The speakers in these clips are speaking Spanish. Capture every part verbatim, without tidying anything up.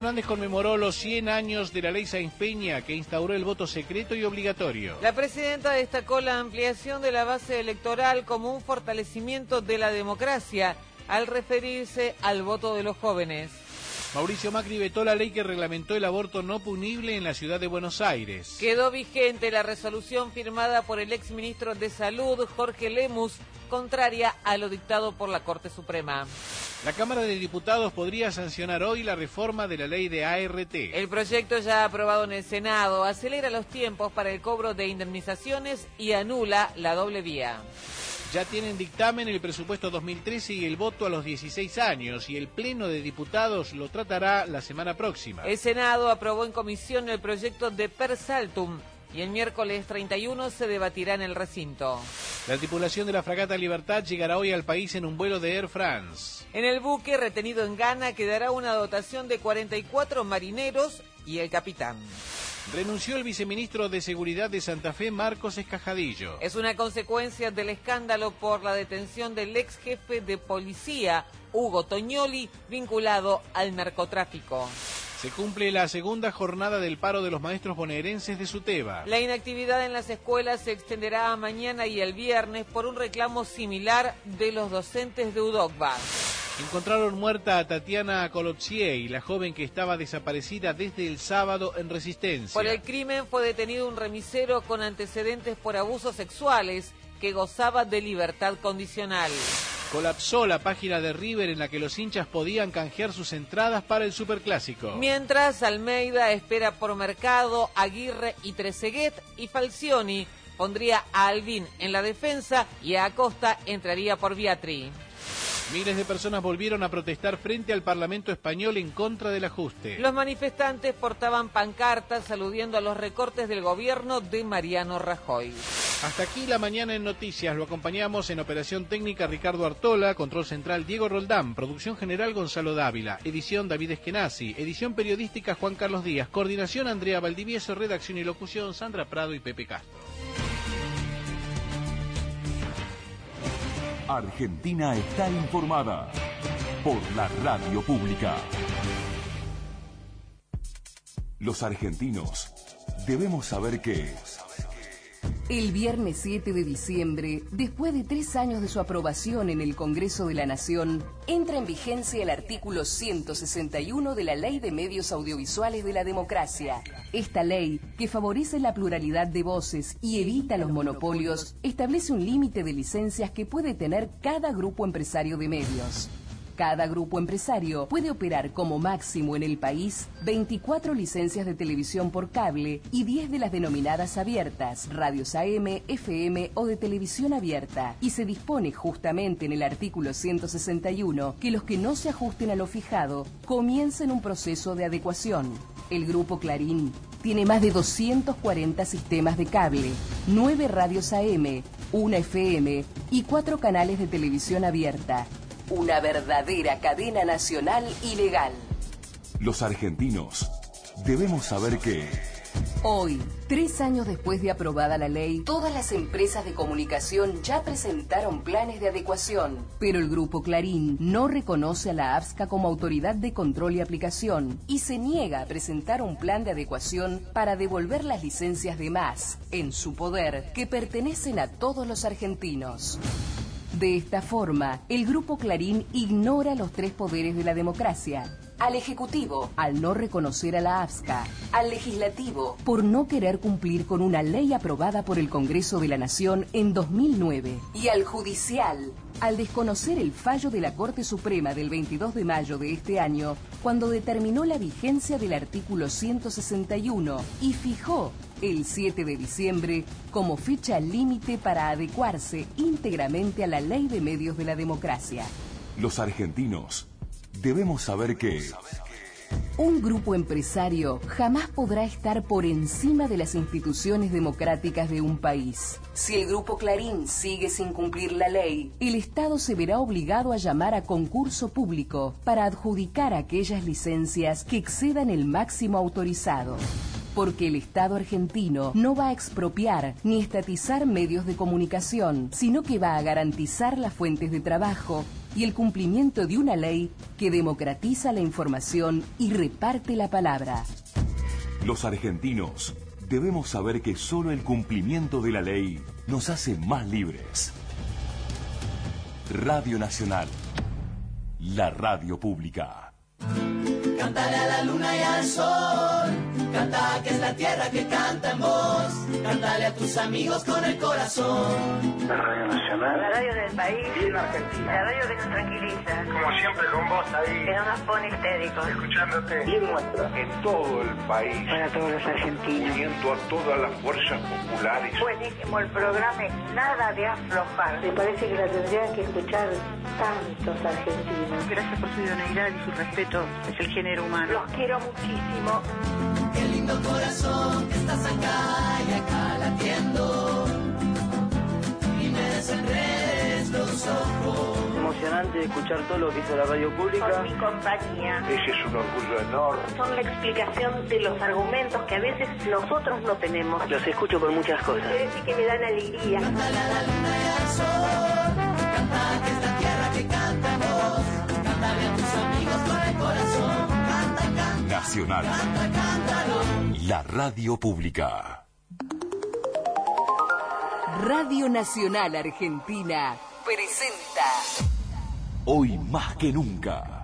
Fernández conmemoró los cien años de la ley Sáenz Peña, que instauró el voto secreto y obligatorio. La presidenta destacó la ampliación de la base electoral como un fortalecimiento de la democracia al referirse al voto de los jóvenes. Mauricio Macri vetó la ley que reglamentó el aborto no punible en la ciudad de Buenos Aires. Quedó vigente la resolución firmada por el exministro de Salud, Jorge Lemus, contraria a lo dictado por la Corte Suprema. La Cámara de Diputados podría sancionar hoy la reforma de la ley de A R T. El proyecto ya aprobado en el Senado acelera los tiempos para el cobro de indemnizaciones y anula la doble vía. Ya tienen dictamen el presupuesto dos mil trece y el voto a los dieciséis años, y el Pleno de Diputados lo tratará la semana próxima. El Senado aprobó en comisión el proyecto de Per Saltum y el miércoles treinta y uno se debatirá en el recinto. La tripulación de la fragata Libertad llegará hoy al país en un vuelo de Air France. En el buque retenido en Ghana quedará una dotación de cuarenta y cuatro marineros y el capitán. Renunció el viceministro de Seguridad de Santa Fe, Marcos Escajadillo. Es una consecuencia del escándalo por la detención del ex jefe de policía, Hugo Tognoli, vinculado al narcotráfico. Se cumple la segunda jornada del paro de los maestros bonaerenses de Suteba. La inactividad en las escuelas se extenderá a mañana y el viernes por un reclamo similar de los docentes de UDOCBA. Encontraron muerta a Tatiana Colopsiei, la joven que estaba desaparecida desde el sábado en Resistencia. Por el crimen fue detenido un remisero con antecedentes por abusos sexuales que gozaba de libertad condicional. Colapsó la página de River en la que los hinchas podían canjear sus entradas para el Superclásico. Mientras Almeida espera por Mercado, Aguirre y Trezeguet, y Falcioni pondría a Alvin en la defensa y a Acosta entraría por Viatri. Miles de personas volvieron a protestar frente al Parlamento español en contra del ajuste. Los manifestantes portaban pancartas aludiendo a los recortes del gobierno de Mariano Rajoy. Hasta aquí la mañana en Noticias. Lo acompañamos en operación técnica Ricardo Artola, control central Diego Roldán, producción general Gonzalo Dávila, edición David Eskenazi, edición periodística Juan Carlos Díaz, coordinación Andrea Valdivieso, redacción y locución Sandra Prado y Pepe Castro. Argentina está informada por la radio pública. Los argentinos debemos saber que... El viernes siete de diciembre, después de tres años de su aprobación en el Congreso de la Nación, entra en vigencia el artículo ciento sesenta y uno de la Ley de Medios Audiovisuales de la Democracia. Esta ley, que favorece la pluralidad de voces y evita los monopolios, establece un límite de licencias que puede tener cada grupo empresario de medios. Cada grupo empresario puede operar como máximo en el país veinticuatro licencias de televisión por cable y diez de las denominadas abiertas, radios A M, F M o de televisión abierta. Y se dispone justamente en el artículo ciento sesenta y uno que los que no se ajusten a lo fijado comiencen un proceso de adecuación. El Grupo Clarín tiene más de doscientos cuarenta sistemas de cable, nueve radios A M, una F M y cuatro canales de televisión abierta. Una verdadera cadena nacional y legal. Los argentinos debemos saber que... Hoy, tres años después de aprobada la ley, todas las empresas de comunicación ya presentaron planes de adecuación. Pero el Grupo Clarín no reconoce a la AFSCA como autoridad de control y aplicación y se niega a presentar un plan de adecuación para devolver las licencias de más, en su poder, que pertenecen a todos los argentinos. De esta forma, el Grupo Clarín ignora los tres poderes de la democracia. Al Ejecutivo, al no reconocer a la AFSCA. Al Legislativo, por no querer cumplir con una ley aprobada por el Congreso de la Nación en dos mil nueve. Y al Judicial, al desconocer el fallo de la Corte Suprema del veintidós de mayo de este año, cuando determinó la vigencia del artículo ciento sesenta y uno y fijó el siete de diciembre como fecha límite para adecuarse íntegramente a la Ley de Medios de la Democracia. Los argentinos debemos saber que... Un grupo empresario jamás podrá estar por encima de las instituciones democráticas de un país. Si el Grupo Clarín sigue sin cumplir la ley, el Estado se verá obligado a llamar a concurso público para adjudicar aquellas licencias que excedan el máximo autorizado. Porque el Estado argentino no va a expropiar ni estatizar medios de comunicación, sino que va a garantizar las fuentes de trabajo y el cumplimiento de una ley que democratiza la información y reparte la palabra. Los argentinos debemos saber que solo el cumplimiento de la ley nos hace más libres. Radio Nacional, la radio pública. Cántale a la luna y al sol, canta que es la tierra que canta en vos, cántale a tus amigos con el corazón. La Radio Nacional, la radio del país, y la Argentina, la radio que nos tranquiliza, como siempre con vos ahí, que no nos pone histéricos, escuchándote, y nuestra, en todo el país, para todos los argentinos, uniendo a todas las fuerzas populares. Buenísimo el programa, es nada de aflojar. Me parece que la tendrían que escuchar tantos argentinos. Gracias por su idoneidad y su respeto, es el género humano. Los quiero muchísimo. Qué lindo corazón que estás acá y acá latiendo, y me desenredes los ojos. Emocionante escuchar todo lo que hizo la radio pública. Con mi compañía. Ese es un orgullo enorme. Son la explicación de los argumentos que a veces nosotros no tenemos. Los escucho por muchas cosas. Quiere decir que me dan alegría. Cántale a la luna y al sol, canta que es la tierra que canta en vos, cántale a tus amigos con el corazón, canta, canta, Nacional, canta, cántalo. la radio pública. Radio Nacional Argentina presenta Hoy más que nunca.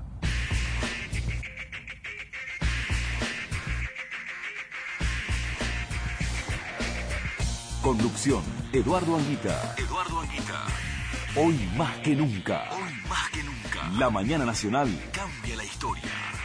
Conducción, Eduardo Anguita. Eduardo Anguita. Hoy más que nunca. Hoy más que nunca. La mañana nacional cambia la historia.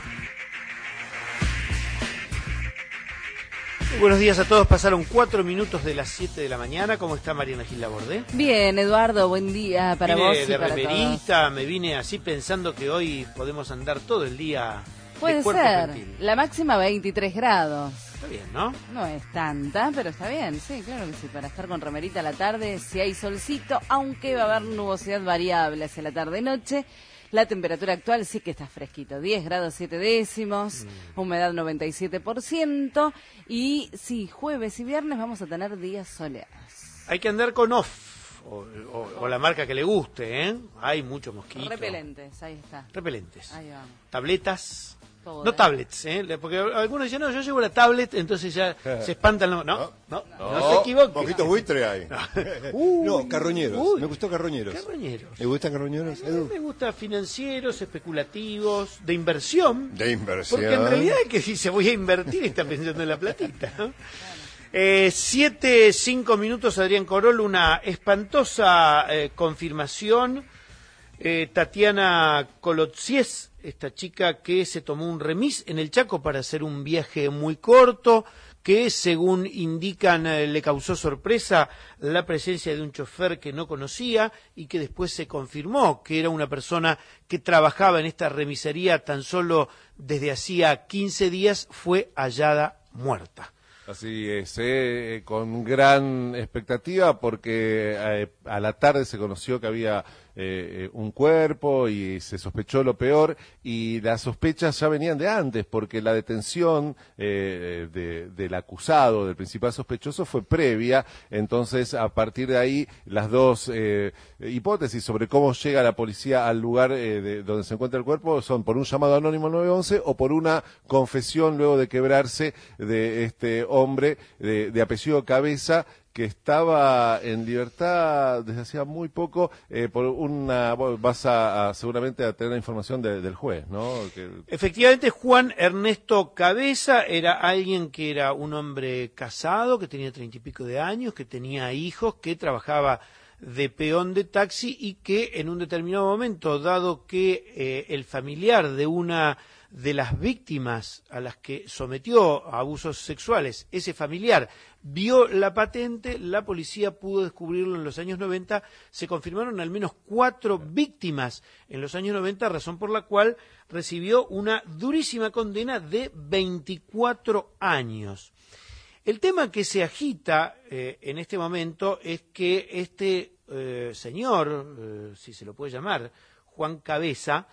Buenos días a todos, pasaron cuatro minutos de las siete de la mañana. ¿Cómo está Mariana Gil Laborde? Bien, Eduardo, buen día para vine vos y de para remerita, todos. Me vine así pensando que hoy podemos andar todo el día Puede de cuerpo ser, gentil. la máxima veintitrés grados. Está bien, ¿no? No es tanta, pero está bien, sí, claro que sí, para estar con remerita a la tarde, si hay solcito, aunque va a haber nubosidad variable hacia la tarde-noche. La temperatura actual sí que está fresquito, diez grados siete décimos, mm. humedad noventa y siete por ciento, y sí, jueves y viernes vamos a tener días soleados. Hay que andar con off, o, o, o la marca que le guste, ¿eh? Hay muchos mosquitos. Repelentes, ahí está. Repelentes. Ahí vamos. Tabletas. Todo, no ¿eh? tablets, ¿eh? Porque algunos dicen, no, yo llevo la tablet, entonces ya se espantan. No, no, no, no, no, no se equivoquen. Poquitos buitre hay. Uy, no, carroñeros. Uy, me gustó carroñeros. Carroñeros. ¿Me gustan carroñeros, Edu? Me gusta financieros, especulativos, de inversión. De inversión. Porque en realidad es que si se voy a invertir está pensando en la platita, ¿no? Eh, siete, cinco minutos, Adrián Corol, una espantosa eh, confirmación. Eh, Tatiana Colotzies, esta chica que se tomó un remis en el Chaco para hacer un viaje muy corto, que según indican eh, le causó sorpresa la presencia de un chofer que no conocía y que después se confirmó que era una persona que trabajaba en esta remisería tan solo desde hacía quince días, fue hallada muerta. Así es, eh, con gran expectativa porque eh, a la tarde se conoció que había eh, un cuerpo y se sospechó lo peor, y las sospechas ya venían de antes porque la detención eh, de, del acusado, del principal sospechoso, fue previa. Entonces, a partir de ahí, las dos eh, hipótesis sobre cómo llega la policía al lugar eh, de, donde se encuentra el cuerpo son por un llamado anónimo al nueve once o por una confesión luego de quebrarse de este hombre de, de apellido Cabeza, que estaba en libertad desde hacía muy poco, eh, por una, vas a, a seguramente a tener la información de, del juez, ¿no? Que... Efectivamente, Juan Ernesto Cabeza era alguien que era un hombre casado, que tenía treinta y pico de años, que tenía hijos, que trabajaba de peón de taxi y que en un determinado momento, dado que eh, el familiar de una de las víctimas a las que sometió a abusos sexuales, ese familiar vio la patente, la policía pudo descubrirlo en los años noventa, se confirmaron al menos cuatro víctimas en los años noventa, razón por la cual recibió una durísima condena de veinticuatro años. El tema que se agita eh, en este momento es que este eh, señor, eh, si se lo puede llamar, Juan Cabeza,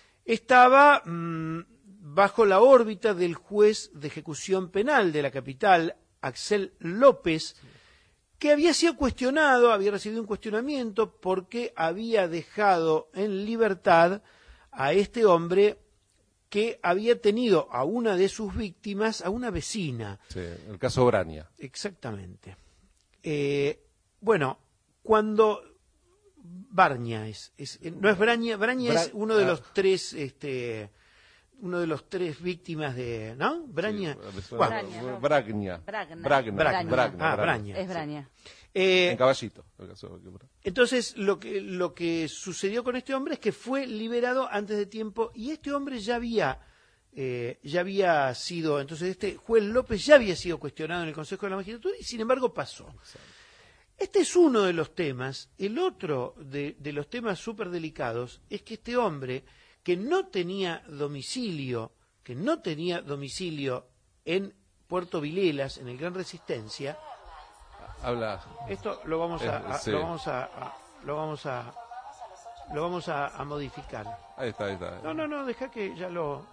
estaba mmm, bajo la órbita del juez de ejecución penal de la capital, Axel López, que había sido cuestionado, había recibido un cuestionamiento porque había dejado en libertad a este hombre que había tenido a una de sus víctimas, a una vecina. Sí, el caso Braña. Exactamente. Eh, bueno, cuando Barña es, es no es Braña, Braña Bra es uno de ah. los tres, este, uno de los tres víctimas de, ¿no? Braña. Sí, bueno, Braña, no. Bragna. Bragna. Bragna. Bragna. Bragna. Ah, Braña. Es Braña. Eh, en Caballito. El caso. Entonces, lo que, lo que sucedió con este hombre es que fue liberado antes de tiempo y este hombre ya había, eh, ya había sido, entonces este juez López ya había sido cuestionado en el Consejo de la Magistratura y sin embargo pasó. Este es uno de los temas. El otro de, de los temas súper delicados es que este hombre que no tenía domicilio, que no tenía domicilio en Puerto Vilelas, en el Gran Resistencia, habla. Esto lo vamos a, a- Eh, sí. lo vamos a, a- lo vamos a lo vamos a, a modificar. Ahí está, ahí está. No, no, no, deja que ya lo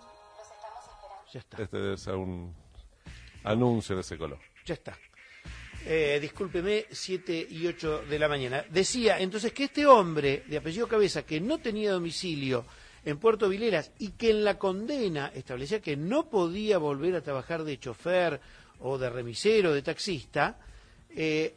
ya está. Este debe ser un anuncio de ese color. Ya está. Eh, discúlpeme, siete y ocho de la mañana. Decía entonces que este hombre de apellido Cabeza, que no tenía domicilio en Puerto Vilelas y que en la condena establecía que no podía volver a trabajar de chofer o de remisero, de taxista, eh,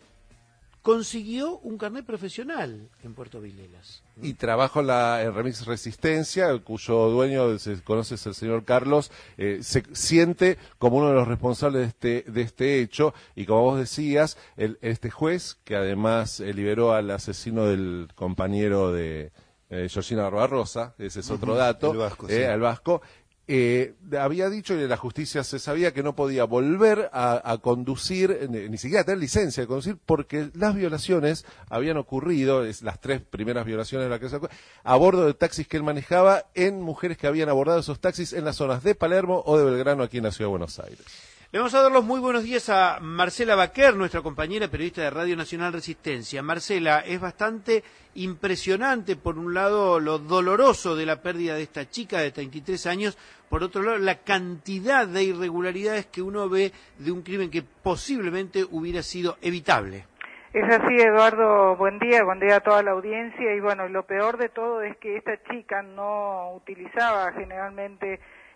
consiguió un carnet profesional en Puerto Vilelas. Y trabajo en la en Remis Resistencia, cuyo dueño se conoce es el señor Carlos, eh, se siente como uno de los responsables de este, de este hecho, y como vos decías, el, este juez, que además eh, liberó al asesino del compañero de eh, Georgina Barbarosa, ese es otro Ujú, dato, el vasco, eh, sí. al vasco, Eh, había dicho y la justicia se sabía que no podía volver a, a conducir, ni, ni siquiera tener licencia de conducir, porque las violaciones habían ocurrido, es, las tres primeras violaciones de la que se acuerda, a bordo de taxis que él manejaba en mujeres que habían abordado esos taxis en las zonas de Palermo o de Belgrano, aquí en la ciudad de Buenos Aires. Le vamos a dar los muy buenos días a Marcela Baquer, nuestra compañera periodista de Radio Nacional Resistencia. Marcela, es bastante impresionante, por un lado, lo doloroso de la pérdida de esta chica de treinta y tres años, por otro lado, la cantidad de irregularidades que uno ve de un crimen que posiblemente hubiera sido evitable. Es así, Eduardo, buen día, buen día a toda la audiencia. Y bueno, lo peor de todo es que esta chica no utilizaba generalmente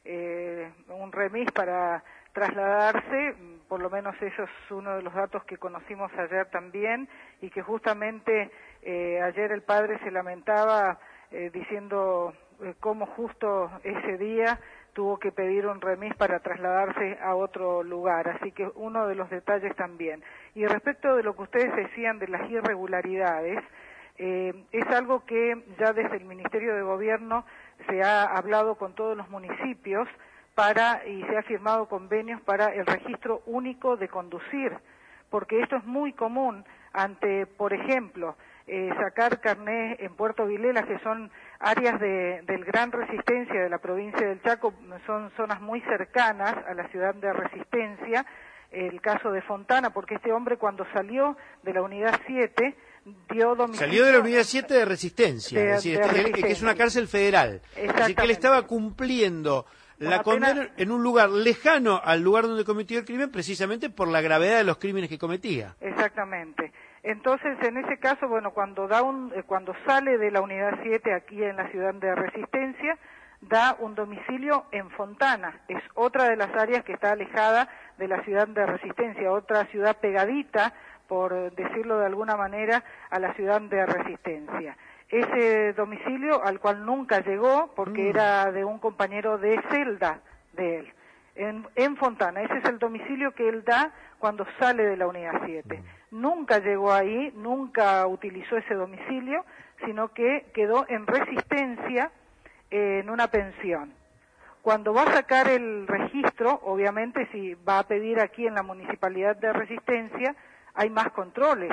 eh, un remis para trasladarse, por lo menos eso es uno de los datos que conocimos ayer también, y que justamente eh, ayer el padre se lamentaba eh, diciendo eh, cómo justo ese día tuvo que pedir un remis para trasladarse a otro lugar, así que uno de los detalles también. Y respecto de lo que ustedes decían de las irregularidades, eh, es algo que ya desde el Ministerio de Gobierno se ha hablado con todos los municipios para y se ha firmado convenios para el registro único de conducir, porque esto es muy común ante, por ejemplo, eh, sacar carné en Puerto Vilelas, que son áreas de, del Gran Resistencia de la provincia del Chaco, son zonas muy cercanas a la ciudad de Resistencia, el caso de Fontana, porque este hombre cuando salió de la unidad siete dio domicilio. Salió de la unidad siete de Resistencia, De- es decir, de este- Resistencia. que es una cárcel federal. Así que él estaba cumpliendo la Una condena pena- en un lugar lejano al lugar donde cometió el crimen, precisamente por la gravedad de los crímenes que cometía. Exactamente. Entonces, en ese caso, bueno, cuando da un, eh, cuando sale de la unidad siete aquí en la ciudad de Resistencia, da un domicilio en Fontana. Es otra de las áreas que está alejada de la ciudad de Resistencia, otra ciudad pegadita, por decirlo de alguna manera, a la ciudad de Resistencia. Ese domicilio al cual nunca llegó porque Mm. era de un compañero de celda de él, en, en Fontana. Ese es el domicilio que él da cuando sale de la unidad siete. Nunca llegó ahí, nunca utilizó ese domicilio, sino que quedó en Resistencia eh, en una pensión. Cuando va a sacar el registro, obviamente si va a pedir aquí en la Municipalidad de Resistencia, hay más controles.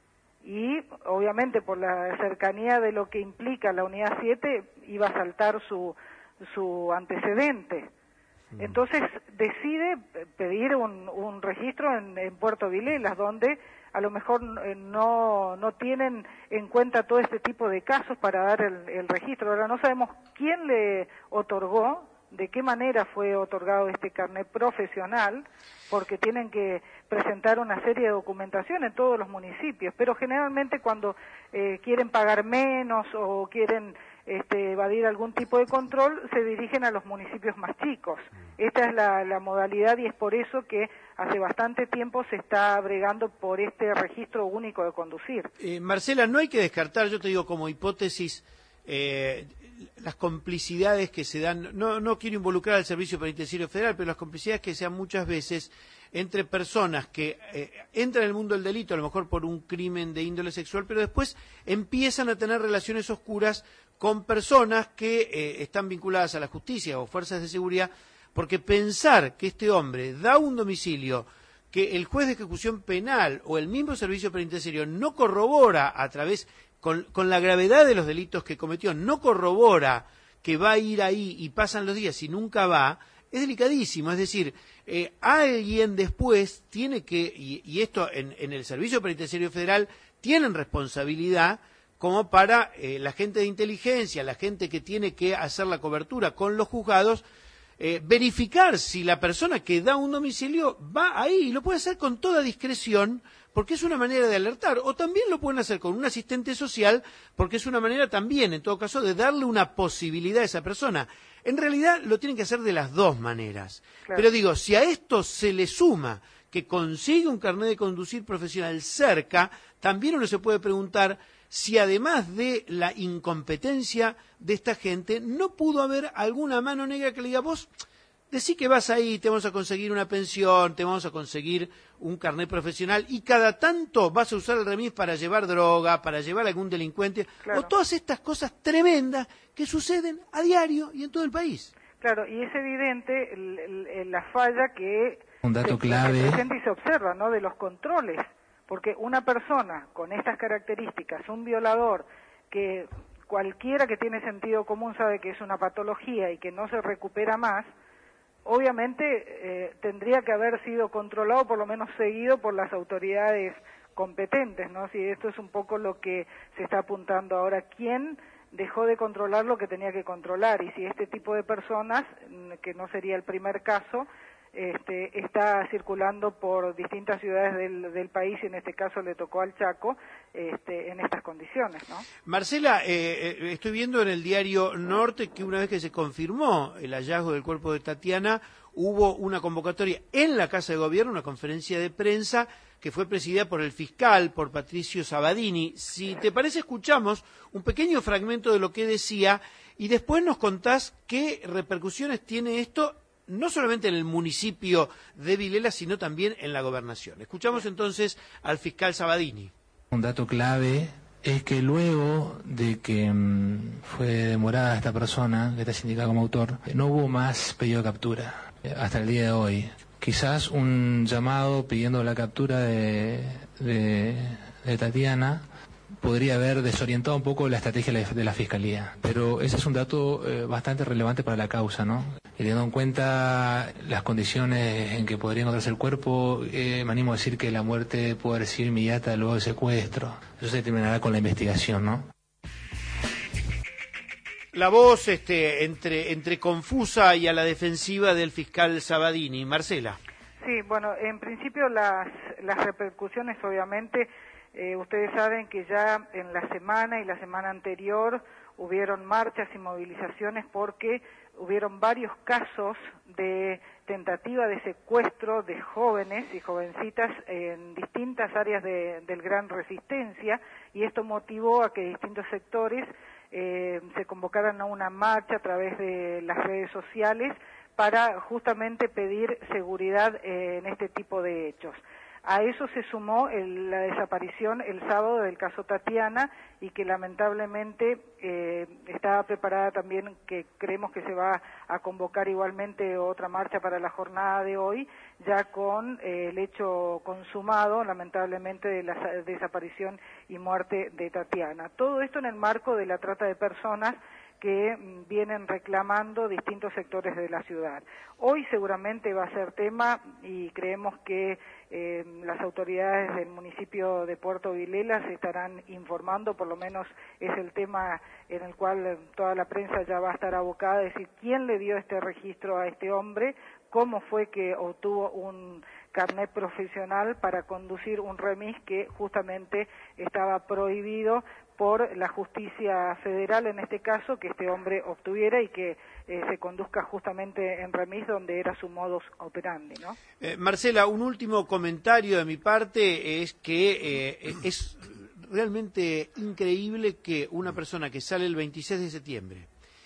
Y obviamente por la cercanía de lo que implica la unidad siete, iba a saltar su, su antecedente. Entonces decide pedir un, un registro en, en Puerto Vilelas, donde a lo mejor eh, no, no tienen en cuenta todo este tipo de casos para dar el, el registro. Ahora no sabemos quién le otorgó de qué manera fue otorgado este carnet profesional, porque tienen que presentar una serie de documentación en todos los municipios, pero generalmente cuando eh, quieren pagar menos o quieren este, evadir algún tipo de control, se dirigen a los municipios más chicos. Esta es la, la modalidad y es por eso que hace bastante tiempo se está bregando por este registro único de conducir. Eh, Marcela, no hay que descartar, yo te digo como hipótesis, eh, las complicidades que se dan, no, no quiero involucrar al Servicio Penitenciario Federal, pero las complicidades que se dan muchas veces entre personas que eh, entran en el mundo del delito, a lo mejor por un crimen de índole sexual, pero después empiezan a tener relaciones oscuras con personas que eh, están vinculadas a la justicia o fuerzas de seguridad, porque pensar que este hombre da un domicilio que el juez de ejecución penal o el mismo Servicio Penitenciario no corrobora a través, con, con la gravedad de los delitos que cometió, no corrobora que va a ir ahí y pasan los días y nunca va, es delicadísimo. Es decir, eh, alguien después tiene que, y, y esto en, en el Servicio Penitenciario Federal tienen responsabilidad como para eh, la gente de inteligencia, la gente que tiene que hacer la cobertura con los juzgados, eh, verificar si la persona que da un domicilio va ahí, y lo puede hacer con toda discreción, porque es una manera de alertar, o también lo pueden hacer con un asistente social, porque es una manera también, en todo caso, de darle una posibilidad a esa persona. En realidad lo tienen que hacer de las dos maneras. Claro. Pero digo, si a esto se le suma que consigue un carnet de conducir profesional cerca, también uno se puede preguntar si además de la incompetencia de esta gente, no pudo haber alguna mano negra que le diga, vos decí que vas ahí, te vamos a conseguir una pensión, te vamos a conseguir un carnet profesional, y cada tanto vas a usar el remis para llevar droga, para llevar a algún delincuente, claro. O todas estas cosas tremendas que suceden a diario y en todo el país. Claro, y es evidente el, el, la falla que un dato se, clave se presenta y se observa, ¿no?, de los controles. Porque una persona con estas características, un violador, que cualquiera que tiene sentido común sabe que es una patología y que no se recupera más, obviamente eh, tendría que haber sido controlado, por lo menos seguido por las autoridades competentes, ¿no? Si esto es un poco lo que se está apuntando ahora, ¿quién dejó de controlar lo que tenía que controlar? Y si este tipo de personas, que no sería el primer caso, Este, está circulando por distintas ciudades del, del país, y en este caso le tocó al Chaco, este, en estas condiciones, ¿no? Marcela, eh, estoy viendo en el diario Norte que una vez que se confirmó el hallazgo del cuerpo de Tatiana, hubo una convocatoria en la Casa de Gobierno, una conferencia de prensa que fue presidida por el fiscal, por Patricio Sabadini. Si te parece, escuchamos un pequeño fragmento de lo que decía y después nos contás qué repercusiones tiene esto no solamente en el municipio de Vilela, sino también en la gobernación. Escuchamos entonces al fiscal Sabadini. Un dato clave es que luego de que mmm, fue demorada esta persona, que está sindicada como autor, no hubo más pedido de captura eh, hasta el día de hoy. Quizás un llamado pidiendo la captura de, de, de Tatiana podría haber desorientado un poco la estrategia de la Fiscalía, pero ese es un dato eh, bastante relevante para la causa, ¿no? Y teniendo en cuenta las condiciones en que podría encontrarse el cuerpo, eh, me animo a decir que la muerte puede haber sido inmediata luego del secuestro. Eso se determinará con la investigación, ¿no? La voz este, entre, entre confusa y a la defensiva del fiscal Sabadini. Marcela. Sí, bueno, en principio las, las repercusiones, obviamente, Eh, ustedes saben que ya en la semana y la semana anterior hubieron marchas y movilizaciones porque hubieron varios casos de tentativa de secuestro de jóvenes y jovencitas en distintas áreas de, del Gran Resistencia, y esto motivó a que distintos sectores eh, se convocaran a una marcha a través de las redes sociales para justamente pedir seguridad eh, en este tipo de hechos. A eso se sumó el, la desaparición el sábado del caso Tatiana, y que lamentablemente eh, estaba preparada también, que creemos que se va a convocar igualmente otra marcha para la jornada de hoy, ya con eh, el hecho consumado, lamentablemente, de la desaparición y muerte de Tatiana. Todo esto en el marco de la trata de personas, que mm, vienen reclamando distintos sectores de la ciudad. Hoy seguramente va a ser tema y creemos que eh, las autoridades del municipio de Puerto Vilela se estarán informando, por lo menos es el tema en el cual eh, toda la prensa ya va a estar abocada, es decir, quién le dio este registro a este hombre, cómo fue que obtuvo un carnet profesional para conducir un remis que justamente estaba prohibido por la justicia federal, en este caso, que este hombre obtuviera y que eh, se conduzca justamente en remis donde era su modus operandi, ¿no? Eh, Marcela, un último comentario de mi parte es que eh, es realmente increíble que una persona que sale el veintiséis de septiembre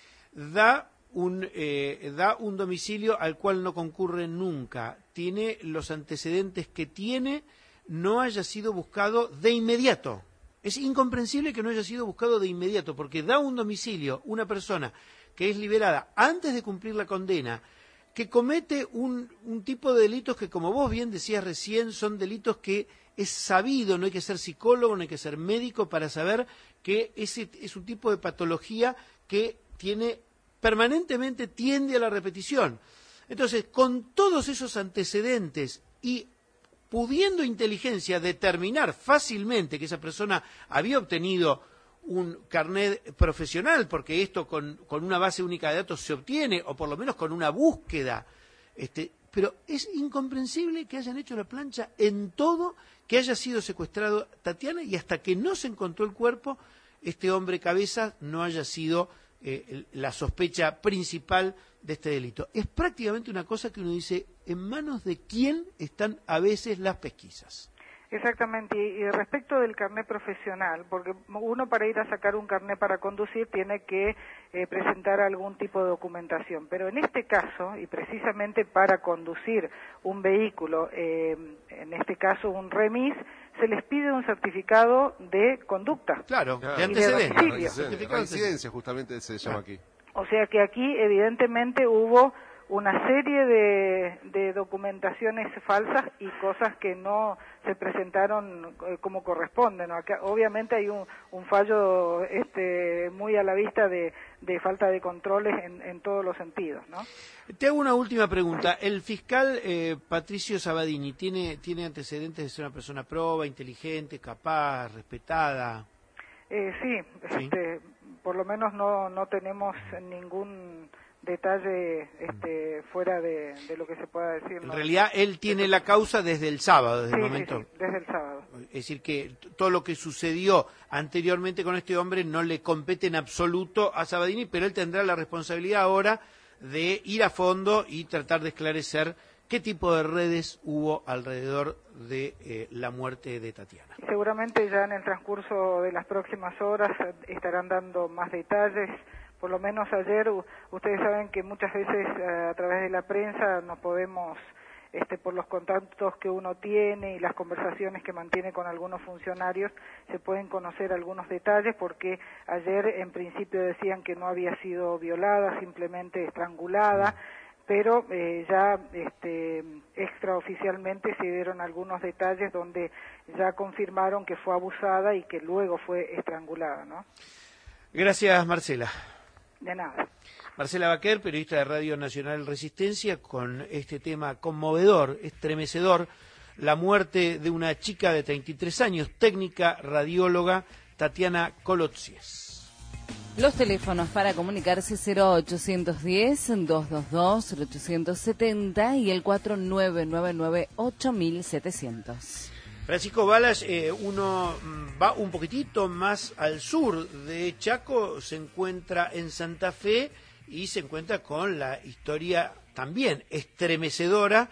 da un, eh, da un domicilio al cual no concurre nunca, tiene los antecedentes que tiene, no haya sido buscado de inmediato. Es incomprensible que no haya sido buscado de inmediato, porque da un domicilio una persona que es liberada antes de cumplir la condena, que comete un, un tipo de delitos que, como vos bien decías recién, son delitos que es sabido, no hay que ser psicólogo, no hay que ser médico para saber que ese es un tipo de patología que tiene permanentemente tiende a la repetición. Entonces, con todos esos antecedentes y pudiendo inteligencia determinar fácilmente que esa persona había obtenido un carnet profesional, porque esto con, con una base única de datos se obtiene, o por lo menos con una búsqueda, este, pero es incomprensible que hayan hecho la plancha en todo, que haya sido secuestrado Tatiana y hasta que no se encontró el cuerpo, este hombre Cabezas no haya sido eh, la sospecha principal de este delito. Es prácticamente una cosa que uno dice, ¿en manos de quién están a veces las pesquisas? Exactamente, y respecto del carnet profesional, porque uno para ir a sacar un carnet para conducir tiene que eh, presentar algún tipo de documentación, pero en este caso, y precisamente para conducir un vehículo, eh, en este caso un remis, se les pide un certificado de conducta. Claro, claro. de antecedentes. Reincidencia, reincidencia justamente se llama aquí. O sea que aquí evidentemente hubo una serie de, de documentaciones falsas y cosas que no se presentaron eh, como corresponden, ¿no? Acá, obviamente hay un, un fallo este, muy a la vista de, de falta de controles en, en todos los sentidos, ¿no? Te hago una última pregunta. El fiscal eh, Patricio Sabadini tiene, tiene antecedentes de ser una persona proba, inteligente, capaz, respetada. Eh, sí, sí. Este, por lo menos no, no tenemos ningún detalle este, fuera de, de lo que se pueda decir. En ¿no? realidad él tiene la causa desde el sábado, desde sí, el momento. Sí, sí, desde el sábado. Es decir, que todo lo que sucedió anteriormente con este hombre no le compete en absoluto a Sabadini, pero él tendrá la responsabilidad ahora de ir a fondo y tratar de esclarecer qué tipo de redes hubo alrededor de eh, la muerte de Tatiana. Seguramente ya en el transcurso de las próximas horas estarán dando más detalles. Por lo menos ayer, ustedes saben que muchas veces a través de la prensa no podemos, este, por los contactos que uno tiene y las conversaciones que mantiene con algunos funcionarios, se pueden conocer algunos detalles, porque ayer en principio decían que no había sido violada, simplemente estrangulada, pero eh, ya este, extraoficialmente se dieron algunos detalles donde ya confirmaron que fue abusada y que luego fue estrangulada, ¿no? Gracias, Marcela. De nada. Marcela Baquer, periodista de Radio Nacional Resistencia, con este tema conmovedor, estremecedor, la muerte de una chica de treinta y tres años, técnica radióloga, Tatiana Colotzies. Los teléfonos para comunicarse cero ochocientos diez, doscientos veintidós, ochocientos setenta y el cuatro nueve nueve nueve, ocho mil setecientos. Francisco Balas, eh, uno va un poquitito más al sur de Chaco, se encuentra en Santa Fe y se encuentra con la historia también estremecedora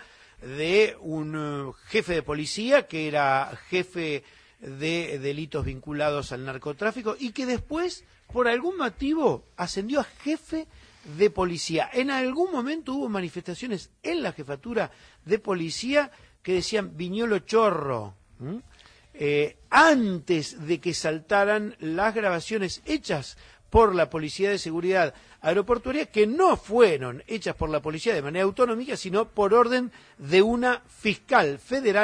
de un uh, jefe de policía que era jefe de delitos vinculados al narcotráfico y que después, por algún motivo, ascendió a jefe de policía. En algún momento hubo manifestaciones en la jefatura de policía que decían Viñolo Chorro. ¿Mm? Eh, antes de que saltaran las grabaciones hechas por la Policía de Seguridad Aeroportuaria, que no fueron hechas por la policía de manera autonómica, sino por orden de una fiscal federal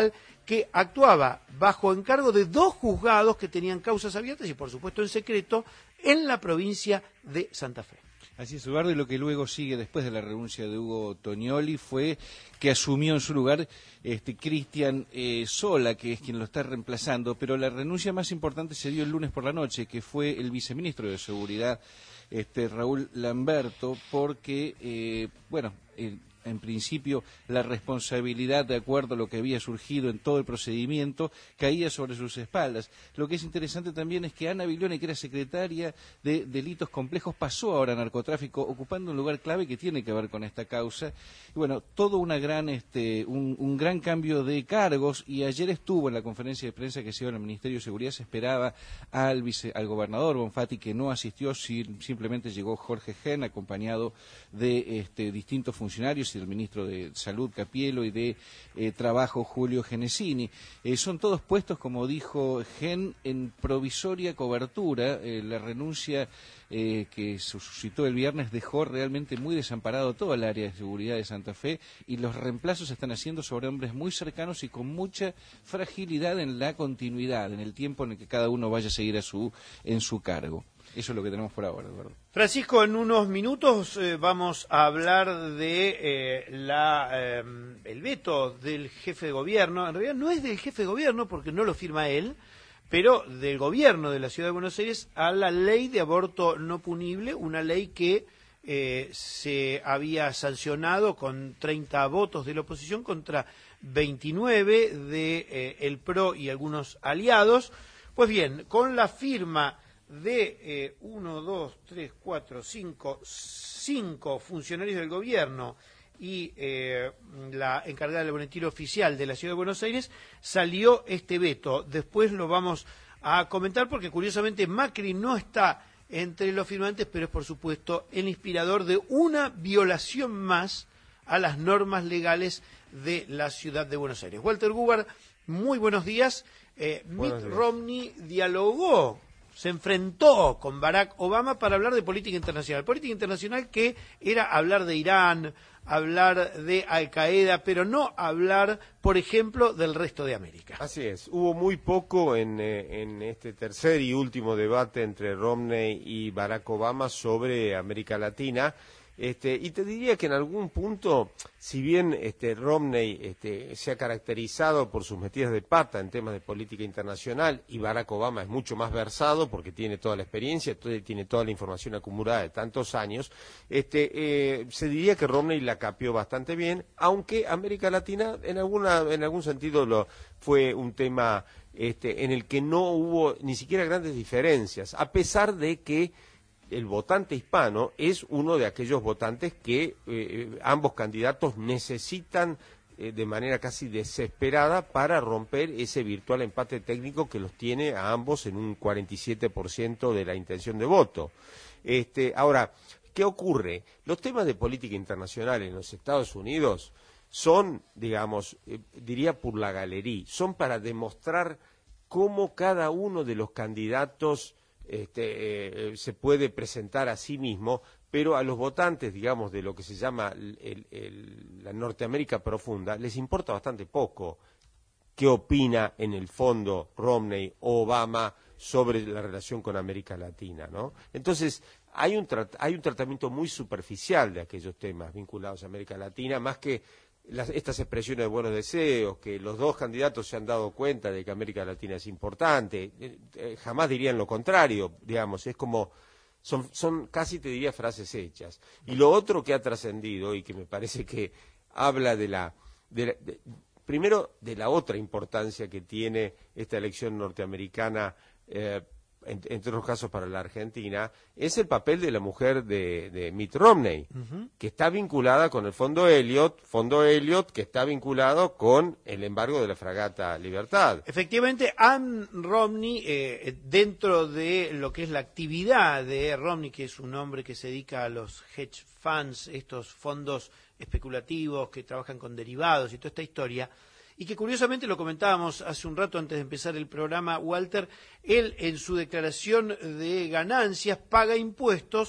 que actuaba bajo encargo de dos juzgados que tenían causas abiertas y, por supuesto, en secreto, en la provincia de Santa Fe. Así es, Eduardo, y lo que luego sigue después de la renuncia de Hugo Tognoli fue que asumió en su lugar este Cristian eh, Sola, que es quien lo está reemplazando, pero la renuncia más importante se dio el lunes por la noche, que fue el viceministro de Seguridad, este Raúl Lamberto, porque, eh, bueno, eh, en principio la responsabilidad, de acuerdo a lo que había surgido en todo el procedimiento, caía sobre sus espaldas. Lo que es interesante también es que Ana Viglione, que era secretaria de Delitos Complejos, pasó ahora a Narcotráfico, ocupando un lugar clave que tiene que ver con esta causa. Y bueno, todo una gran, este, un, un gran cambio de cargos, y ayer estuvo en la conferencia de prensa que se dio en el Ministerio de Seguridad. Se esperaba al, vice, al gobernador Bonfatti, que no asistió, simplemente llegó Jorge Gen, acompañado de este, distintos funcionarios y del ministro de Salud, Capielo, y de eh, Trabajo, Julio Genesini. Eh, son todos puestos, como dijo Gen, en provisoria cobertura. Eh, la renuncia eh, que se suscitó el viernes dejó realmente muy desamparado todo el área de seguridad de Santa Fe, y los reemplazos se están haciendo sobre hombres muy cercanos y con mucha fragilidad en la continuidad, en el tiempo en el que cada uno vaya a seguir a su, en su cargo. Eso es lo que tenemos por ahora, Eduardo. Francisco, en unos minutos eh, vamos a hablar de eh, la, eh, el veto del jefe de gobierno. En realidad no es del jefe de gobierno porque no lo firma él, pero del gobierno de la Ciudad de Buenos Aires a la ley de aborto no punible, una ley que eh, se había sancionado con treinta votos de la oposición contra veintinueve de eh, el P R O y algunos aliados. Pues bien, con la firma de eh, uno, dos, tres, cuatro, cinco, cinco funcionarios del gobierno y eh, la encargada del boletín oficial de la Ciudad de Buenos Aires, salió este veto. Después lo vamos a comentar porque curiosamente Macri no está entre los firmantes, pero es por supuesto el inspirador de una violación más a las normas legales de la Ciudad de Buenos Aires. Walter Gubar, muy buenos días. Eh, buenos Mitt días. Romney dialogó, se enfrentó con Barack Obama para hablar de política internacional. Política internacional que era hablar de Irán, hablar de Al-Qaeda, pero no hablar, por ejemplo, del resto de América. Así es. Hubo muy poco en, eh, en este tercer y último debate entre Romney y Barack Obama sobre América Latina. Este, y te diría que en algún punto, si bien este, Romney este, se ha caracterizado por sus metidas de pata en temas de política internacional, y Barack Obama es mucho más versado porque tiene toda la experiencia, tiene toda la información acumulada de tantos años, este, eh, se diría que Romney la capeó bastante bien, aunque América Latina en, alguna, en algún sentido lo, fue un tema este, en el que no hubo ni siquiera grandes diferencias, a pesar de que el votante hispano es uno de aquellos votantes que eh, ambos candidatos necesitan eh, de manera casi desesperada para romper ese virtual empate técnico que los tiene a ambos en un cuarenta y siete por ciento de la intención de voto. Este, ahora, ¿qué ocurre? Los temas de política internacional en los Estados Unidos son, digamos, eh, diría por la galería, son para demostrar cómo cada uno de los candidatos Este, eh, se puede presentar a sí mismo, pero a los votantes, digamos, de lo que se llama el, el, el, la Norteamérica profunda, les importa bastante poco qué opina en el fondo Romney o Obama sobre la relación con América Latina, ¿no? Entonces, hay un, hay un tratamiento muy superficial de aquellos temas vinculados a América Latina, más que Las, estas expresiones de buenos deseos, que los dos candidatos se han dado cuenta de que América Latina es importante, eh, eh, jamás dirían lo contrario, digamos, es como, son, son casi te diría frases hechas. Y lo otro que ha trascendido y que me parece que habla de la, de la de, primero de la otra importancia que tiene esta elección norteamericana, eh, En, entre otros casos para la Argentina, es el papel de la mujer de, de Mitt Romney, uh-huh. que está vinculada con el Fondo Elliott, Fondo Elliott que está vinculado con el embargo de la fragata Libertad. Efectivamente, Ann Romney, eh, dentro de lo que es la actividad de Romney, que es un hombre que se dedica a los hedge funds, estos fondos especulativos que trabajan con derivados y toda esta historia, y que curiosamente lo comentábamos hace un rato antes de empezar el programa, Walter, él en su declaración de ganancias paga impuestos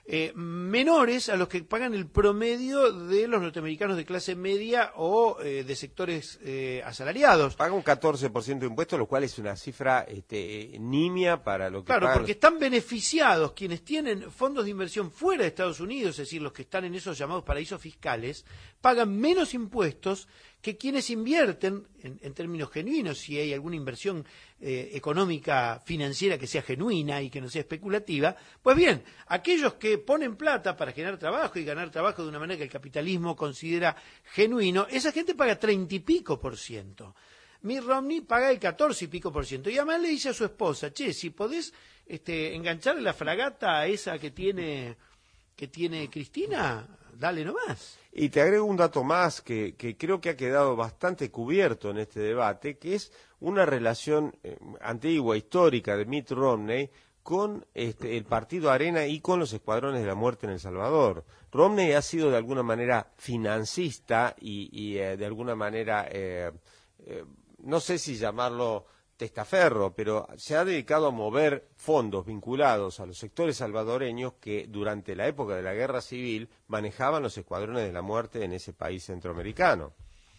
eh, menores a los que pagan el promedio de los norteamericanos de clase media o eh, de sectores eh, asalariados. Paga un catorce por ciento de impuestos, lo cual es una cifra este, nimia para lo que Claro, pagan. porque están beneficiados quienes tienen fondos de inversión fuera de Estados Unidos, es decir, los que están en esos llamados paraísos fiscales, pagan menos impuestos que quienes invierten, en, en términos genuinos, si hay alguna inversión eh, económica financiera que sea genuina y que no sea especulativa. Pues bien, aquellos que ponen plata para generar trabajo y ganar trabajo de una manera que el capitalismo considera genuino, esa gente paga treinta y pico por ciento. Mitt Romney paga el catorce y pico por ciento. Y además le dice a su esposa, che, si podés este, enganchar la fragata a esa que tiene, que tiene Cristina, dale nomás. Y te agrego un dato más que, que creo que ha quedado bastante cubierto en este debate, que es una relación eh, antigua, histórica de Mitt Romney con este, el Partido Arena y con los Escuadrones de la Muerte en El Salvador. Romney ha sido de alguna manera financista y, y eh, de alguna manera, eh, eh, no sé si llamarlo testaferro, pero se ha dedicado a mover fondos vinculados a los sectores salvadoreños que durante la época de la Guerra Civil manejaban los Escuadrones de la Muerte en ese país centroamericano.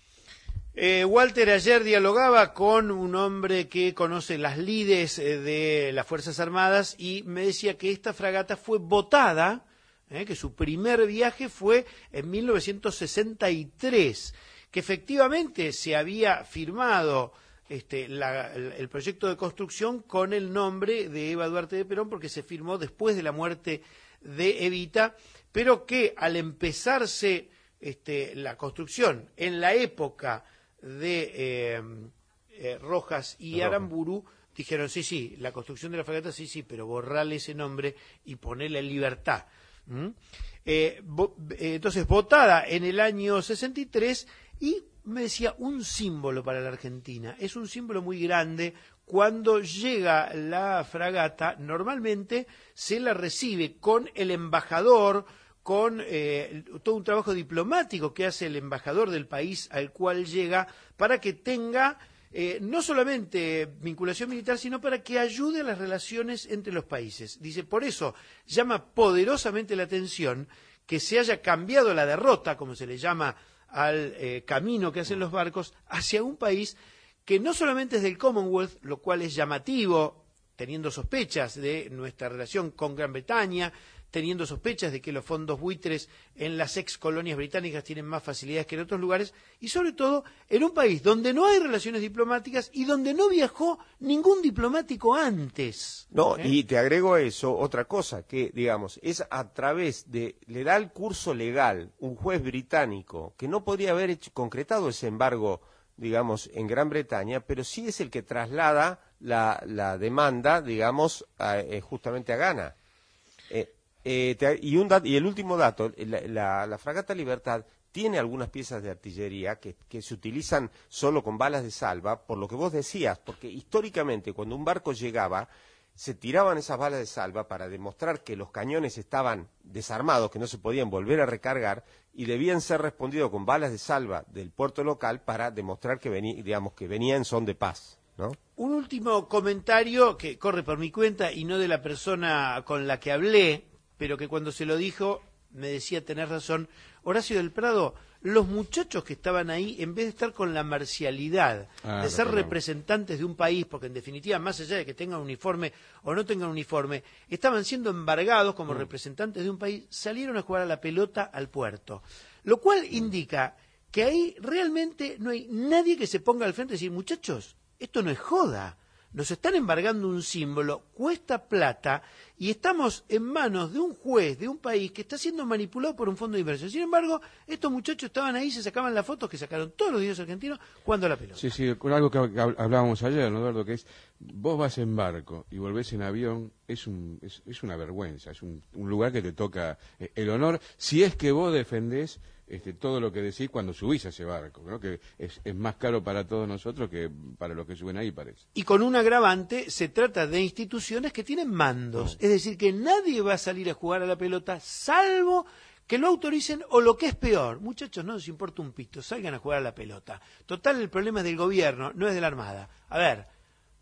Eh, Walter ayer dialogaba con un hombre que conoce las lides eh, de las Fuerzas Armadas y me decía que esta fragata fue votada, eh, que su primer viaje fue en mil novecientos sesenta y tres, que efectivamente se había firmado Este, la, el proyecto de construcción con el nombre de Eva Duarte de Perón porque se firmó después de la muerte de Evita, pero que al empezarse este, la construcción en la época de eh, eh, Rojas y Roja. Aramburu, dijeron sí, sí, la construcción de la fragata sí, sí, pero borrarle ese nombre y ponerle en libertad. ¿Mm? Eh, bo, eh, entonces, votada en el año sesenta y tres y me decía, un símbolo para la Argentina, es un símbolo muy grande. Cuando llega la fragata, normalmente se la recibe con el embajador, con eh, todo un trabajo diplomático que hace el embajador del país al cual llega, para que tenga eh, no solamente vinculación militar, sino para que ayude a las relaciones entre los países. Dice, por eso llama poderosamente la atención que se haya cambiado la derrota, como se le llama al eh, camino que hacen los barcos, hacia un país que no solamente es del Commonwealth, lo cual es llamativo, teniendo sospechas de nuestra relación con Gran Bretaña, teniendo sospechas de que los fondos buitres en las ex colonias británicas tienen más facilidades que en otros lugares, y sobre todo en un país donde no hay relaciones diplomáticas y donde no viajó ningún diplomático antes. No, ¿Eh? y te agrego a eso otra cosa, que digamos, es a través de, le da el curso legal un juez británico que no podría haber hecho, concretado ese embargo, digamos, en Gran Bretaña, pero sí es el que traslada la, la demanda, digamos, a, eh, justamente a Ghana. Eh, Eh, te, y, un dat, y el último dato, la, la, la fragata Libertad tiene algunas piezas de artillería que, que se utilizan solo con balas de salva, por lo que vos decías, porque históricamente cuando un barco llegaba, se tiraban esas balas de salva para demostrar que los cañones estaban desarmados, que no se podían volver a recargar, y debían ser respondidos con balas de salva del puerto local para demostrar que, vení, digamos, que venía en son de paz, ¿no? Un último comentario que corre por mi cuenta y no de la persona con la que hablé, pero que cuando se lo dijo me decía, tenés razón, Horacio del Prado, los muchachos que estaban ahí, en vez de estar con la marcialidad, ah, de ser representantes de un país, porque en definitiva, más allá de que tengan uniforme o no tengan uniforme, estaban siendo embargados como mm. representantes de un país, salieron a jugar a la pelota al puerto. Lo cual mm. indica que ahí realmente no hay nadie que se ponga al frente y decir, muchachos, esto no es joda. Nos están embargando un símbolo, cuesta plata, y estamos en manos de un juez de un país que está siendo manipulado por un fondo de inversión. Sin embargo, estos muchachos estaban ahí, se sacaban las fotos que sacaron todos los diarios argentinos jugando a la pelota. Sí, sí, con algo que hablábamos ayer, ¿no, Eduardo? Que es, vos vas en barco y volvés en avión, es un es, es una vergüenza, es un, un lugar que te toca eh, el honor, si es que vos defendés Este, todo lo que decís cuando subís a ese barco, ¿no? Que es, es más caro para todos nosotros que para los que suben ahí, parece. Y con un agravante, se trata de instituciones que tienen mandos, no. Es decir, que nadie va a salir a jugar a la pelota, salvo que lo autoricen, o lo que es peor, muchachos, no nos importa un pito, salgan a jugar a la pelota. Total, el problema es del gobierno, no es de la Armada. A ver,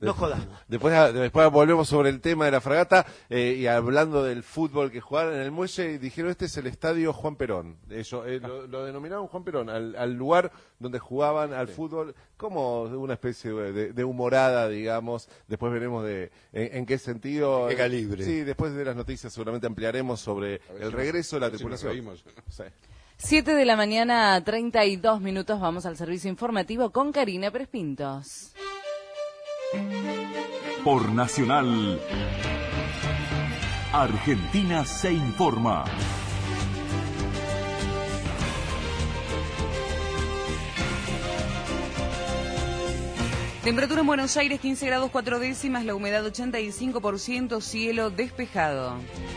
No jodas. Después, después volvemos sobre el tema de la fragata eh, y hablando del fútbol que jugaron en el muelle, dijeron este es el estadio Juan Perón. Eso, eh, lo, lo denominaron Juan Perón, al, al lugar donde jugaban al sí. fútbol, como una especie de, de humorada, digamos. Después veremos de en, en qué sentido. ¿Qué calibre? Sí, después de las noticias seguramente ampliaremos sobre el si regreso de la si tripulación. Sí. siete de la mañana, treinta y dos minutos, vamos al servicio informativo con Karina Pérez Pintos. Por Nacional, Argentina se informa. Temperatura en Buenos Aires quince grados cuatro décimas, la humedad ochenta y cinco por ciento, cielo despejado.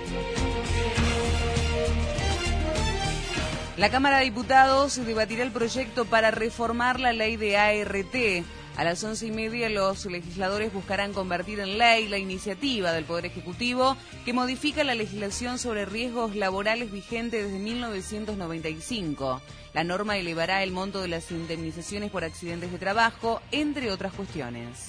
La Cámara de Diputados debatirá el proyecto para reformar la ley de A R T. A las once y media los legisladores buscarán convertir en ley la iniciativa del Poder Ejecutivo que modifica la legislación sobre riesgos laborales vigente desde mil novecientos noventa y cinco. La norma elevará el monto de las indemnizaciones por accidentes de trabajo, entre otras cuestiones.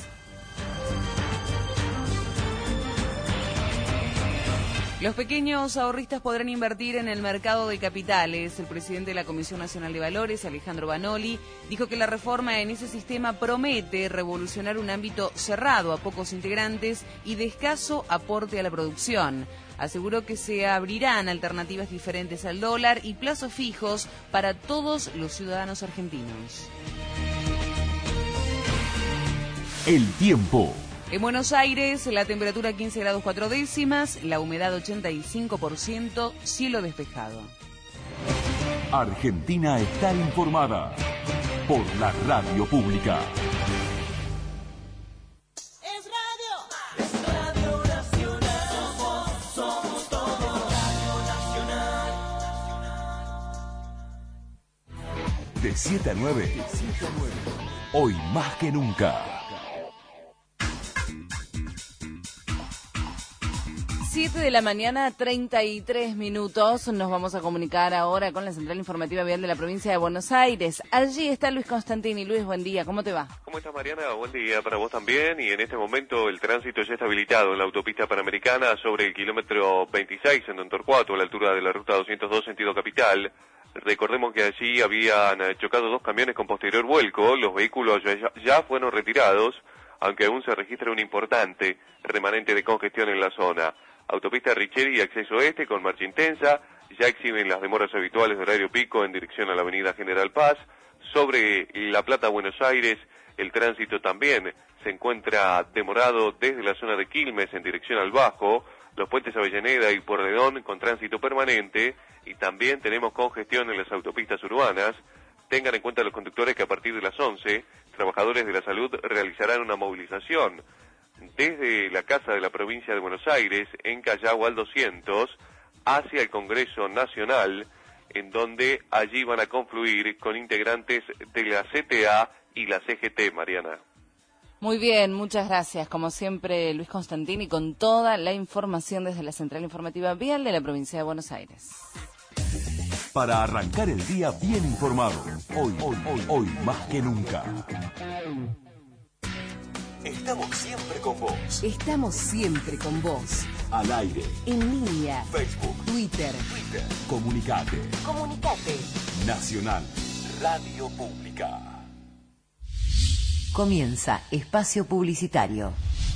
Los pequeños ahorristas podrán invertir en el mercado de capitales. El presidente de la Comisión Nacional de Valores, Alejandro Banoli, dijo que la reforma en ese sistema promete revolucionar un ámbito cerrado a pocos integrantes y de escaso aporte a la producción. Aseguró que se abrirán alternativas diferentes al dólar y plazos fijos para todos los ciudadanos argentinos. El tiempo. En Buenos Aires, la temperatura quince grados cuatro décimas, la humedad ochenta y cinco por ciento, cielo despejado. Argentina está informada por la radio pública. Es radio, es Radio Nacional, somos, somos todos Radio Nacional. De siete a nueve, hoy más que nunca. siete de la mañana, treinta y tres minutos. Nos vamos a comunicar ahora con la Central Informativa Vial de la provincia de Buenos Aires. Allí está Luis Constantini. Luis, buen día. ¿Cómo te va? ¿Cómo estás, Mariana? Buen día para vos también. Y en este momento el tránsito ya está habilitado en la autopista Panamericana sobre el kilómetro veintiséis en Don Torcuato, a la altura de la ruta doscientos dos sentido capital. Recordemos que allí habían chocado dos camiones con posterior vuelco. Los vehículos ya, ya fueron retirados, aunque aún se registra un importante remanente de congestión en la zona. Autopista Richeri y acceso este con marcha intensa, ya exhiben las demoras habituales de horario pico en dirección a la avenida General Paz. Sobre La Plata, Buenos Aires, el tránsito también se encuentra demorado desde la zona de Quilmes en dirección al Bajo, los puentes Avellaneda y Porredón con tránsito permanente, y también tenemos congestión en las autopistas urbanas. Tengan en cuenta los conductores que a partir de las once, trabajadores de la salud realizarán una movilización desde la Casa de la Provincia de Buenos Aires, en Callao al doscientos, hacia el Congreso Nacional, en donde allí van a confluir con integrantes de la C T A y la C G T, Mariana. Muy bien, muchas gracias. Como siempre, Luis Constantini, con toda la información desde la Central Informativa Vial de la provincia de Buenos Aires. Para arrancar el día bien informado, hoy, hoy, hoy, hoy más que nunca. Estamos siempre con vos. Estamos siempre con vos. Al aire. En línea. Facebook. Twitter. Twitter. Comunicate. Comunicate. Nacional. Radio Pública. Comienza Espacio Publicitario.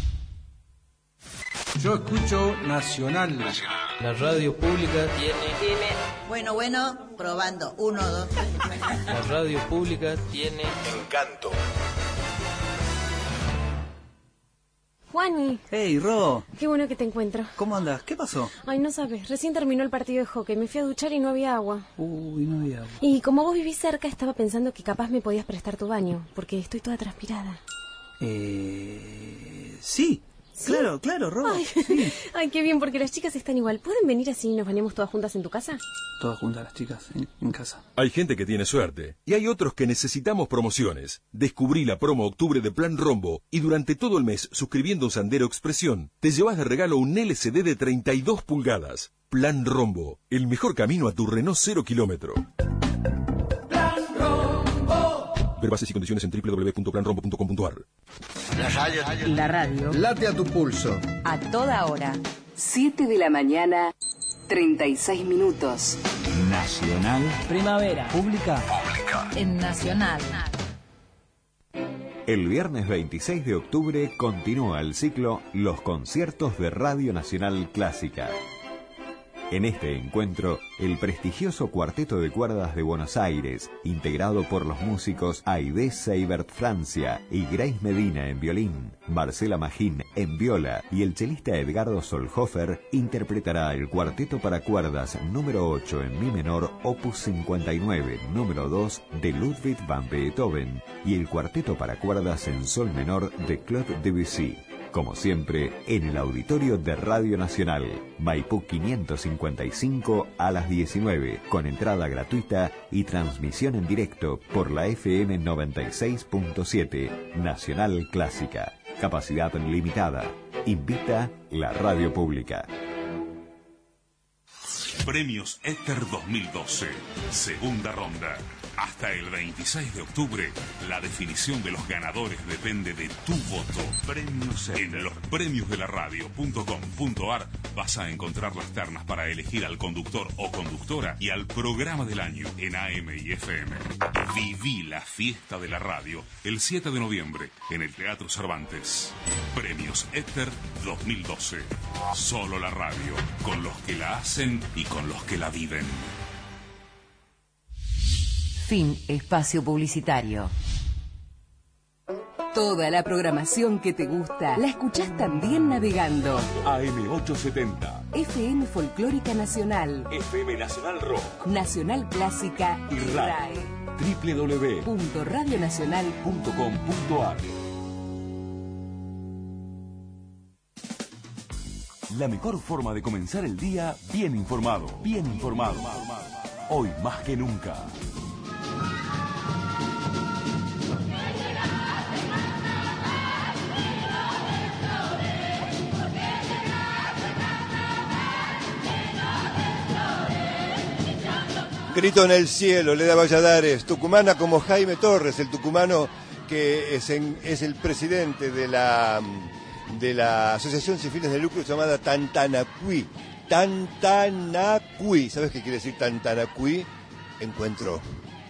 Yo escucho Nacional. Nacional. La radio pública tiene... tiene... Bueno, bueno, probando. Uno, dos, tres. La radio pública tiene... Encanto. Juani. Hey, Ro. Qué bueno que te encuentro. ¿Cómo andas? ¿Qué pasó? Ay, no sabes. Recién terminó el partido de hockey. Me fui a duchar y no había agua. Uy, no había agua. Y como vos vivís cerca, estaba pensando que capaz me podías prestar tu baño, porque estoy toda transpirada. Eh... Sí. ¿Sí? Claro, claro, Ro. Ay, sí. Ay, qué bien, porque las chicas están igual. ¿Pueden venir así y nos bañemos todas juntas en tu casa? Todas juntas las chicas, en, en casa. Hay gente que tiene suerte y hay otros que necesitamos promociones. Descubrí la promo octubre de Plan Rombo y durante todo el mes, suscribiendo un Sandero Expresión, te llevas de regalo un L C D de treinta y dos pulgadas. Plan Rombo, el mejor camino a tu Renault cero kilómetro. Plan Rombo. Ver bases y condiciones en doble u doble u doble u punto plan rombo punto com punto a r. La radio. La radio. Late a tu pulso. A toda hora. siete de la mañana, treinta y seis minutos. Nacional. Primavera. Pública. Pública. En Nacional. El viernes veintiséis de octubre continúa el ciclo Los conciertos de Radio Nacional Clásica. En este encuentro, el prestigioso Cuarteto de Cuerdas de Buenos Aires, integrado por los músicos Aidé Seibert Francia y Grace Medina en violín, Marcela Magín en viola y el chelista Edgardo Solhofer, interpretará el Cuarteto para Cuerdas número ocho en mi menor, opus cincuenta y nueve, número dos, de Ludwig van Beethoven, y el Cuarteto para Cuerdas en sol menor de Claude Debussy. Como siempre, en el auditorio de Radio Nacional, Maipú quinientos cincuenta y cinco a las diecinueve, con entrada gratuita y transmisión en directo por la F M noventa y seis punto siete, Nacional Clásica. Capacidad limitada. Invita la Radio Pública. Premios Éter dos mil doce, segunda ronda. Hasta el veintiséis de octubre, la definición de los ganadores depende de tu voto. Premios Éter. En los premios de la radio punto com punto ar vas a encontrar las ternas para elegir al conductor o conductora y al programa del año en A M y F M. Viví la fiesta de la radio el siete de noviembre en el Teatro Cervantes. Premios Éter dos mil doce. Solo la radio, con los que la hacen y con los que la viven. Fin espacio publicitario. Toda la programación que te gusta la escuchás también navegando. A M ochocientos setenta. F M Folclórica Nacional. F M Nacional Rock. Nacional Clásica y R A E. doble u doble u doble u punto radio nacional punto com punto ar. La mejor forma de comenzar el día bien informado. Bien informado. Hoy más que nunca. Grito en el cielo, Leda Valladares, tucumana como Jaime Torres, el tucumano que es, en, es el presidente de la, de la Asociación Sin Fines de Lucro llamada Tantanacuy. Tantanacuy, ¿sabes qué quiere decir Tantanacuy? Encuentro.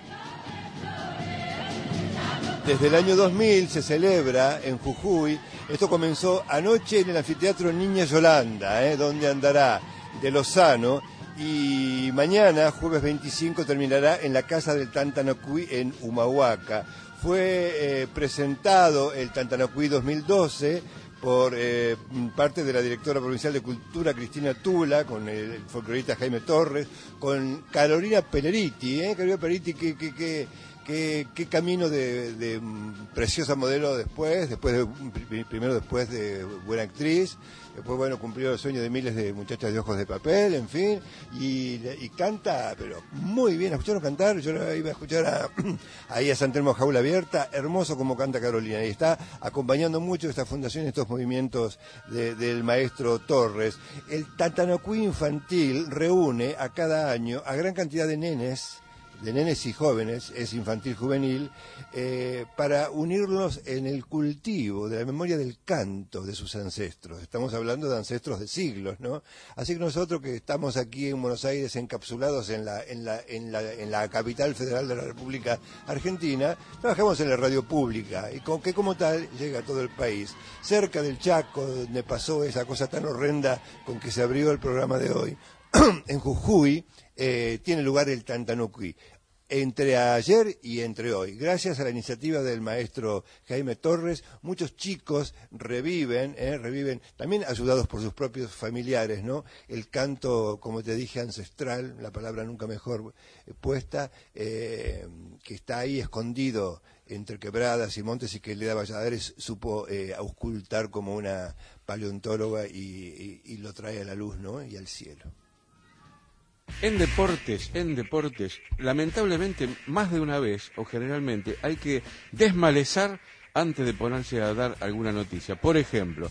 Desde el año dos mil se celebra en Jujuy, esto comenzó anoche en el anfiteatro Niña Yolanda, ¿eh? Donde andará de Lozano. Y mañana, jueves veinticinco, terminará en la Casa del Tantanacuy en Humahuaca. Fue eh, presentado el Tantanacuy dos mil doce por eh, parte de la directora provincial de Cultura, Cristina Tula, con el folclorista Jaime Torres, con Carolina Peleriti, ¿eh? Carolina Peleriti, que... que, que Qué, qué camino de, de preciosa modelo después, después de, primero después de buena actriz, después bueno cumplió el sueño de miles de muchachas de ojos de papel, en fin, y, y canta, pero muy bien. ¿La escucharon cantar? Yo la iba a escuchar a, ahí a San Telmo Jaula Abierta, hermoso como canta Carolina, y está acompañando mucho esta fundación, estos movimientos de, del maestro Torres. El Tantanacuy infantil reúne a cada año a gran cantidad de nenes, de nenes y jóvenes, es infantil juvenil, eh, para unirlos en el cultivo de la memoria del canto de sus ancestros. Estamos hablando de ancestros de siglos, ¿no? Así que nosotros que estamos aquí en Buenos Aires encapsulados en la, en la, en la, en la capital federal de la República Argentina, trabajamos en la radio pública y con, que como tal llega a todo el país. Cerca del Chaco, donde pasó esa cosa tan horrenda con que se abrió el programa de hoy, en Jujuy, eh, tiene lugar el Tantanacuy. Entre ayer y entre hoy, gracias a la iniciativa del maestro Jaime Torres, muchos chicos reviven, eh, reviven, también ayudados por sus propios familiares, ¿no? El canto, como te dije, ancestral, la palabra nunca mejor eh, puesta, eh, que está ahí escondido entre quebradas y montes y que Leda Valladares supo eh, auscultar como una paleontóloga y, y, y lo trae a la luz, ¿no? Y al cielo. En deportes, en deportes, lamentablemente más de una vez, o generalmente, hay que desmalezar antes de ponerse a dar alguna noticia. Por ejemplo,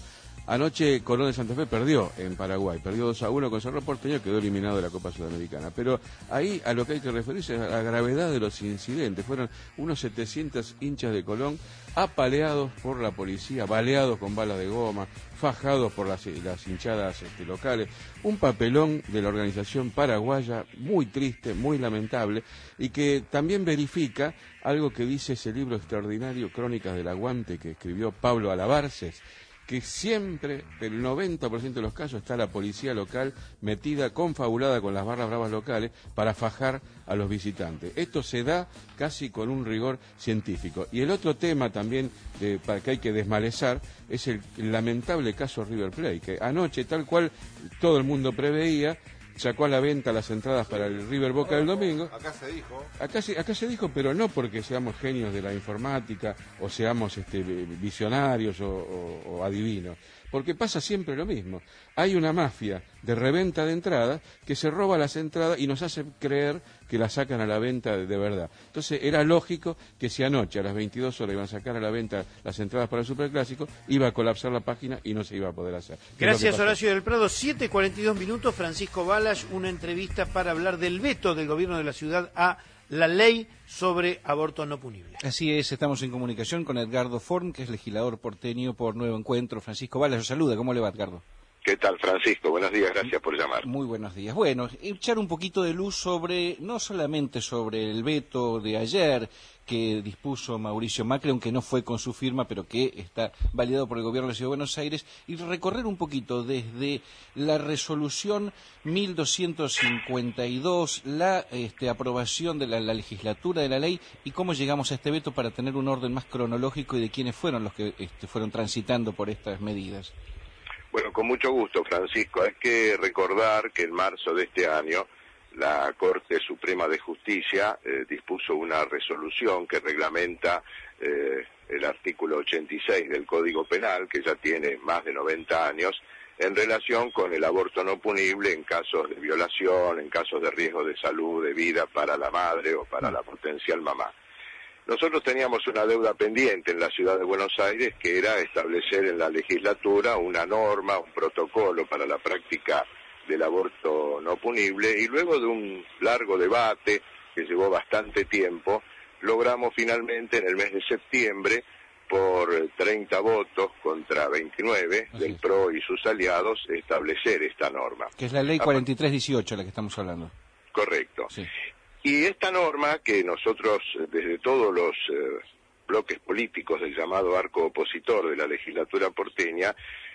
Anoche Colón de Santa Fe perdió en Paraguay, perdió dos a uno con Cerro Porteño, quedó eliminado de la Copa Sudamericana. Pero ahí a lo que hay que referirse es a la gravedad de los incidentes. Fueron unos setecientos hinchas de Colón apaleados por la policía, baleados con balas de goma, fajados por las, las hinchadas este, locales. Un papelón de la organización paraguaya muy triste, muy lamentable, y que también verifica algo que dice ese libro extraordinario, Crónicas del Aguante, que escribió Pablo Alabarces, que siempre, el noventa por ciento de los casos, está la policía local metida, confabulada con las barras bravas locales para fajar a los visitantes. Esto se da casi con un rigor científico. Y el otro tema también de, para que hay que desmalezar es el, el lamentable caso River Plate, que anoche, tal cual todo el mundo preveía, sacó a la venta las entradas para el River Boca del domingo. Acá se dijo. Acá se, acá se dijo, pero no porque seamos genios de la informática o seamos este, visionarios o, o, o adivinos, porque pasa siempre lo mismo. Hay una mafia de reventa de entradas que se roba las entradas y nos hace creer que las sacan a la venta de, de verdad. Entonces era lógico que si anoche a las veintidós horas iban a sacar a la venta las entradas para el Superclásico, iba a colapsar la página y no se iba a poder hacer. Gracias, Horacio del Prado. siete cuarenta y dos minutos, Francisco Balas, una entrevista para hablar del veto del gobierno de la ciudad a la ley sobre aborto no punible. Así es, estamos en comunicación con Edgardo Forn, que es legislador porteño por Nuevo Encuentro. Francisco Balas, lo saluda. ¿Cómo le va, Edgardo? ¿Qué tal, Francisco? Buenos días, gracias por llamar. Muy buenos días. Bueno, echar un poquito de luz sobre, no solamente sobre el veto de ayer que dispuso Mauricio Macri, aunque no fue con su firma, pero que está validado por el gobierno de la Ciudad de Buenos Aires, y recorrer un poquito desde la resolución mil doscientos cincuenta y dos, la este, aprobación de la, la legislatura de la ley, y cómo llegamos a este veto para tener un orden más cronológico y de quiénes fueron los que este, fueron transitando por estas medidas. Bueno, con mucho gusto, Francisco. Hay que recordar que en marzo de este año la Corte Suprema de Justicia eh, dispuso una resolución que reglamenta eh, el artículo ochenta y seis del Código Penal, que ya tiene más de noventa años, en relación con el aborto no punible en casos de violación, en casos de riesgo de salud, de vida para la madre o para la potencial mamá. Nosotros teníamos una deuda pendiente en la Ciudad de Buenos Aires, que era establecer en la legislatura una norma, un protocolo para la práctica del aborto no punible, y luego de un largo debate que llevó bastante tiempo, logramos finalmente en el mes de septiembre, por treinta votos contra veintinueve del P R O y sus aliados, establecer esta norma. Que es la ley cuarenta y tres dieciocho la que estamos hablando. Correcto. Sí. Y esta norma, que nosotros desde todos los eh, bloques políticos del llamado arco opositor de la legislatura porteña,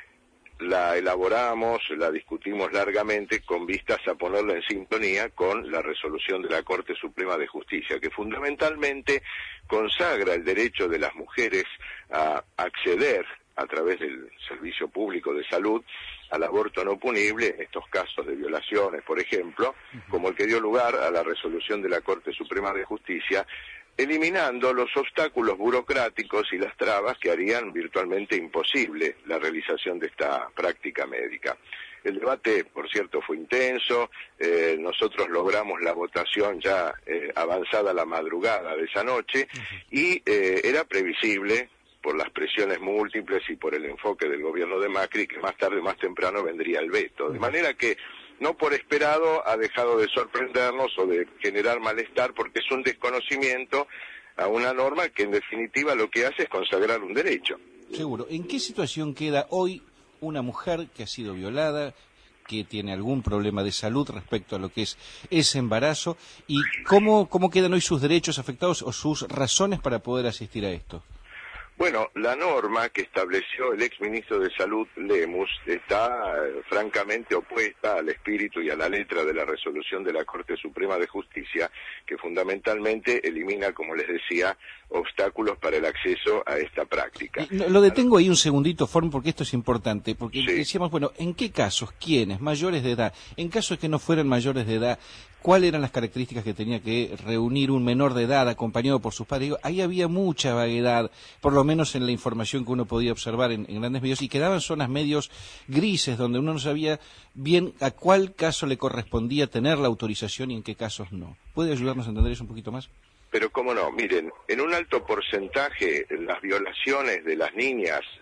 la elaboramos, la discutimos largamente con vistas a ponerla en sintonía con la resolución de la Corte Suprema de Justicia, que fundamentalmente consagra el derecho de las mujeres a acceder a través del Servicio Público de Salud al aborto no punible en estos casos de violaciones, por ejemplo, como el que dio lugar a la resolución de la Corte Suprema de Justicia, eliminando los obstáculos burocráticos y las trabas que harían virtualmente imposible la realización de esta práctica médica. El debate, por cierto, fue intenso, eh, nosotros logramos la votación ya eh, avanzada la madrugada de esa noche, y eh, era previsible, por las presiones múltiples y por el enfoque del gobierno de Macri, que más tarde o más temprano vendría el veto. De manera que, no por esperado, ha dejado de sorprendernos o de generar malestar, porque es un desconocimiento a una norma que en definitiva lo que hace es consagrar un derecho. Seguro. ¿En qué situación queda hoy una mujer que ha sido violada, que tiene algún problema de salud respecto a lo que es ese embarazo, y cómo, cómo quedan hoy sus derechos afectados o sus razones para poder asistir a esto? Bueno, la norma que estableció el exministro de Salud, Lemus, está eh, francamente opuesta al espíritu y a la letra de la resolución de la Corte Suprema de Justicia, que fundamentalmente elimina, como les decía, obstáculos para el acceso a esta práctica. Lo, lo detengo ahí un segundito, Form, porque esto es importante, porque sí. Decíamos, bueno, ¿en qué casos? ¿Quiénes? Mayores de edad. En casos que no fueran mayores de edad, ¿cuáles eran las características que tenía que reunir un menor de edad acompañado por sus padres? Digo, ahí había mucha vaguedad, por lo menos en la información que uno podía observar en, en grandes medios, y quedaban zonas medios grises donde uno no sabía bien a cuál caso le correspondía tener la autorización y en qué casos no. ¿Puede ayudarnos a entender eso un poquito más? Pero cómo no, miren, en un alto porcentaje las violaciones de las niñas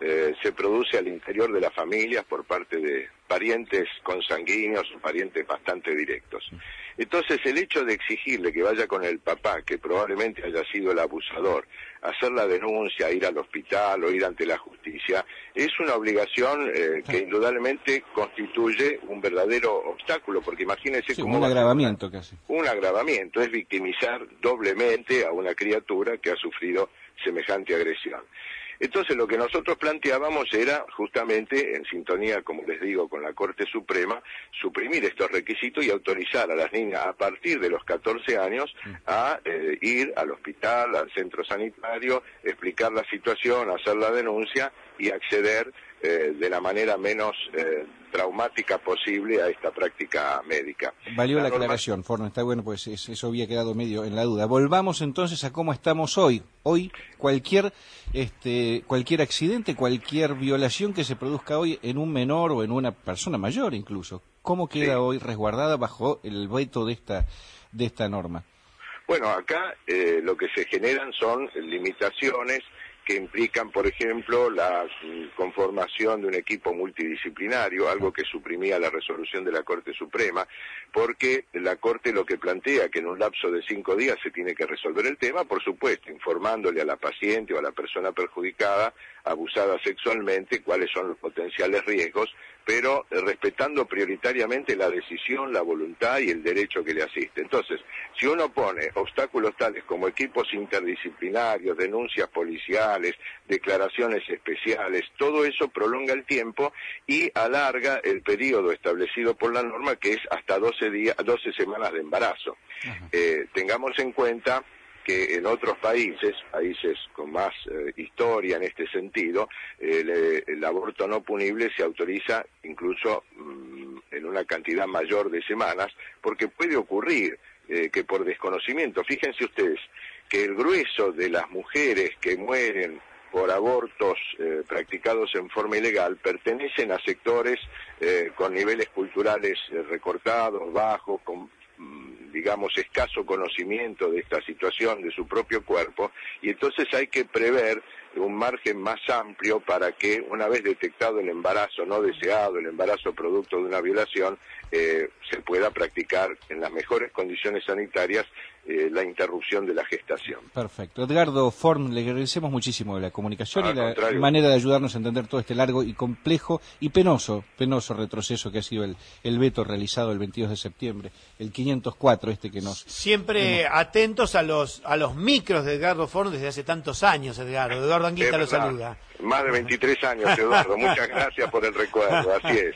eh, se produce al interior de las familias por parte de parientes consanguíneos o parientes bastante directos. Entonces, el hecho de exigirle que vaya con el papá, que probablemente haya sido el abusador, hacer la denuncia, ir al hospital o ir ante la justicia, es una obligación eh, que indudablemente constituye un verdadero obstáculo, porque imagínense Sí, cómo... un agravamiento casi. Un agravamiento, es victimizar doblemente a una criatura que ha sufrido semejante agresión. Entonces lo que nosotros planteábamos era justamente, en sintonía, como les digo, con la Corte Suprema, suprimir estos requisitos y autorizar a las niñas a partir de los catorce años a eh, ir al hospital, al centro sanitario, explicar la situación, hacer la denuncia y acceder eh, de la manera menos eh, traumática posible a esta práctica médica. Valió la, la norma... aclaración, Forno, está bueno, pues eso había quedado medio en la duda. Volvamos entonces a cómo estamos hoy. Hoy cualquier este cualquier accidente, cualquier violación que se produzca hoy en un menor o en una persona mayor incluso, ¿cómo queda sí. hoy resguardada bajo el veto de esta de esta norma? Bueno, acá eh, lo que se generan son limitaciones que implican, por ejemplo, la conformación de un equipo multidisciplinario, algo que suprimía la resolución de la Corte Suprema, porque la Corte lo que plantea que en un lapso de cinco días se tiene que resolver el tema, por supuesto, informándole a la paciente o a la persona perjudicada, abusada sexualmente, cuáles son los potenciales riesgos, pero respetando prioritariamente la decisión, la voluntad y el derecho que le asiste. Entonces, si uno pone obstáculos tales como equipos interdisciplinarios, denuncias policiales, declaraciones especiales, todo eso prolonga el tiempo y alarga el periodo establecido por la norma, que es hasta doce días, doce semanas de embarazo. Eh, tengamos en cuenta que en otros países, países con más eh, historia en este sentido, eh, le, el aborto no punible se autoriza incluso mmm, en una cantidad mayor de semanas, porque puede ocurrir eh, que por desconocimiento, fíjense ustedes, que el grueso de las mujeres que mueren por abortos eh, practicados en forma ilegal pertenecen a sectores eh, con niveles culturales eh, recortados, bajos, con digamos, escaso conocimiento de esta situación de su propio cuerpo, y entonces hay que prever un margen más amplio para que, una vez detectado el embarazo no deseado, el embarazo producto de una violación, eh, se pueda practicar en las mejores condiciones sanitarias eh, la interrupción de la gestación. Perfecto. Edgardo Forn, le agradecemos muchísimo la comunicación Al y la contrario. manera de ayudarnos a entender todo este largo y complejo y penoso, penoso retroceso que ha sido el, el veto realizado el veintidós de septiembre, el quinientos cuatro este que nos... Siempre hemos... atentos a los a los micros de Edgardo Forn desde hace tantos años, Edgardo. Eduardo Anguita lo saluda. Más de veintitrés años, Eduardo. Muchas gracias por el recuerdo, así es.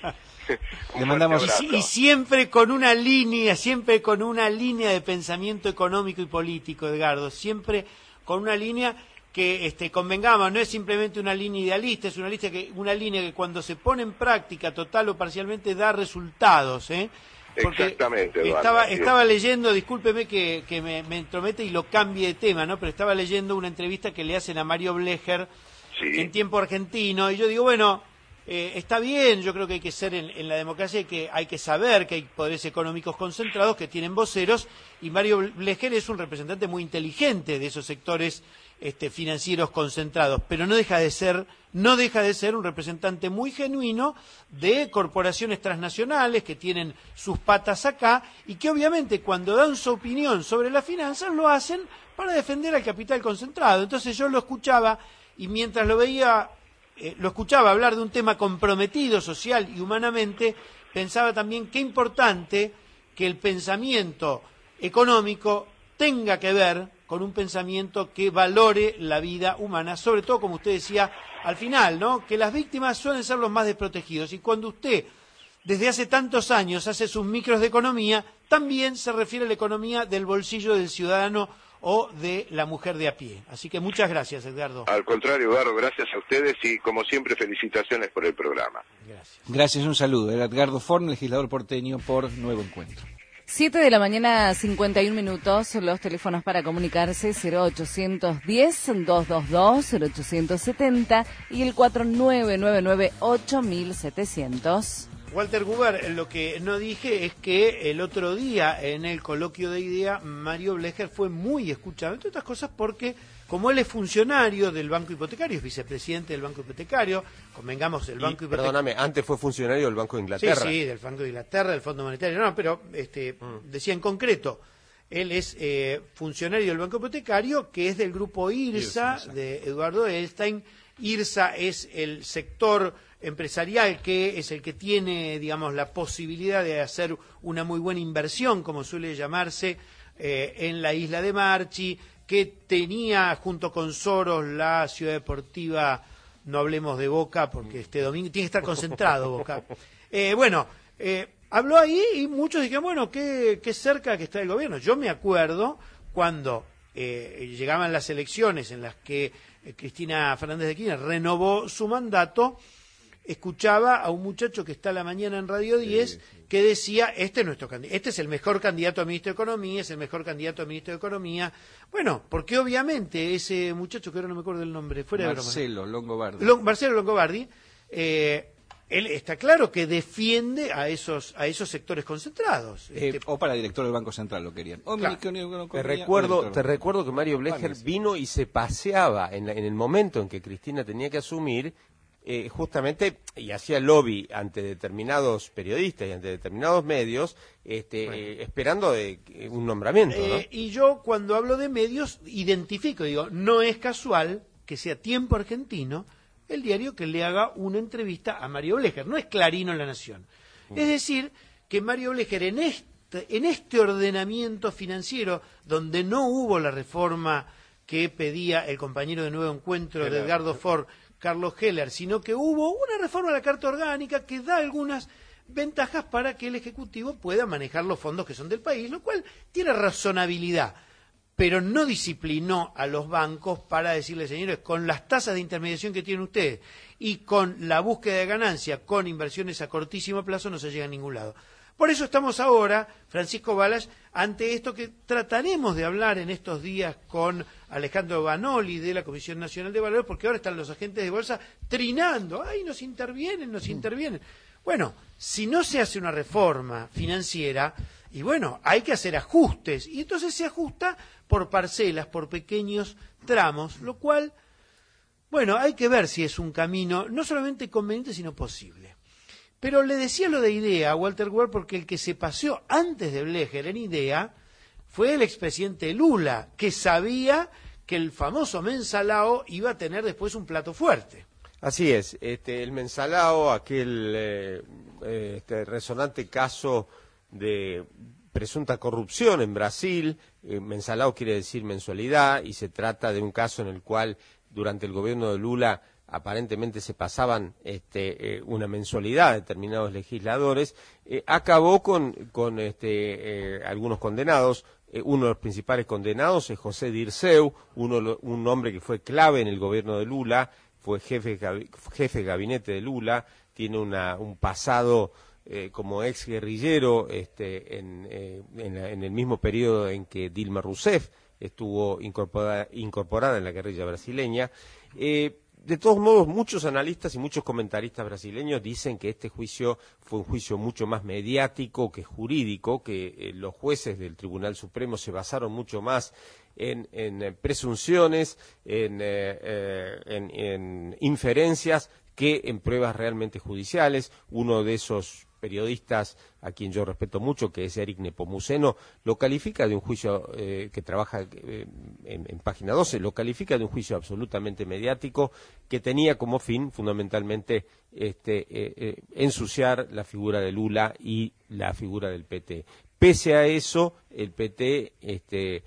Le mandamos y, y siempre con una línea, siempre con una línea de pensamiento económico y político, Edgardo, siempre con una línea que este, convengamos, no es simplemente una línea idealista, es una, lista que, una línea que cuando se pone en práctica total o parcialmente da resultados, ¿eh? Porque Exactamente, Eduardo, estaba, estaba leyendo, discúlpeme que, que me, me entromete y lo cambie de tema, ¿no? Pero estaba leyendo una entrevista que le hacen a Mario Blecher sí. en Tiempo Argentino, y yo digo, bueno, eh, está bien, yo creo que hay que ser en, en la democracia, hay que, hay que saber que hay poderes económicos concentrados que tienen voceros, y Mario Blecher es un representante muy inteligente de esos sectores este, financieros concentrados, pero no deja de ser, no deja de ser un representante muy genuino de corporaciones transnacionales que tienen sus patas acá y que obviamente cuando dan su opinión sobre las finanzas lo hacen para defender al capital concentrado. Entonces yo lo escuchaba y mientras lo veía, eh, lo escuchaba hablar de un tema comprometido social y humanamente, pensaba también qué importante que el pensamiento económico tenga que ver con un pensamiento que valore la vida humana, sobre todo, como usted decía al final, ¿no? Que las víctimas suelen ser los más desprotegidos, y cuando usted, desde hace tantos años, hace sus micros de economía, también se refiere a la economía del bolsillo del ciudadano o de la mujer de a pie. Así que muchas gracias, Edgardo. Al contrario, Eduardo, gracias a ustedes y, como siempre, felicitaciones por el programa. Gracias. Gracias, un saludo. Era Edgardo Forn, legislador porteño por Nuevo Encuentro. siete de la mañana, cincuenta y un minutos, los teléfonos para comunicarse cero ochocientos diez, doscientos veintidós, cero ochocientos setenta y el cuatro nueve nueve nueve, ocho mil setecientos. Walter Guber, lo que no dije es que el otro día en el coloquio de idea Mario Blecher fue muy escuchado, entre otras cosas porque como él es funcionario del Banco Hipotecario, es vicepresidente del Banco Hipotecario, convengamos el Banco y, Hipotecario... Perdóname, antes fue funcionario del Banco de Inglaterra. Sí, sí, del Banco de Inglaterra, del Fondo Monetario, no, pero este, mm. decía en concreto, él es eh, funcionario del Banco Hipotecario, que es del grupo IRSA, IRSA de Eduardo Elstein. IRSA es el sector empresarial que es el que tiene, digamos, la posibilidad de hacer una muy buena inversión, como suele llamarse, eh, en la isla de Marchi, que tenía junto con Soros la ciudad deportiva, no hablemos de Boca, porque este domingo tiene que estar concentrado Boca. Eh, bueno, eh, habló ahí y muchos dijeron, bueno, qué, qué cerca que está el gobierno. Yo me acuerdo cuando eh, llegaban las elecciones en las que eh, Cristina Fernández de Kirchner renovó su mandato, escuchaba a un muchacho que está a la mañana en Radio diez sí, sí. que decía, este es nuestro candidato, este es el mejor candidato a ministro de Economía, es el mejor candidato a ministro de Economía. Bueno, porque obviamente ese muchacho, que ahora no me acuerdo del nombre, fuera Marcelo de broma. Longobardi. Long, Marcelo Longobardi, eh, él está claro que defiende a esos a esos sectores concentrados. Eh, este, o para director del Banco Central lo querían. O claro. Te recuerdo, te recuerdo que Mario Blecher vino y se paseaba en, la, en el momento en que Cristina tenía que asumir, Eh, justamente, y hacía lobby ante determinados periodistas y ante determinados medios, este, bueno. eh, esperando de, eh, un nombramiento, ¿no? Eh, y yo, cuando hablo de medios, identifico, digo, no es casual que sea Tiempo Argentino el diario que le haga una entrevista a Mario Blecher, no es Clarín o La Nación. Mm. Es decir, que Mario Blecher en este, en este ordenamiento financiero, donde no hubo la reforma que pedía el compañero de Nuevo Encuentro claro. de Edgardo Ford, Carlos Heller, sino que hubo una reforma a la Carta Orgánica que da algunas ventajas para que el Ejecutivo pueda manejar los fondos que son del país, lo cual tiene razonabilidad, pero no disciplinó a los bancos para decirles, señores, con las tasas de intermediación que tienen ustedes y con la búsqueda de ganancia, con inversiones a cortísimo plazo, no se llega a ningún lado. Por eso estamos ahora, Francisco Balas, ante esto que trataremos de hablar en estos días con Alejandro Banoli de la Comisión Nacional de Valores, porque ahora están los agentes de bolsa trinando, ¡ay, nos intervienen, nos intervienen! Bueno, si no se hace una reforma financiera, y bueno, hay que hacer ajustes, y entonces se ajusta por parcelas, por pequeños tramos, lo cual, bueno, hay que ver si es un camino no solamente conveniente, sino posible. Pero le decía lo de IDEA a Walter Guber porque el que se paseó antes de Blecher en IDEA fue el expresidente Lula, que sabía que el famoso mensalao iba a tener después un plato fuerte. Así es, este, el mensalao, aquel eh, este, resonante caso de presunta corrupción en Brasil, eh, mensalao quiere decir mensualidad, y se trata de un caso en el cual durante el gobierno de Lula aparentemente se pasaban este, eh, una mensualidad a determinados legisladores, eh, acabó con, con este, eh, algunos condenados. Eh, uno de los principales condenados es José Dirceu, uno, un hombre que fue clave en el gobierno de Lula, fue jefe, jefe de gabinete de Lula, tiene una, un pasado eh, como ex guerrillero este, en, eh, en, la, en el mismo periodo en que Dilma Rousseff estuvo incorporada, incorporada en la guerrilla brasileña. Eh, De todos modos, muchos analistas y muchos comentaristas brasileños dicen que este juicio fue un juicio mucho más mediático que jurídico, que eh, los jueces del Tribunal Supremo se basaron mucho más en, en eh, presunciones, en, eh, eh, en, en inferencias, que en pruebas realmente judiciales. Uno de esos periodistas, a quien yo respeto mucho, que es Eric Nepomuceno, lo califica de un juicio eh, que trabaja eh, en, en Página doce, lo califica de un juicio absolutamente mediático que tenía como fin fundamentalmente este, eh, eh, ensuciar la figura de Lula y la figura del P T. Pese a eso, el P T, este,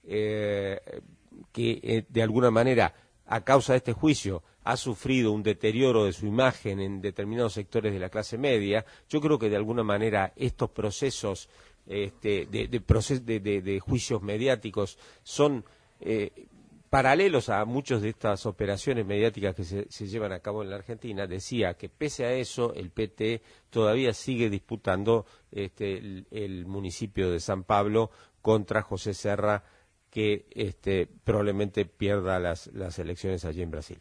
eh, que eh, de alguna manera, a causa de este juicio, ha sufrido un deterioro de su imagen en determinados sectores de la clase media, yo creo que de alguna manera estos procesos este, de, de, proces de, de, de juicios mediáticos son eh, paralelos a muchas de estas operaciones mediáticas que se, se llevan a cabo en la Argentina. Decía que pese a eso el P T todavía sigue disputando este, el, el municipio de San Pablo contra José Serra, que este, probablemente pierda las, las elecciones allí en Brasil.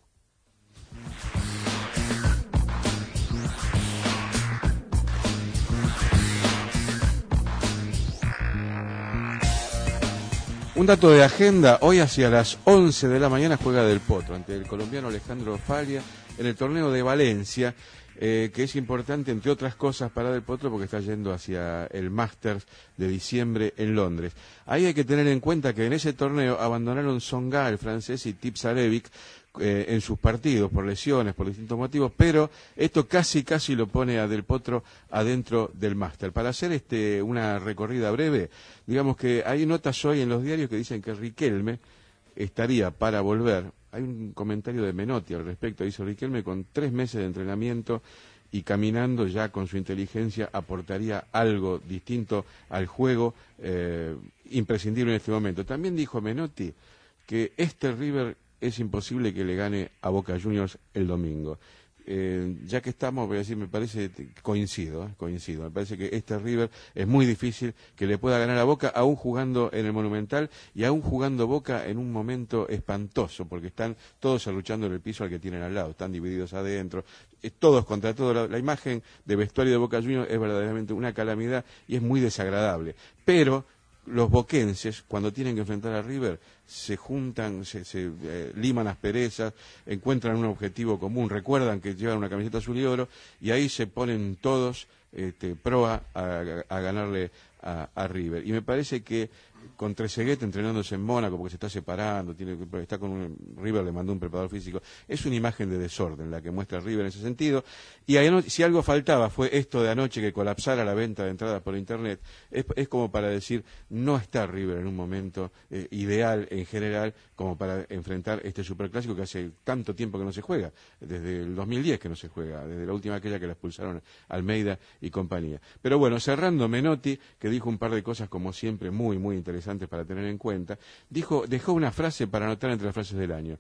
Un dato de agenda, hoy hacia las once de la mañana juega Del Potro ante el colombiano Alejandro Falia en el torneo de Valencia, eh, que es importante, entre otras cosas, para Del Potro porque está yendo hacia el Masters de diciembre en Londres. Ahí hay que tener en cuenta que en ese torneo abandonaron Tsonga, el francés, y Tipsarevic eh, en sus partidos por lesiones, por distintos motivos, pero esto casi casi lo pone a Del Potro adentro del Master. Para hacer este una recorrida breve, digamos que hay notas hoy en los diarios que dicen que Riquelme estaría para volver. Hay un comentario de Menotti al respecto, dice Riquelme con tres meses de entrenamiento y caminando ya con su inteligencia aportaría algo distinto al juego, eh, imprescindible en este momento. También dijo Menotti que este River es imposible que le gane a Boca Juniors el domingo. Eh, ya que estamos, voy a decir, me parece, coincido, eh, coincido, me parece que este River es muy difícil que le pueda ganar a Boca, aún jugando en el Monumental y aún jugando Boca en un momento espantoso, porque están todos luchando en el piso al que tienen al lado, están divididos adentro, eh, todos contra todos. La, la imagen de vestuario de Boca Juniors es verdaderamente una calamidad y es muy desagradable, pero los boquenses, cuando tienen que enfrentar a River, se juntan, se, se eh, liman asperezas, encuentran un objetivo común, recuerdan que llevan una camiseta azul y oro, y ahí se ponen todos este, proa a, a ganarle a, a River. Y me parece que con Trezeguet entrenándose en Mónaco porque se está separando, tiene, está con un, River le mandó un preparador físico, es una imagen de desorden la que muestra River en ese sentido. Y ahí, si algo faltaba fue esto de anoche, que colapsara la venta de entradas por internet. Es, es como para decir, no está River en un momento eh, ideal en general como para enfrentar este superclásico que hace tanto tiempo que no se juega, desde el dos mil diez que no se juega, desde la última aquella que la expulsaron Almeida y compañía. Pero bueno, cerrando, Menotti, que dijo un par de cosas como siempre muy, muy interesantes para tener en cuenta, dijo, dejó una frase para anotar entre las frases del año.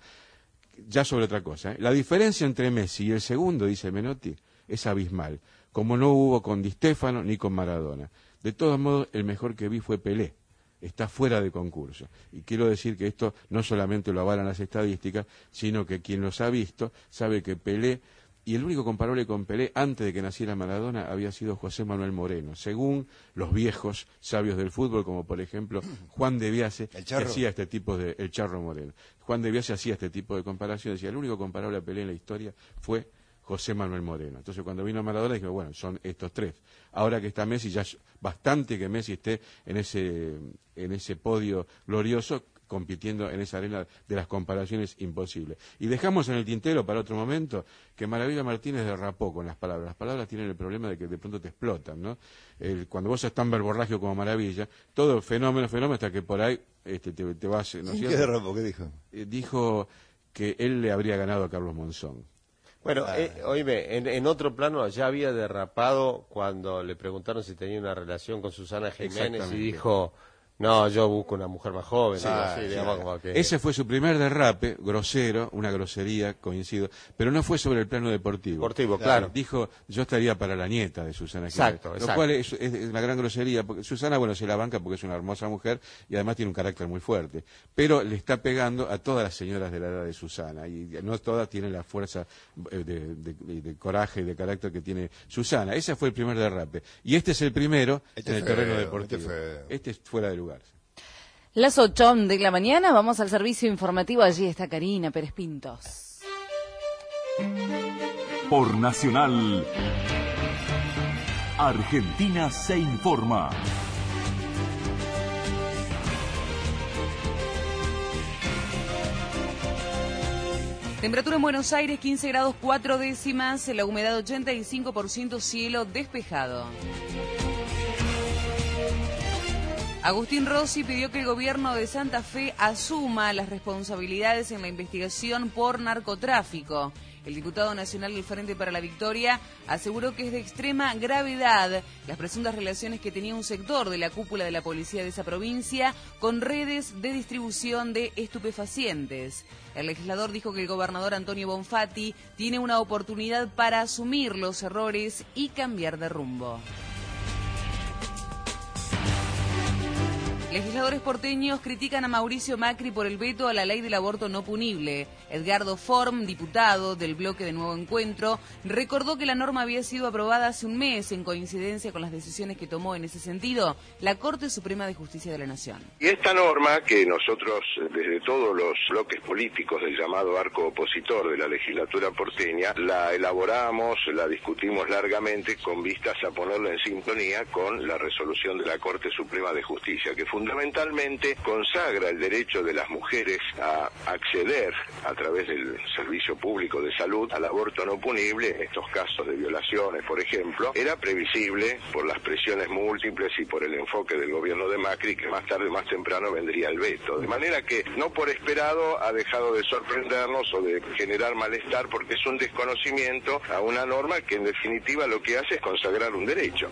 Ya sobre otra cosa, ¿eh? La diferencia entre Messi y el segundo, dice Menotti, es abismal, como no hubo con Di Stéfano ni con Maradona. De todos modos, el mejor que vi fue Pelé. Está fuera de concurso. Y quiero decir que esto no solamente lo avalan las estadísticas, sino que quien los ha visto sabe que Pelé, y el único comparable con Pelé antes de que naciera Maradona había sido José Manuel Moreno, según los viejos sabios del fútbol, como por ejemplo Juan de Biase, que hacía este tipo de, el Charro Moreno. Juan de Biase hacía este tipo de comparaciones, y el único comparable a Pelé en la historia fue José Manuel Moreno. Entonces cuando vino Maradona dije, bueno, son estos tres. Ahora que está Messi, ya es bastante que Messi esté en ese, en ese podio glorioso, compitiendo en esa arena de las comparaciones imposibles. Y dejamos en el tintero para otro momento que Maravilla Martínez derrapó con las palabras. Las palabras tienen el problema de que de pronto te explotan, ¿no? El, cuando vos sos tan verborrágico como Maravilla, todo fenómeno, fenómeno, hasta que por ahí este, te, te vas... ¿no? ¿Qué derrapó? ¿Qué dijo? Eh, dijo que él le habría ganado a Carlos Monzón. Bueno, eh, oíme, en, en otro plano ya había derrapado cuando le preguntaron si tenía una relación con Susana Jiménez y dijo, no, yo busco una mujer más joven. Sí, ah, sí, digamos, sí. como que... Ese fue su primer derrape, grosero, una grosería, coincido, pero no fue sobre el plano deportivo. Deportivo, claro. Dijo, yo estaría para la nieta de Susana Jiménez. Exacto, Lo exacto. cual es, es, es una gran grosería, porque Susana, bueno, se la banca porque es una hermosa mujer y además tiene un carácter muy fuerte, pero le está pegando a todas las señoras de la edad de Susana, y no todas tienen la fuerza de, de, de, de coraje y de carácter que tiene Susana. Ese fue el primer derrape. Y este es el primero este en el feo, terreno deportivo. Este, feo. Este es fuera de lugar. Las ocho de la mañana, vamos al servicio informativo. Allí está Karina Pérez Pintos. Por Nacional, Argentina se informa. Temperatura en Buenos Aires, quince grados cuatro décimas, la humedad ochenta y cinco por ciento, cielo despejado. Agustín Rossi pidió que el gobierno de Santa Fe asuma las responsabilidades en la investigación por narcotráfico. El diputado nacional del Frente para la Victoria aseguró que es de extrema gravedad las presuntas relaciones que tenía un sector de la cúpula de la policía de esa provincia con redes de distribución de estupefacientes. El legislador dijo que el gobernador Antonio Bonfatti tiene una oportunidad para asumir los errores y cambiar de rumbo. Legisladores porteños critican a Mauricio Macri por el veto a la ley del aborto no punible. Edgardo Form, diputado del bloque de Nuevo Encuentro, recordó que la norma había sido aprobada hace un mes en coincidencia con las decisiones que tomó en ese sentido la Corte Suprema de Justicia de la Nación. Y esta norma, que nosotros desde todos los bloques políticos del llamado arco opositor de la legislatura porteña, la elaboramos, la discutimos largamente con vistas a ponerla en sintonía con la resolución de la Corte Suprema de Justicia, que fundamentalmente consagra el derecho de las mujeres a acceder a través del servicio público de salud al aborto no punible. En estos casos de violaciones, por ejemplo, era previsible por las presiones múltiples y por el enfoque del gobierno de Macri que más tarde o más temprano vendría el veto. De manera que no por esperado ha dejado de sorprendernos o de generar malestar, porque es un desconocimiento a una norma que en definitiva lo que hace es consagrar un derecho.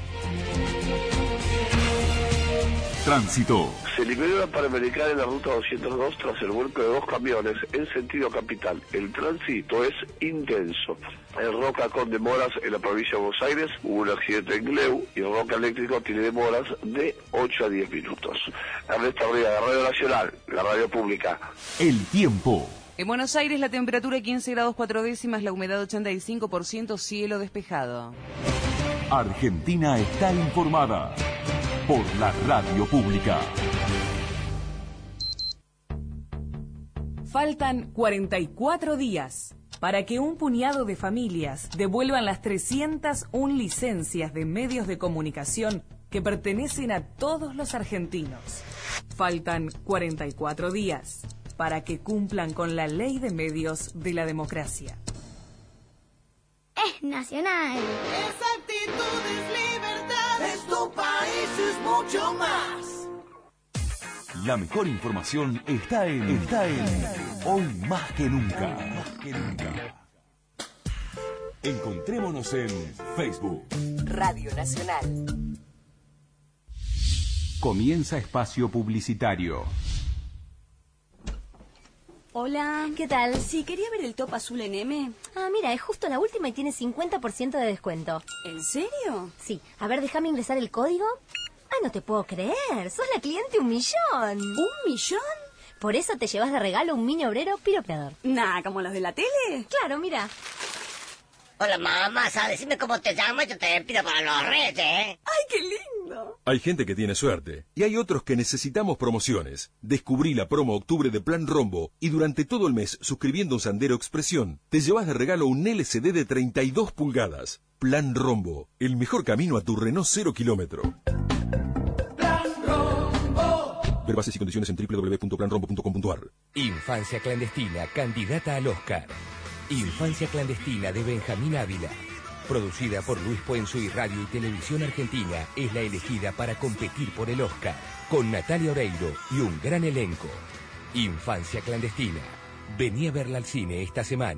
Tránsito. Se liberó la Panamericana en la ruta doscientos dos tras el vuelco de dos camiones en sentido capital. El tránsito es intenso. En Roca con demoras en la provincia de Buenos Aires hubo un accidente en Gleu y en Roca Eléctrico tiene demoras de ocho a diez minutos. Ernesto Arriba, de Radio Nacional, la radio pública. El tiempo. En Buenos Aires la temperatura quince grados cuatro décimas, la humedad ochenta y cinco por ciento, cielo despejado. Argentina está informada por la radio pública. Faltan cuarenta y cuatro días para que un puñado de familias devuelvan las trescientas una licencias de medios de comunicación que pertenecen a todos los argentinos. Faltan cuarenta y cuatro días para que cumplan con la ley de medios de la democracia. Es nacional. Esa actitud es libertad. Es tu país, es mucho más. La mejor información está en, está en Hoy Más que Nunca. Más que nunca. Encontrémonos en Facebook. Radio Nacional. Comienza espacio publicitario. Hola, ¿qué tal? Sí, quería ver el top azul en M. Ah, mira, es justo la última y tiene cincuenta por ciento de descuento. ¿En serio? Sí. A ver, déjame ingresar el código. Ah, no te puedo creer. Sos la cliente un millón. ¿Un millón? Por eso te llevas de regalo un mini obrero piropeador. Nah, ¿como los de la tele? Claro, mira. Hola, mamá, ¿sabes? Decime cómo te llamas, yo te pido para los reyes, ¿eh? ¡Ay, qué lindo! Hay gente que tiene suerte y hay otros que necesitamos promociones. Descubrí la promo octubre de Plan Rombo y durante todo el mes, suscribiendo un Sandero Expresión, te llevas de regalo un L C D de treinta y dos pulgadas. Plan Rombo, el mejor camino a tu Renault cero kilómetro. Plan Rombo. Ver bases y condiciones en doble u doble u doble u punto plan rombo punto com punto a r. Infancia clandestina, candidata al Oscar. Infancia clandestina de Benjamín Ávila. Producida por Luis Puenzo y Radio y Televisión Argentina, es la elegida para competir por el Oscar, con Natalia Oreiro y un gran elenco. Infancia clandestina. Vení a verla al cine esta semana.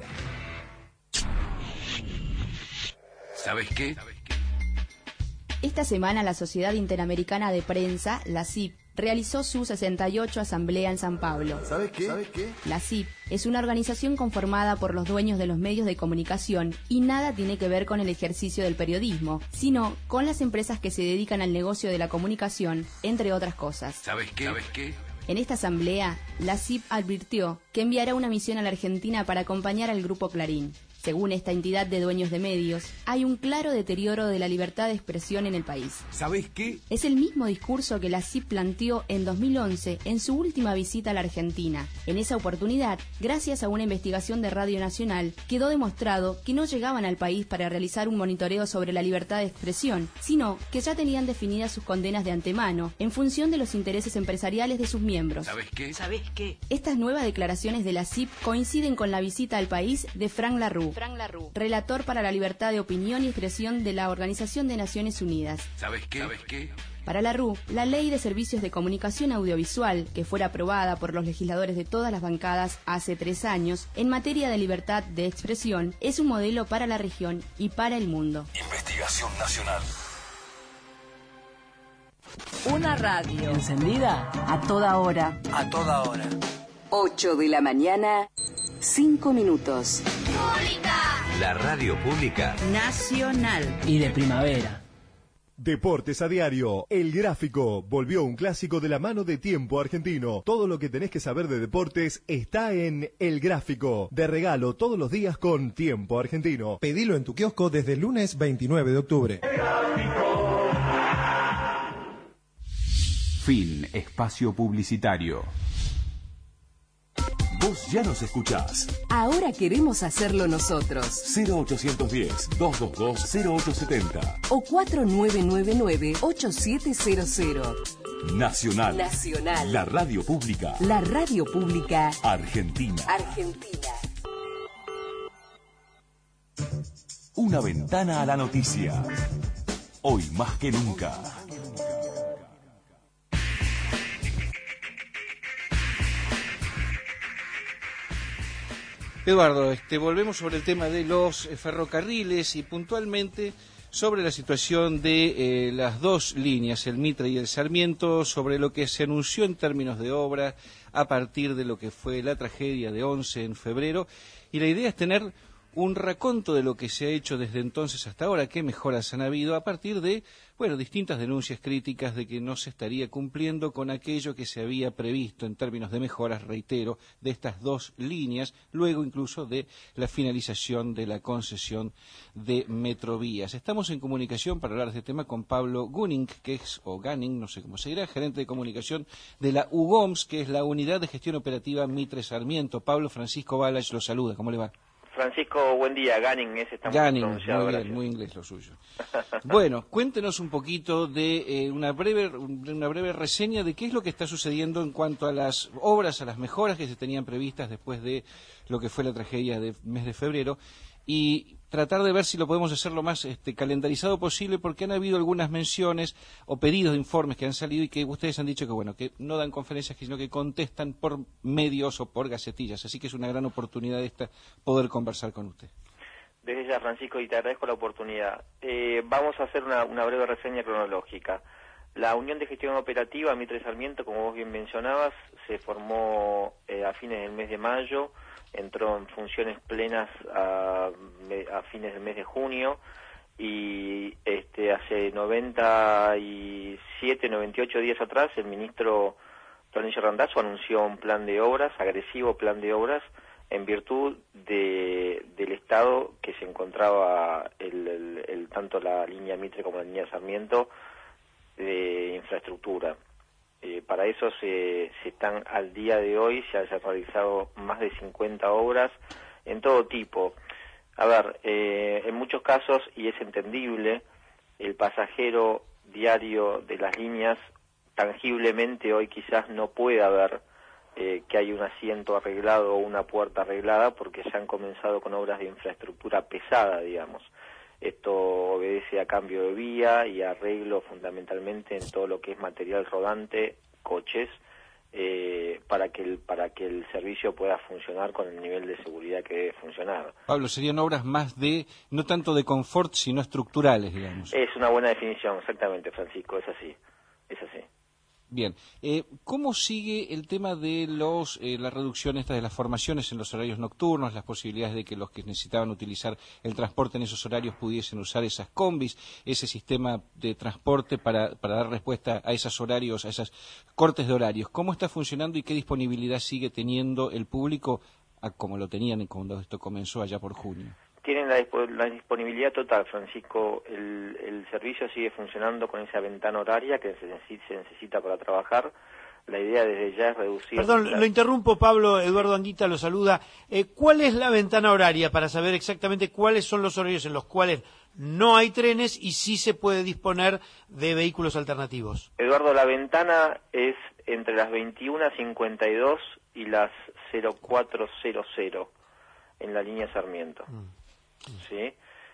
¿Sabes qué? Esta semana la Sociedad Interamericana de Prensa, la C I P, realizó su sesenta y ocho Asamblea en San Pablo. ¿Sabes qué? ¿Sabes qué? La C I P es una organización conformada por los dueños de los medios de comunicación y nada tiene que ver con el ejercicio del periodismo, sino con las empresas que se dedican al negocio de la comunicación, entre otras cosas. ¿Sabes qué? ¿Sabes qué? En esta asamblea, la C I P advirtió que enviará una misión a la Argentina para acompañar al Grupo Clarín. Según esta entidad de dueños de medios, hay un claro deterioro de la libertad de expresión en el país. ¿Sabes qué? Es el mismo discurso que la C I P planteó en dos mil once en su última visita a la Argentina. En esa oportunidad, gracias a una investigación de Radio Nacional, quedó demostrado que no llegaban al país para realizar un monitoreo sobre la libertad de expresión, sino que ya tenían definidas sus condenas de antemano, en función de los intereses empresariales de sus miembros. ¿Sabes qué? ¿Sabes qué? Estas nuevas declaraciones de la C I P coinciden con la visita al país de Frank LaRue, Frank LaRue, relator para la libertad de opinión y expresión de la Organización de Naciones Unidas. ¿Sabes qué? ¿Sabes qué? Para LaRue, la Ley de Servicios de Comunicación Audiovisual, que fuera aprobada por los legisladores de todas las bancadas hace tres años, en materia de libertad de expresión, es un modelo para la región y para el mundo. Investigación Nacional. Una radio encendida a toda hora. A toda hora. ocho de la mañana, cinco minutos. La radio pública Nacional Y de primavera. Deportes a diario. El Gráfico volvió un clásico de la mano de Tiempo Argentino. Todo lo que tenés que saber de deportes está en El Gráfico. De regalo todos los días con Tiempo Argentino. Pedilo en tu kiosco desde el lunes veintinueve de octubre. Fin. Espacio publicitario. Vos ya nos escuchás. Ahora queremos hacerlo nosotros. cero ochocientos diez, doscientos veintidós, cero ochocientos setenta. O cuatro nueve nueve nueve, ocho siete cero cero. Nacional. Nacional. La radio pública. La radio pública. Argentina. Argentina. Una ventana a la noticia. Hoy más que nunca. Eduardo, este, volvemos sobre el tema de los eh, ferrocarriles y puntualmente sobre la situación de eh, las dos líneas, el Mitre y el Sarmiento, sobre lo que se anunció en términos de obra a partir de lo que fue la tragedia de once en febrero. Y la idea es tener un raconto de lo que se ha hecho desde entonces hasta ahora, qué mejoras han habido a partir de, bueno, distintas denuncias críticas de que no se estaría cumpliendo con aquello que se había previsto en términos de mejoras, reitero, de estas dos líneas, luego incluso de la finalización de la concesión de Metrovías. Estamos en comunicación para hablar de este tema con Pablo Gunning, que es, o Gunning, no sé cómo se dirá, gerente de comunicación de la U G O M S, que es la Unidad de Gestión Operativa Mitre Sarmiento. Pablo Francisco Balach lo saluda, ¿cómo le va? Francisco, buen día. Gunning, ese está muy pronunciado. Muy bien, gracias. Muy inglés lo suyo. Bueno, cuéntenos un poquito de eh, una breve una breve reseña de qué es lo que está sucediendo en cuanto a las obras, a las mejoras que se tenían previstas después de lo que fue la tragedia del mes de febrero, y tratar de ver si lo podemos hacer lo más este, calendarizado posible, porque han habido algunas menciones o pedidos de informes que han salido y que ustedes han dicho que bueno que no dan conferencias, sino que contestan por medios o por gacetillas, así que es una gran oportunidad esta poder conversar con usted. Desde ya, Francisco, y te agradezco la oportunidad. Eh, vamos a hacer una, una breve reseña cronológica. La Unión de Gestión Operativa Mitre Sarmiento, como vos bien mencionabas, se formó eh, a fines del mes de mayo, entró en funciones plenas a, a fines del mes de junio y este hace noventa y siete, noventa y ocho días atrás el ministro Tornillo Randazzo anunció un plan de obras, agresivo plan de obras, en virtud de, del estado que se encontraba el, el, el, tanto la línea Mitre como la línea Sarmiento de infraestructura. Eh, para eso se, se están al día de hoy, se han realizado más de cincuenta obras en todo tipo. A ver, eh, en muchos casos, y es entendible, el pasajero diario de las líneas tangiblemente hoy quizás no pueda ver eh, que hay un asiento arreglado o una puerta arreglada porque se han comenzado con obras de infraestructura pesada, digamos. Esto obedece a cambio de vía y arreglo fundamentalmente en todo lo que es material rodante, coches, eh, para que el para que el servicio pueda funcionar con el nivel de seguridad que debe funcionar. Pablo, serían obras más de, no tanto de confort, sino estructurales, digamos. Es una buena definición, exactamente, Francisco, es así, es así. Bien, eh, ¿cómo sigue el tema de los eh, la reducción esta de las formaciones en los horarios nocturnos, las posibilidades de que los que necesitaban utilizar el transporte en esos horarios pudiesen usar esas combis, ese sistema de transporte para, para dar respuesta a esos horarios, a esos cortes de horarios? ¿Cómo está funcionando y qué disponibilidad sigue teniendo el público a como lo tenían cuando esto comenzó allá por junio? Tienen la, la disponibilidad total, Francisco. El, el servicio sigue funcionando con esa ventana horaria que se, se necesita para trabajar. La idea desde ya es reducir... Perdón, la... lo interrumpo, Pablo. Eduardo Anguita lo saluda. Eh, ¿Cuál es la ventana horaria para saber exactamente cuáles son los horarios en los cuales no hay trenes y sí se puede disponer de vehículos alternativos? Eduardo, la ventana es entre las veintiuna cincuenta y dos y las cero cuatro cero cero en la línea Sarmiento. Mm. ¿Sí?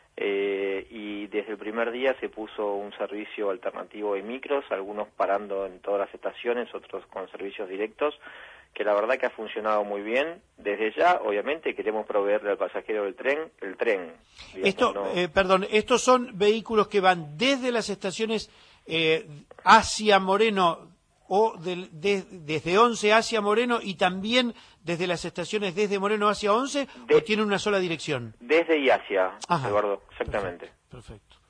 Eh, y desde el primer día se puso un servicio alternativo de micros, algunos parando en todas las estaciones, otros con servicios directos, que la verdad que ha funcionado muy bien. Desde ya, obviamente, queremos proveerle al pasajero del tren el tren. Digamos, Esto, ¿no? eh, perdón, estos son vehículos que van desde las estaciones eh, hacia Moreno o del, de, desde Once hacia Moreno y también desde las estaciones desde Moreno hacia Once, de, o tiene una sola dirección. Desde y hacia, Ajá. Eduardo, exactamente. Perfecto. perfecto.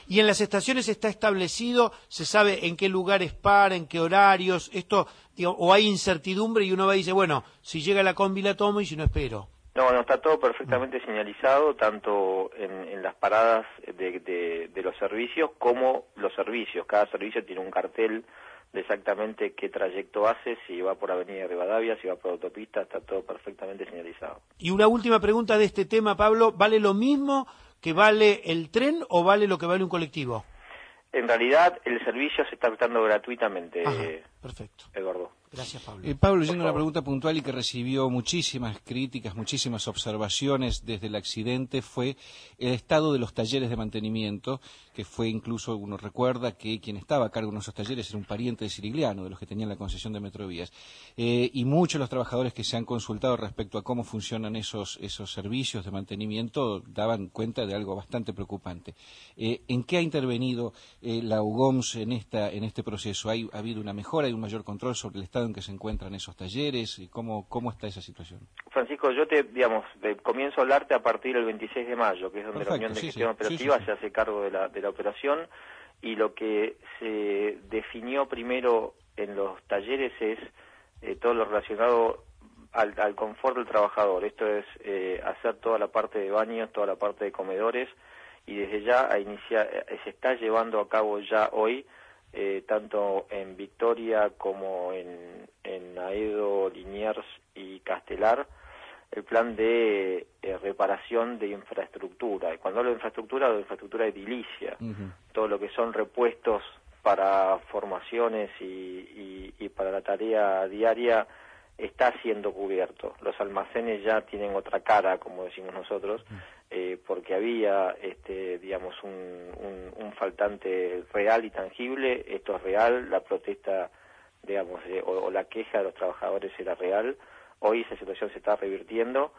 Y en las estaciones está establecido, se sabe en qué lugares para, en qué horarios, esto, digo, o hay incertidumbre y uno va y dice, bueno, si llega la combi la tomo y si no espero. No, no, está todo perfectamente señalizado, tanto en, en las paradas de, de, de los servicios como los servicios. Cada servicio tiene un cartel de exactamente qué trayecto hace, si va por Avenida Rivadavia, si va por autopista, está todo perfectamente señalizado. Y una última pregunta de este tema, Pablo, ¿vale lo mismo que vale el tren o vale lo que vale un colectivo? En realidad, el servicio se está prestando gratuitamente, Ajá, eh, perfecto. Eduardo. Gracias, Pablo. Eh, Pablo, yendo a una pregunta puntual y que recibió muchísimas críticas, muchísimas observaciones desde el accidente, fue el estado de los talleres de mantenimiento, que fue incluso, uno recuerda que quien estaba a cargo de esos talleres era un pariente de Cirigliano, de los que tenían la concesión de Metrovías, eh, y muchos de los trabajadores que se han consultado respecto a cómo funcionan esos, esos servicios de mantenimiento daban cuenta de algo bastante preocupante. Eh, ¿En qué ha intervenido eh, la U G O M S en, esta, en este proceso? ¿Hay, ¿Ha habido una mejora, hay un mayor control sobre el estado en que se encuentran esos talleres? ¿Y cómo, cómo está esa situación? Francisco, yo te, digamos, de, comienzo a hablarte a partir del veintiséis de mayo, que es donde Perfecto, la Unión de sí, Gestión sí, Operativa sí, sí, sí. se hace cargo de la, de la operación, y lo que se definió primero en los talleres es eh, todo lo relacionado al, al confort del trabajador. Esto es eh, hacer toda la parte de baños, toda la parte de comedores, y desde ya a iniciar, eh, se está llevando a cabo ya hoy, Eh, tanto en Victoria como en, en Aedo, Liniers y Castelar, el plan de eh, reparación de infraestructura. Y cuando hablo de infraestructura, hablo de infraestructura edilicia, uh-huh. todo lo que son repuestos para formaciones y, y, y para la tarea diaria está siendo cubierto. Los almacenes ya tienen otra cara, como decimos nosotros, eh, porque había, este, digamos, un, un, un faltante real y tangible. Esto es real, la protesta, digamos, eh, o, o la queja de los trabajadores era real. Hoy esa situación se está revirtiendo,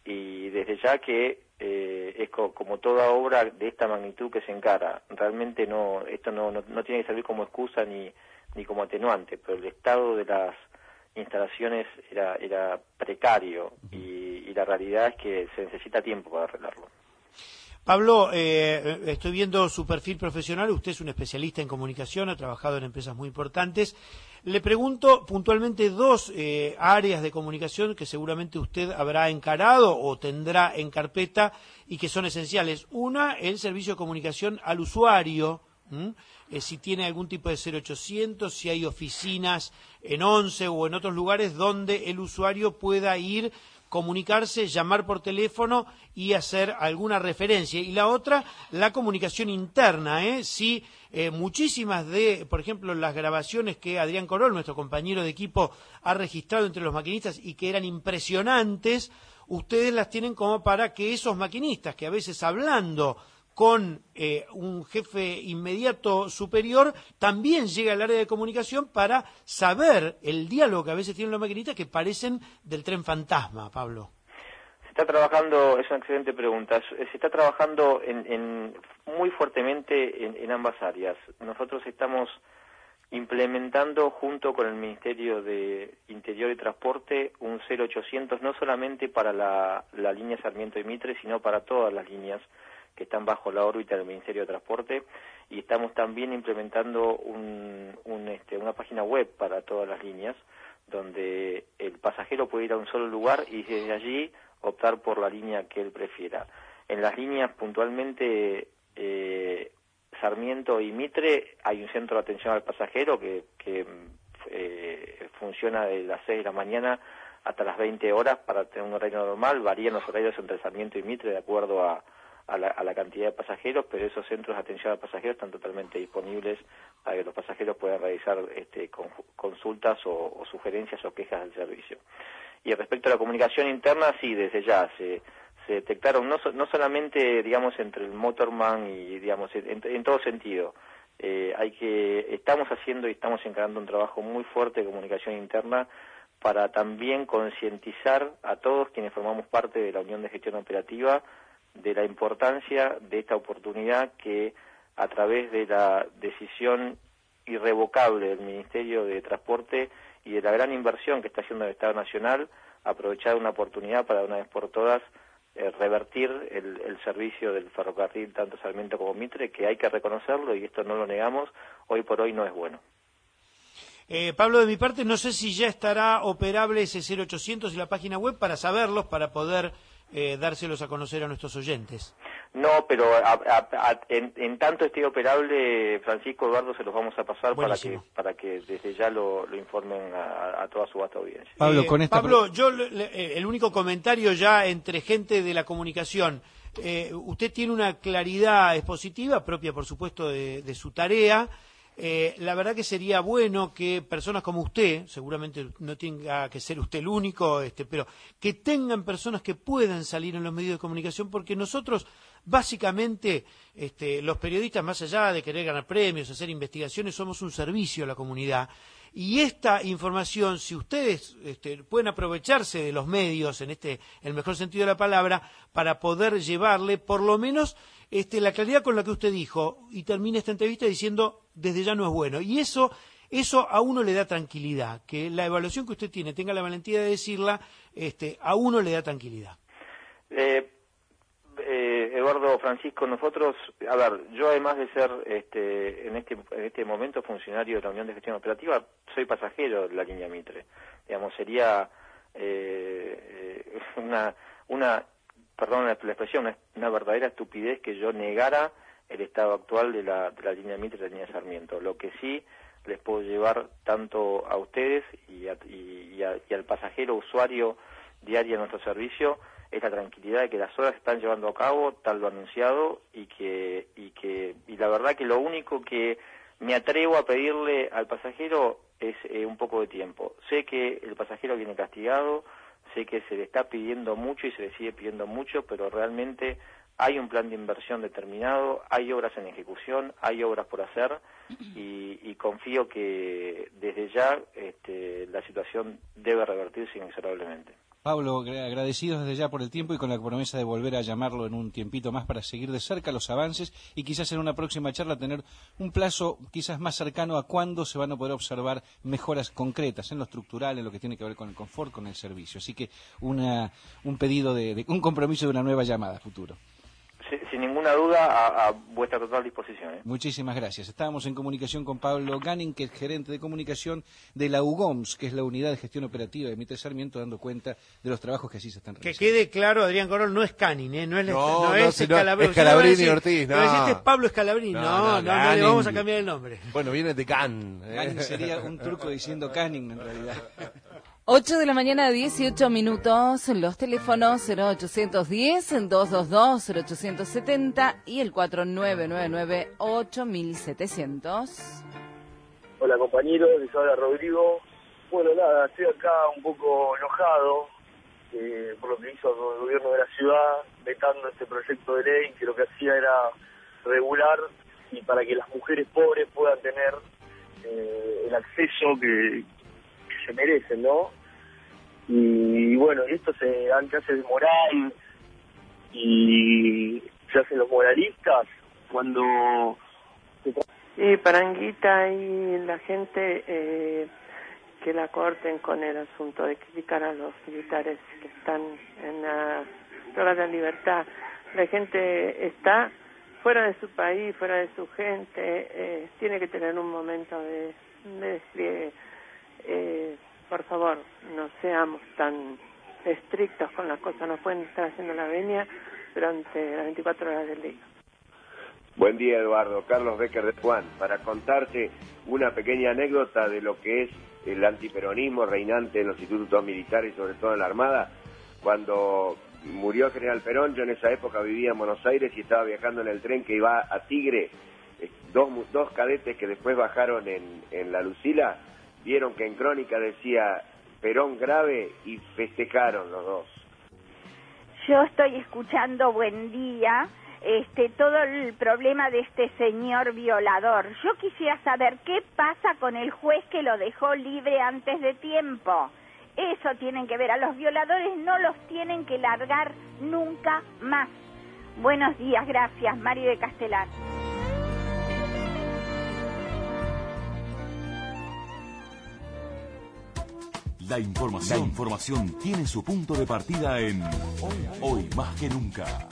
y desde ya que eh, es co como toda obra de esta magnitud que se encara, realmente no, esto no, no, no tiene que servir como excusa ni, ni como atenuante, pero el estado de las instalaciones era, era precario, y, y la realidad es que se necesita tiempo para arreglarlo. Pablo, eh, estoy viendo su perfil profesional, usted es un especialista en comunicación, ha trabajado en empresas muy importantes. Le pregunto puntualmente dos eh, áreas de comunicación que seguramente usted habrá encarado o tendrá en carpeta y que son esenciales. Una, el servicio de comunicación al usuario, ¿Mm? Eh, si tiene algún tipo de cero ochocientos, si hay oficinas en once o en otros lugares donde el usuario pueda ir, comunicarse, llamar por teléfono y hacer alguna referencia. Y la otra, la comunicación interna, ¿eh? Si eh, muchísimas de, por ejemplo, las grabaciones que Adrián Corol, nuestro compañero de equipo, ha registrado entre los maquinistas y que eran impresionantes, ustedes las tienen como para que esos maquinistas, que a veces hablando con eh, un jefe inmediato superior, también llega al área de comunicación para saber el diálogo que a veces tienen los maquinistas que parecen del tren fantasma, Pablo. Se está trabajando, es una excelente pregunta, se está trabajando en, en, muy fuertemente en, en ambas áreas. Nosotros estamos implementando junto con el Ministerio de Interior y Transporte un cero ochocientos, no solamente para la, la línea Sarmiento y Mitre, sino para todas las líneas que están bajo la órbita del Ministerio de Transporte, y estamos también implementando un, un, este, una página web para todas las líneas, donde el pasajero puede ir a un solo lugar y desde allí optar por la línea que él prefiera. En las líneas puntualmente eh, Sarmiento y Mitre hay un centro de atención al pasajero que, que eh, funciona de las seis de la mañana hasta las veinte horas para tener un horario normal. Varían los horarios entre Sarmiento y Mitre de acuerdo a A la, a la cantidad de pasajeros, pero esos centros de atención a pasajeros están totalmente disponibles para que los pasajeros puedan realizar este, con, consultas o, o sugerencias o quejas del servicio. Y respecto a la comunicación interna, sí, desde ya se, se detectaron, no, so, no solamente, digamos, entre el motorman y, digamos, en, en todo sentido, eh, hay que, estamos haciendo y estamos encarando un trabajo muy fuerte de comunicación interna para también concientizar a todos quienes formamos parte de la Unión de Gestión Operativa de la importancia de esta oportunidad que, a través de la decisión irrevocable del Ministerio de Transporte y de la gran inversión que está haciendo el Estado Nacional, aprovechar una oportunidad para de una vez por todas eh, revertir el, el servicio del ferrocarril, tanto Sarmiento como Mitre, que hay que reconocerlo y esto no lo negamos, hoy por hoy no es bueno. Eh, Pablo, de mi parte, no sé si ya estará operable ese cero ochocientos y la página web para saberlos, para poder eh, dárselos a conocer a nuestros oyentes. No, pero a, a, a, en, en tanto esté operable, Francisco, Eduardo, se los vamos a pasar para que, para que desde ya lo, lo informen a, a toda su vasta audiencia. Pablo, Eh, con esta... Pablo, yo le- el único comentario ya entre gente de la comunicación, eh, usted tiene una claridad expositiva propia, por supuesto, de, de su tarea. Eh, la verdad que sería bueno que personas como usted, seguramente no tenga que ser usted el único, este, pero que tengan personas que puedan salir en los medios de comunicación, porque nosotros, básicamente, este, los periodistas, más allá de querer ganar premios, hacer investigaciones, somos un servicio a la comunidad. Y esta información, si ustedes este, pueden aprovecharse de los medios, en este el mejor sentido de la palabra, para poder llevarle por lo menos este, la claridad con la que usted dijo, y termina esta entrevista diciendo, desde ya no es bueno. Y eso, eso a uno le da tranquilidad, que la evaluación que usted tiene, tenga la valentía de decirla, este, a uno le da tranquilidad. Eh, eh, Eduardo, Francisco, nosotros, a ver, yo además de ser este, en este en este momento funcionario de la Unión de Gestión Operativa, soy pasajero de la línea Mitre. Digamos, sería eh, eh, una, una, perdón la expresión, una, una verdadera estupidez que yo negara el estado actual de la, de la línea Mitre y la línea Sarmiento. Lo que sí les puedo llevar tanto a ustedes y, a, y, y, a, y al pasajero usuario diario de nuestro servicio es la tranquilidad de que las obras se están llevando a cabo tal lo anunciado y que y que y la verdad que lo único que me atrevo a pedirle al pasajero es eh, un poco de tiempo. Sé que el pasajero viene castigado, sé que se le está pidiendo mucho y se le sigue pidiendo mucho, pero realmente hay un plan de inversión determinado, hay obras en ejecución, hay obras por hacer y, y confío que desde ya este, la situación debe revertirse inexorablemente. Pablo, agradecidos desde ya por el tiempo y con la promesa de volver a llamarlo en un tiempito más para seguir de cerca los avances y quizás en una próxima charla tener un plazo quizás más cercano a cuándo se van a poder observar mejoras concretas en lo estructural, en lo que tiene que ver con el confort, con el servicio. Así que una, un pedido, de, de un compromiso de una nueva llamada a futuro. Sin, sin ninguna duda, a, a vuestra total disposición. ¿eh? Muchísimas gracias. Estábamos en comunicación con Pablo Ganning, que es gerente de comunicación de la U G O M S, que es la Unidad de Gestión Operativa de Mitre Sarmiento, dando cuenta de los trabajos que así se están realizando. Que quede claro, Adrián Corol, no es Canning, ¿eh? no es, no, no no, es si Escalabrini. no, Escalabrini y Ortiz, no. Pero este es Pablo Escalabrini, no, no, no, no, no le vamos a cambiar el nombre. Bueno, viene de Can. ¿eh? Canning sería un turco diciendo Canning, en realidad. ocho de la mañana, dieciocho minutos, los teléfonos cero ochocientos diez, doscientos veintidós, cero ochocientos setenta y el cuatro nueve nueve nueve, ocho mil setecientos. Hola compañeros, les habla Rodrigo. Bueno, nada, estoy acá un poco enojado eh, por lo que hizo el gobierno de la ciudad, vetando este proyecto de ley que lo que hacía era regular y para que las mujeres pobres puedan tener eh, el acceso que se merecen, ¿no? Y, y bueno, esto se dan clases de moral y se hacen los moralistas cuando... Y Paranguita y la gente eh, que la corten con el asunto de criticar a los militares que están en la droga de la libertad. La gente está fuera de su país, fuera de su gente, eh, tiene que tener un momento de, de despliegue. Eh, por favor, no seamos tan estrictos con las cosas, nos pueden estar haciendo la venia durante las veinticuatro horas del día. Buen día, Eduardo. Carlos Becker de Juan. Para contarte una pequeña anécdota de lo que es el antiperonismo reinante en los institutos militares y sobre todo en la Armada. Cuando murió el general Perón, yo en esa época vivía en Buenos Aires y estaba viajando en el tren que iba a Tigre. Dos, dos cadetes que después bajaron en, en la Lucila, vieron que en crónica decía Perón grave y festejaron los dos. Yo estoy escuchando, buen día, este, todo el problema de este señor violador. Yo quisiera saber qué pasa con el juez que lo dejó libre antes de tiempo. Eso tienen que ver, a los violadores no los tienen que largar nunca más. Buenos días, gracias, Mari de Castelar. La información, la información tiene su punto de partida en Hoy, Hoy Más que Nunca.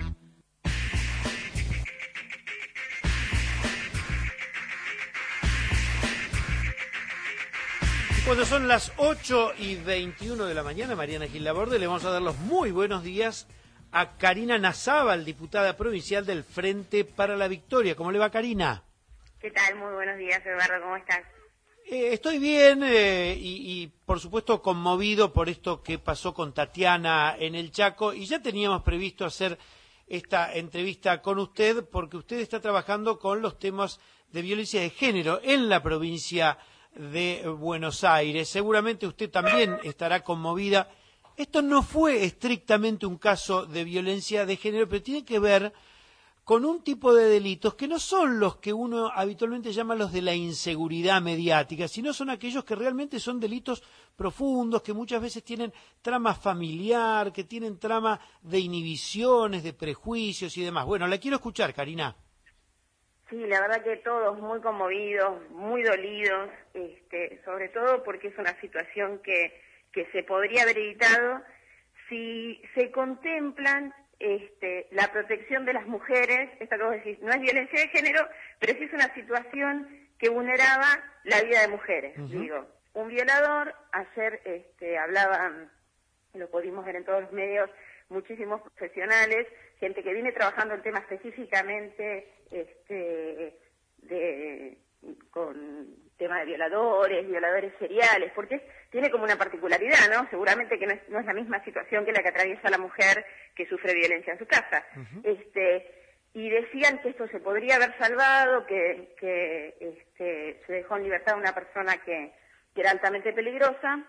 Cuando son las ocho y veintiuno de la mañana, Mariana Gil Laborde, le vamos a dar los muy buenos días a Karina Nazábal, diputada provincial del Frente para la Victoria. ¿Cómo le va, Karina? ¿Qué tal? Muy buenos días, Eduardo. ¿Cómo estás? Eh, estoy bien eh, y, y, por supuesto, conmovido por esto que pasó con Tatiana en el Chaco. Y ya teníamos previsto hacer esta entrevista con usted porque usted está trabajando con los temas de violencia de género en la provincia de Buenos Aires. Seguramente usted también estará conmovida. Esto no fue estrictamente un caso de violencia de género, pero tiene que ver con un tipo de delitos que no son los que uno habitualmente llama los de la inseguridad mediática, sino son aquellos que realmente son delitos profundos, que muchas veces tienen trama familiar, que tienen trama de inhibiciones, de prejuicios y demás. Bueno, la quiero escuchar, Karina. Sí, la verdad que todos muy conmovidos, muy dolidos, este, sobre todo porque es una situación que, que se podría haber evitado si se contemplan este, la protección de las mujeres. Esta que vos decís, no es violencia de género, pero sí es una situación que vulneraba la vida de mujeres. Uh-huh. Digo, un violador, ayer este, hablaban, lo pudimos ver en todos los medios, muchísimos profesionales, gente que viene trabajando el tema específicamente este, de, con tema de violadores, violadores seriales, porque es, tiene como una particularidad, ¿no? Seguramente que no es, no es la misma situación que la que atraviesa la mujer que sufre violencia en su casa. Uh-huh. Este, y decían que esto se podría haber salvado, que, que este, se dejó en libertad a una persona que, que era altamente peligrosa,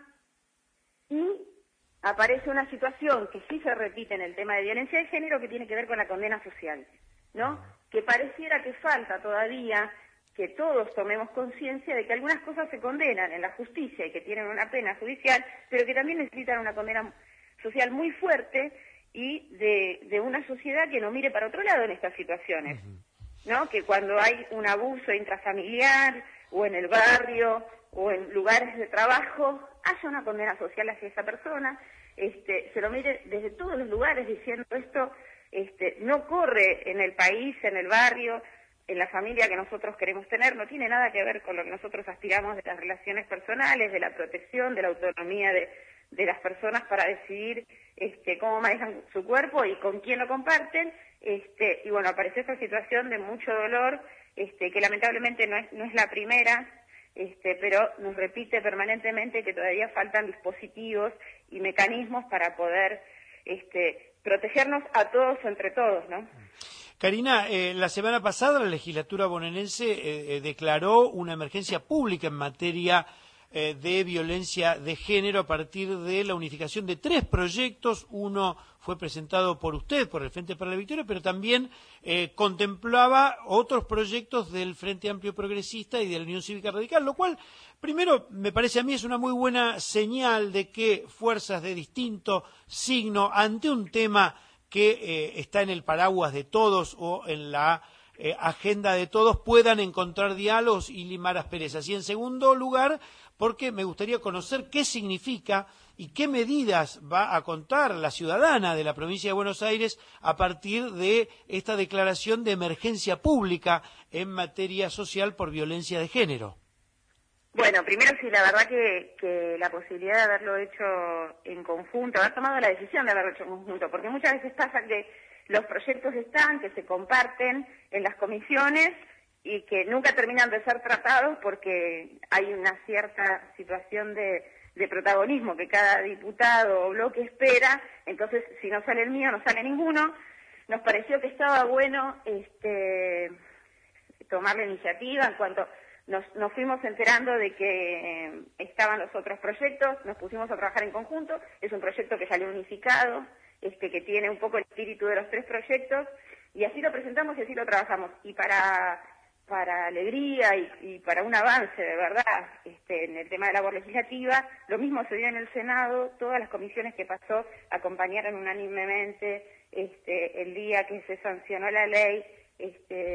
y aparece una situación que sí se repite en el tema de violencia de género que tiene que ver con la condena social, ¿no? Que pareciera que falta todavía que todos tomemos conciencia de que algunas cosas se condenan en la justicia y que tienen una pena judicial, pero que también necesitan una condena social muy fuerte y de, de una sociedad que no mire para otro lado en estas situaciones, ¿no? Que cuando hay un abuso intrafamiliar o en el barrio o en lugares de trabajo, haya una condena social hacia esa persona, este, se lo mire desde todos los lugares diciendo esto este, no corre en el país, en el barrio, en la familia que nosotros queremos tener, no tiene nada que ver con lo que nosotros aspiramos de las relaciones personales, de la protección, de la autonomía de, de las personas para decidir este, cómo manejan su cuerpo y con quién lo comparten, este, y bueno, apareció esta situación de mucho dolor, este, que lamentablemente no es, no es la primera, Este, pero nos repite permanentemente que todavía faltan dispositivos y mecanismos para poder este, protegernos a todos o entre todos, ¿no? Karina, eh, la semana pasada la legislatura bonaerense eh, eh, declaró una emergencia pública en materia eh, de violencia de género a partir de la unificación de tres proyectos. Uno fue presentado por usted, por el Frente para la Victoria, pero también eh, contemplaba otros proyectos del Frente Amplio Progresista y de la Unión Cívica Radical, lo cual, primero, me parece a mí es una muy buena señal de que fuerzas de distinto signo, ante un tema que eh, está en el paraguas de todos o en la eh, agenda de todos, puedan encontrar diálogos y limar asperezas. Y en segundo lugar, porque me gustaría conocer qué significa y qué medidas va a contar la ciudadana de la provincia de Buenos Aires a partir de esta declaración de emergencia pública en materia social por violencia de género. Bueno, primero sí, la verdad que, que la posibilidad de haberlo hecho en conjunto, haber tomado la decisión de haberlo hecho en conjunto, porque muchas veces pasa que los proyectos están, que se comparten en las comisiones y que nunca terminan de ser tratados porque hay una cierta situación de, de protagonismo que cada diputado o bloque espera, entonces si no sale el mío no sale ninguno. Nos pareció que estaba bueno este, tomar la iniciativa en cuanto nos, nos fuimos enterando de que eh, estaban los otros proyectos, nos pusimos a trabajar en conjunto, es un proyecto que salió unificado, este, que tiene un poco el espíritu de los tres proyectos, y así lo presentamos y así lo trabajamos. Y para, para alegría y, y para un avance de verdad este, en el tema de la labor legislativa, lo mismo se dio en el Senado, todas las comisiones que pasó acompañaron unánimemente este, el día que se sancionó la ley, este,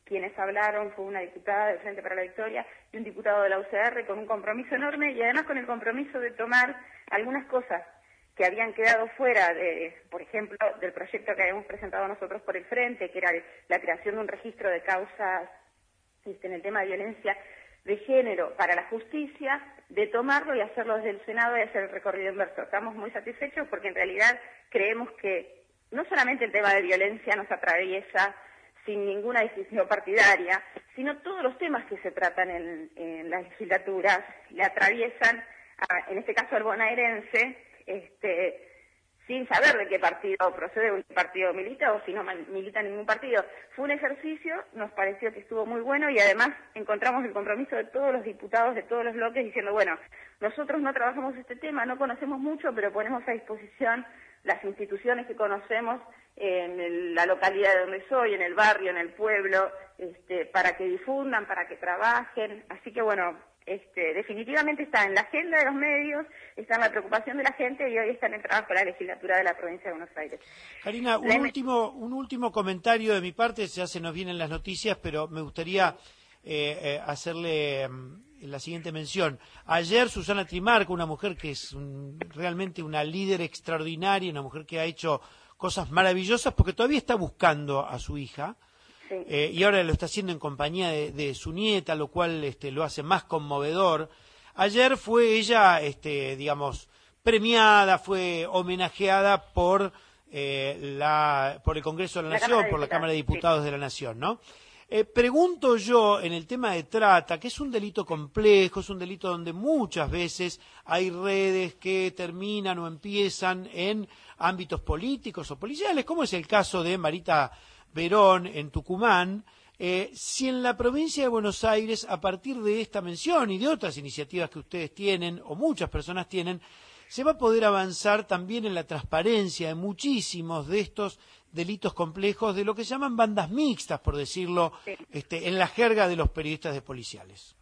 quienes hablaron fue una diputada del Frente para la Victoria y un diputado de la U C R con un compromiso enorme y además con el compromiso de tomar algunas cosas que habían quedado fuera, de, por ejemplo, del proyecto que habíamos presentado nosotros por el Frente, que era la creación de un registro de causas este, en el tema de violencia de género para la justicia, de tomarlo y hacerlo desde el Senado y hacer el recorrido inverso. Estamos muy satisfechos porque en realidad creemos que no solamente el tema de violencia nos atraviesa sin ninguna decisión partidaria, sino todos los temas que se tratan en, en las legislaturas le atraviesan, a, en este caso al bonaerense, este, sin saber de qué partido procede, un partido milita o si no milita en ningún partido. Fue un ejercicio, nos pareció que estuvo muy bueno y además encontramos el compromiso de todos los diputados de todos los bloques diciendo, bueno, nosotros no trabajamos este tema, no conocemos mucho, pero ponemos a disposición las instituciones que conocemos en el, la localidad de donde soy, en el barrio, en el pueblo, este, para que difundan, para que trabajen. Así que bueno, este, definitivamente está en la agenda de los medios, está en la preocupación de la gente y hoy está en el trabajo de la legislatura de la provincia de Buenos Aires. Karina, un, último, un último comentario de mi parte, ya se nos vienen las noticias, pero me gustaría eh, eh, hacerle um, la siguiente mención. Ayer Susana Trimarco, una mujer que es un, realmente una líder extraordinaria, una mujer que ha hecho cosas maravillosas porque todavía está buscando a su hija, sí. eh, y ahora lo está haciendo en compañía de, de su nieta, lo cual este, lo hace más conmovedor. Ayer fue ella, este, digamos, premiada, fue homenajeada por, eh, la, por el Congreso de la, la Nación, por la Cámara de Diputados sí. de la Nación, ¿no? Eh, pregunto yo, en el tema de trata, que es un delito complejo, es un delito donde muchas veces hay redes que terminan o empiezan en ámbitos políticos o policiales, como es el caso de Marita Verón en Tucumán, eh, si en la provincia de Buenos Aires, a partir de esta mención y de otras iniciativas que ustedes tienen, o muchas personas tienen, se va a poder avanzar también en la transparencia de muchísimos de estos delitos complejos, de lo que se llaman bandas mixtas, por decirlo, sí. este, en la jerga de los periodistas de policiales.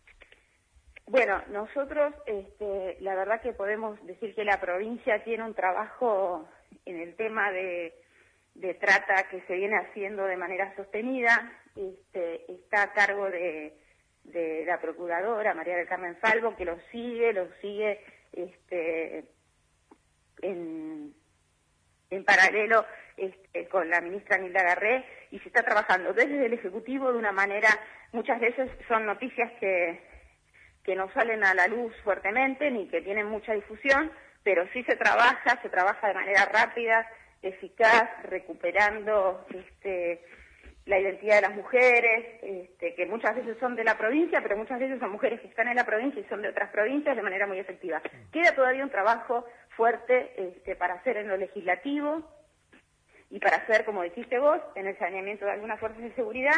Bueno, nosotros, este, la verdad que podemos decir que la provincia tiene un trabajo en el tema de, de trata que se viene haciendo de manera sostenida. Este, está a cargo de, de la procuradora María del Carmen Falvo, que lo sigue, lo sigue este, en, en paralelo este, con la ministra Nilda Garré, y se está trabajando desde el Ejecutivo de una manera, muchas veces son noticias que, que no salen a la luz fuertemente ni que tienen mucha difusión, pero sí se trabaja, se trabaja de manera rápida, eficaz, recuperando este, la identidad de las mujeres, este, que muchas veces son de la provincia, pero muchas veces son mujeres que están en la provincia y son de otras provincias de manera muy efectiva. Queda todavía un trabajo fuerte este, para hacer en lo legislativo y para hacer, como dijiste vos, en el saneamiento de algunas fuerzas de seguridad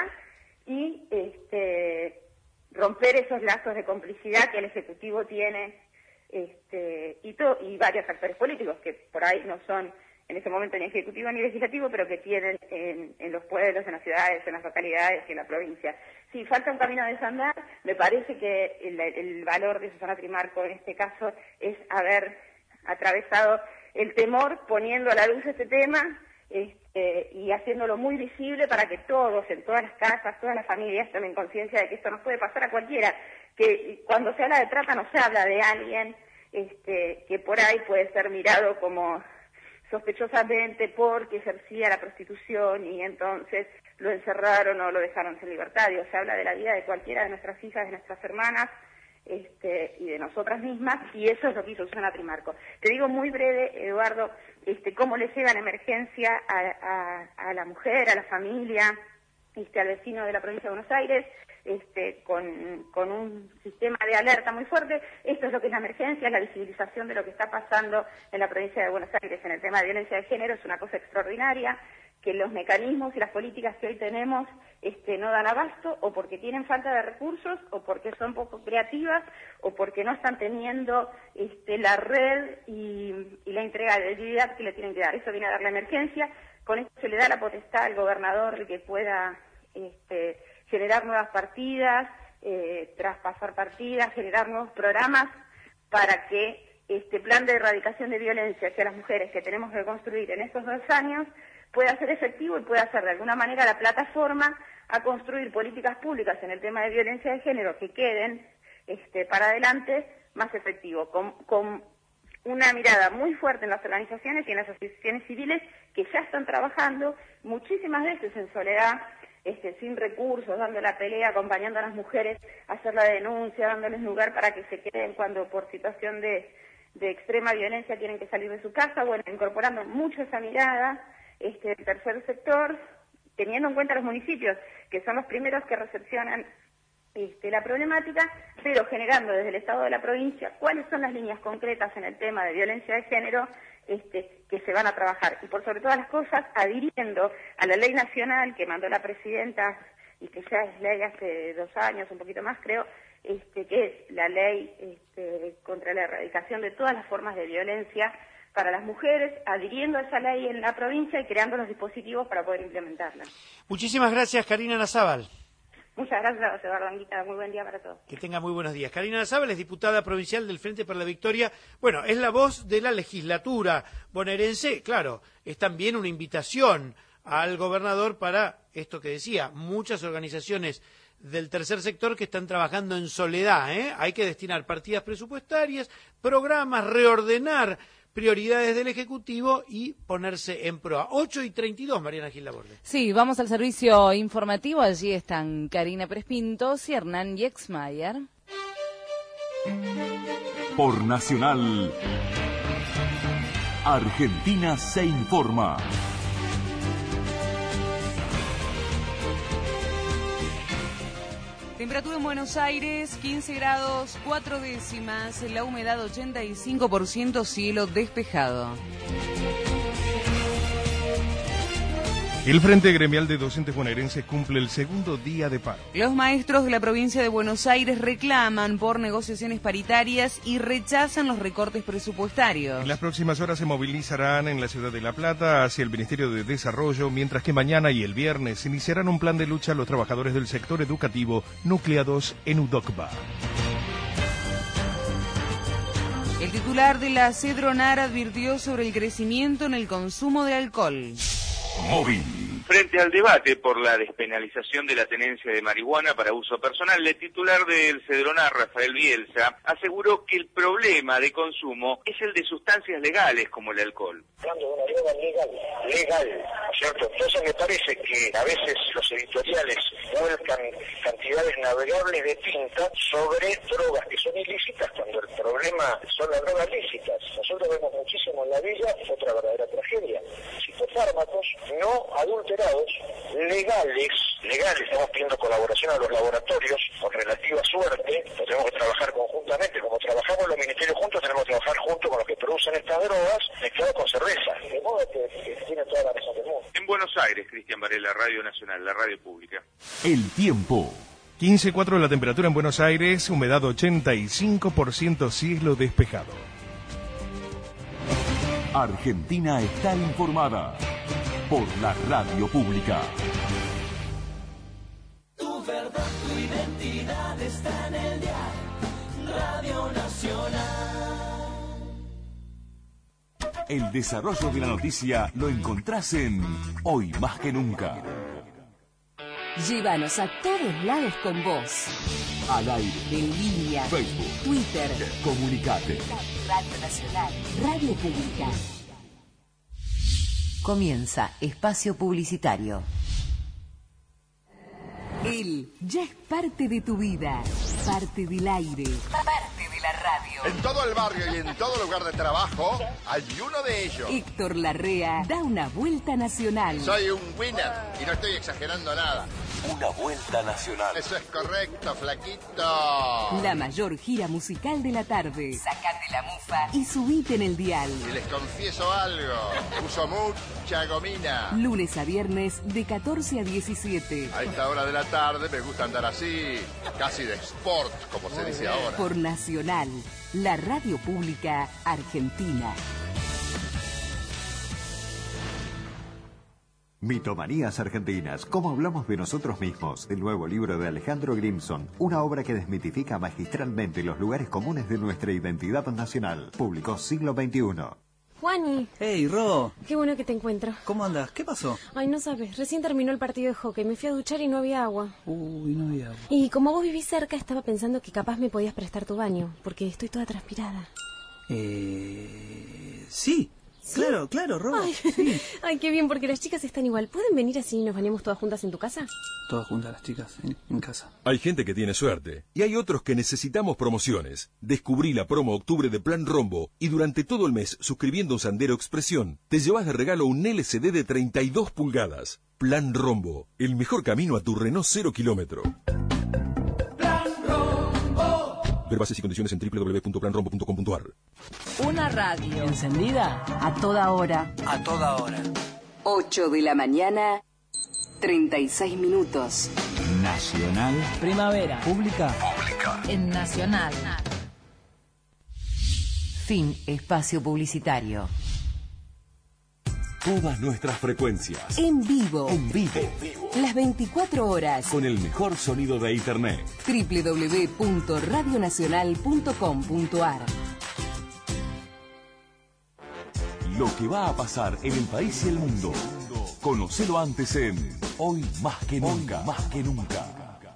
y este, romper esos lazos de complicidad que el Ejecutivo tiene este, y, to, y varios actores políticos que por ahí no son en ese momento ni ejecutivo ni legislativo, pero que tienen en, en los pueblos, en las ciudades, en las localidades y en la provincia. Sí, falta un camino a desandar. Me parece que el, el valor de Susana Trimarco en este caso es haber atravesado el temor poniendo a la luz este tema este, y haciéndolo muy visible para que todos, en todas las casas, todas las familias tomen conciencia de que esto nos puede pasar a cualquiera, que cuando se habla de trata no se habla de alguien este, que por ahí puede ser mirado como sospechosamente porque ejercía la prostitución y entonces lo encerraron o lo dejaron sin libertad. Digo, se habla de la vida de cualquiera de nuestras hijas, de nuestras hermanas este, y de nosotras mismas, y eso es lo que hizo Susana Trimarco. Te digo muy breve, Eduardo, este, cómo le llega la emergencia a, a, a la mujer, a la familia, este, al vecino de la provincia de Buenos Aires, este, con, con un sistema de alerta muy fuerte. Esto es lo que es la emergencia, es la visibilización de lo que está pasando en la provincia de Buenos Aires en el tema de violencia de género. Es una cosa extraordinaria, que los mecanismos y las políticas que hoy tenemos este, no dan abasto, o porque tienen falta de recursos, o porque son poco creativas, o porque no están teniendo este, la red y, y la integralidad que le tienen que dar. Eso viene a dar la emergencia. Con esto se le da la potestad al gobernador de que pueda este, generar nuevas partidas, eh, traspasar partidas, generar nuevos programas para que este plan de erradicación de violencia hacia las mujeres que tenemos que construir en estos dos años pueda ser efectivo y pueda ser de alguna manera la plataforma a construir políticas públicas en el tema de violencia de género que queden este, para adelante más efectivo, con, con una mirada muy fuerte en las organizaciones y en las asociaciones civiles que ya están trabajando muchísimas veces en soledad, este, sin recursos, dando la pelea, acompañando a las mujeres a hacer la denuncia, dándoles lugar para que se queden cuando por situación de, de extrema violencia tienen que salir de su casa, bueno, incorporando mucho esa mirada, este, el tercer sector, teniendo en cuenta los municipios, que son los primeros que recepcionan este, la problemática, pero generando desde el Estado de la provincia cuáles son las líneas concretas en el tema de violencia de género este, que se van a trabajar. Y por sobre todas las cosas, adhiriendo a la ley nacional que mandó la presidenta y que ya es ley hace dos años, un poquito más creo, este, que es la ley este, contra la erradicación de todas las formas de violencia para las mujeres, adhiriendo a esa ley en la provincia y creando los dispositivos para poder implementarla. Muchísimas gracias, Karina Nazábal. Muchas gracias, Eduardo Anguita. Muy buen día para todos. Que tenga muy buenos días. Karina Nazábal es diputada provincial del Frente para la Victoria. Bueno, es la voz de la legislatura bonaerense. Claro, es también una invitación al gobernador para esto que decía, muchas organizaciones del tercer sector que están trabajando en soledad, ¿eh? Hay que destinar partidas presupuestarias, programas, reordenar prioridades del Ejecutivo y ponerse en proa. ocho y treinta y dos, Mariana Gil Laborde. Sí, vamos al servicio informativo. Allí están Karina Pérez Pintos y Hernán Yexmayer. Por Nacional, Argentina se informa. Temperatura en Buenos Aires, quince grados, cuatro décimas, la humedad ochenta y cinco por ciento, cielo despejado. El Frente Gremial de Docentes Bonaerenses cumple el segundo día de paro. Los maestros de la provincia de Buenos Aires reclaman por negociaciones paritarias y rechazan los recortes presupuestarios. En las próximas horas se movilizarán en la ciudad de La Plata hacia el Ministerio de Desarrollo, mientras que mañana y el viernes iniciarán un plan de lucha a los trabajadores del sector educativo nucleados en UDOCBA. El titular de la Cedronar advirtió sobre el crecimiento en el consumo de alcohol. Móvil. Frente al debate por la despenalización de la tenencia de marihuana para uso personal, el titular del Cedronar, Rafael Bielsa, aseguró que el problema de consumo es el de sustancias legales como el alcohol. Hablando de una droga legal, legal, ¿cierto? Entonces me parece que a veces los editoriales vuelcan cantidades navegables de tinta sobre drogas que son ilícitas cuando el problema son las drogas lícitas. Nosotros vemos muchísimo en la villa otra verdadera tragedia. Psicofármacos no adulterados, legales, legales, estamos pidiendo colaboración a los laboratorios con relativa suerte, pero tenemos que trabajar conjuntamente, como trabajamos los ministerios juntos, tenemos que trabajar junto con los que producen estas drogas, mezcladas con cerveza, de modo que, que tiene toda la razón del mundo. En Buenos Aires, Cristian Varela, Radio Nacional, la radio pública. El tiempo. quince coma cuatro la temperatura en Buenos Aires, humedad ochenta y cinco por ciento, cielo despejado. Argentina está informada por la radio pública. Tu verdad, tu identidad está en el diario Radio Nacional. El desarrollo de la noticia lo encontrás en Hoy Más que Nunca. Llévanos a todos lados con vos. Al aire. En línea. Facebook. Twitter. Comunicate. Radio Nacional. Radio Pública. Comienza Espacio Publicitario. Él ya es parte de tu vida, parte del aire, parte de la radio. En todo el barrio y en todo lugar de trabajo hay uno de ellos. Héctor Larrea da una vuelta nacional. Soy un winner y no estoy exagerando nada. Una vuelta nacional. Eso es correcto, flaquito. La mayor gira musical de la tarde. Sacate la mufa y subite en el dial. Y les confieso algo, uso mucha gomina. Lunes a viernes de catorce a diecisiete. A esta hora de la tarde me gusta andar así, casi de sport, como se dice ahora. Por Nacional, la radio pública argentina. Mitomanías Argentinas, cómo hablamos de nosotros mismos, el nuevo libro de Alejandro Grimson, una obra que desmitifica magistralmente los lugares comunes de nuestra identidad nacional. Publicó Siglo veintiuno. Juani. Hey, Ro. Qué bueno que te encuentro. ¿Cómo andas? ¿Qué pasó? Ay, no sabes. Recién terminó el partido de hockey. Me fui a duchar y no había agua. Uy, no había agua. Y como vos vivís cerca, estaba pensando que capaz me podías prestar tu baño, porque estoy toda transpirada. Eh... Sí. ¿Sí? Claro, claro, Ro. Ay, sí. Ay, qué bien, porque las chicas están igual. ¿Pueden venir así y nos bañemos todas juntas en tu casa? Todas juntas las chicas en, en casa. Hay gente que tiene suerte y hay otros que necesitamos promociones. Descubrí la promo octubre de Plan Rombo y durante todo el mes, suscribiendo un Sandero Expresión, te llevas de regalo un L C D de treinta y dos pulgadas. Plan Rombo, el mejor camino a tu Renault cero kilómetro. Ver bases y condiciones en doble u doble u doble u punto plan rombo punto com punto a r. Una radio Encendida a toda hora. A toda hora. ocho de la mañana, treinta y seis minutos. Nacional. Primavera. Pública. Pública. En Nacional. Fin espacio publicitario. Todas nuestras frecuencias. En vivo. En vivo. Las veinticuatro horas. Con el mejor sonido de Internet. doble u doble u doble u punto radio nacional punto com punto a r. Lo que va a pasar en el país y el mundo. Conocelo antes en Hoy Más que Nunca. Hoy Más que Nunca.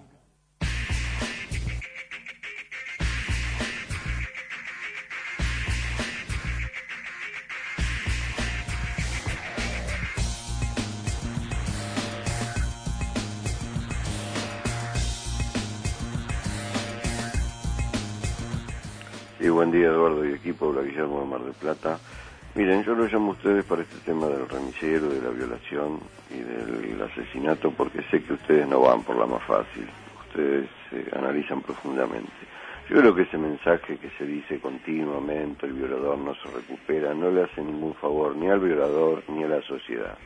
Sí, buen día Eduardo y equipo, Bla Guillermo de Mar del Plata. Miren, yo lo llamo a ustedes para este tema del remisero, de la violación y del asesinato, porque sé que ustedes no van por la más fácil, ustedes eh, analizan profundamente. Yo creo que ese mensaje que se dice continuamente, el violador no se recupera, no le hace ningún favor ni al violador ni a la sociedad.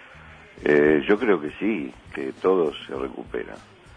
Eh, yo creo que sí, que todo se recupera.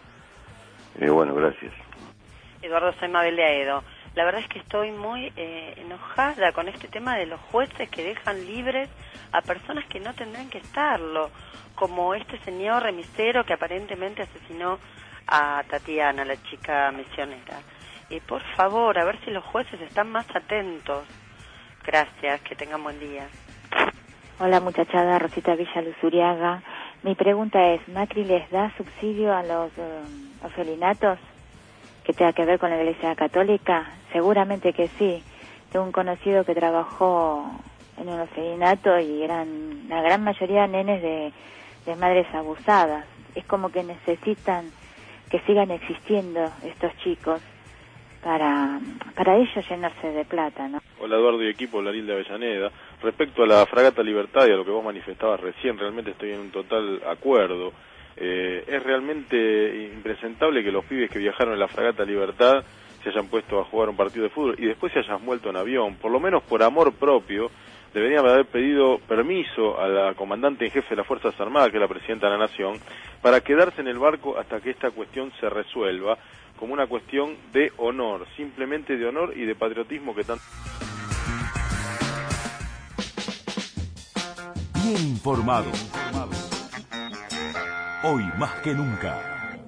Eh, bueno, gracias. Eduardo, soy Mabel de Aedo. La verdad es que estoy muy eh, enojada con este tema de los jueces que dejan libres a personas que no tendrán que estarlo, como este señor remisero que aparentemente asesinó a Tatiana, la chica misionera. Eh, por favor, a ver si los jueces están más atentos. Gracias, que tengan buen día. Hola muchachada, Rosita Villa Luzuriaga. Mi pregunta es, ¿Macri les da subsidio a los uh, orfelinatos que tenga que ver con la Iglesia Católica? Seguramente que sí. Tengo un conocido que trabajó en un orfelinato y eran la gran mayoría nenes de, de madres abusadas. Es como que necesitan que sigan existiendo estos chicos para para ellos llenarse de plata, ¿no? Hola Eduardo y equipo, Laril de Avellaneda. Respecto a la fragata Libertad y a lo que vos manifestabas recién, realmente estoy en un total acuerdo. Eh, es realmente impresentable que los pibes que viajaron en la fragata Libertad se hayan puesto a jugar un partido de fútbol y después se hayan vuelto en avión. Por lo menos por amor propio deberían haber pedido permiso a la comandante en jefe de las Fuerzas Armadas, que es la presidenta de la Nación, para quedarse en el barco hasta que esta cuestión se resuelva como una cuestión de honor, simplemente de honor y de patriotismo que tanto... Bien informado. Hoy más que nunca.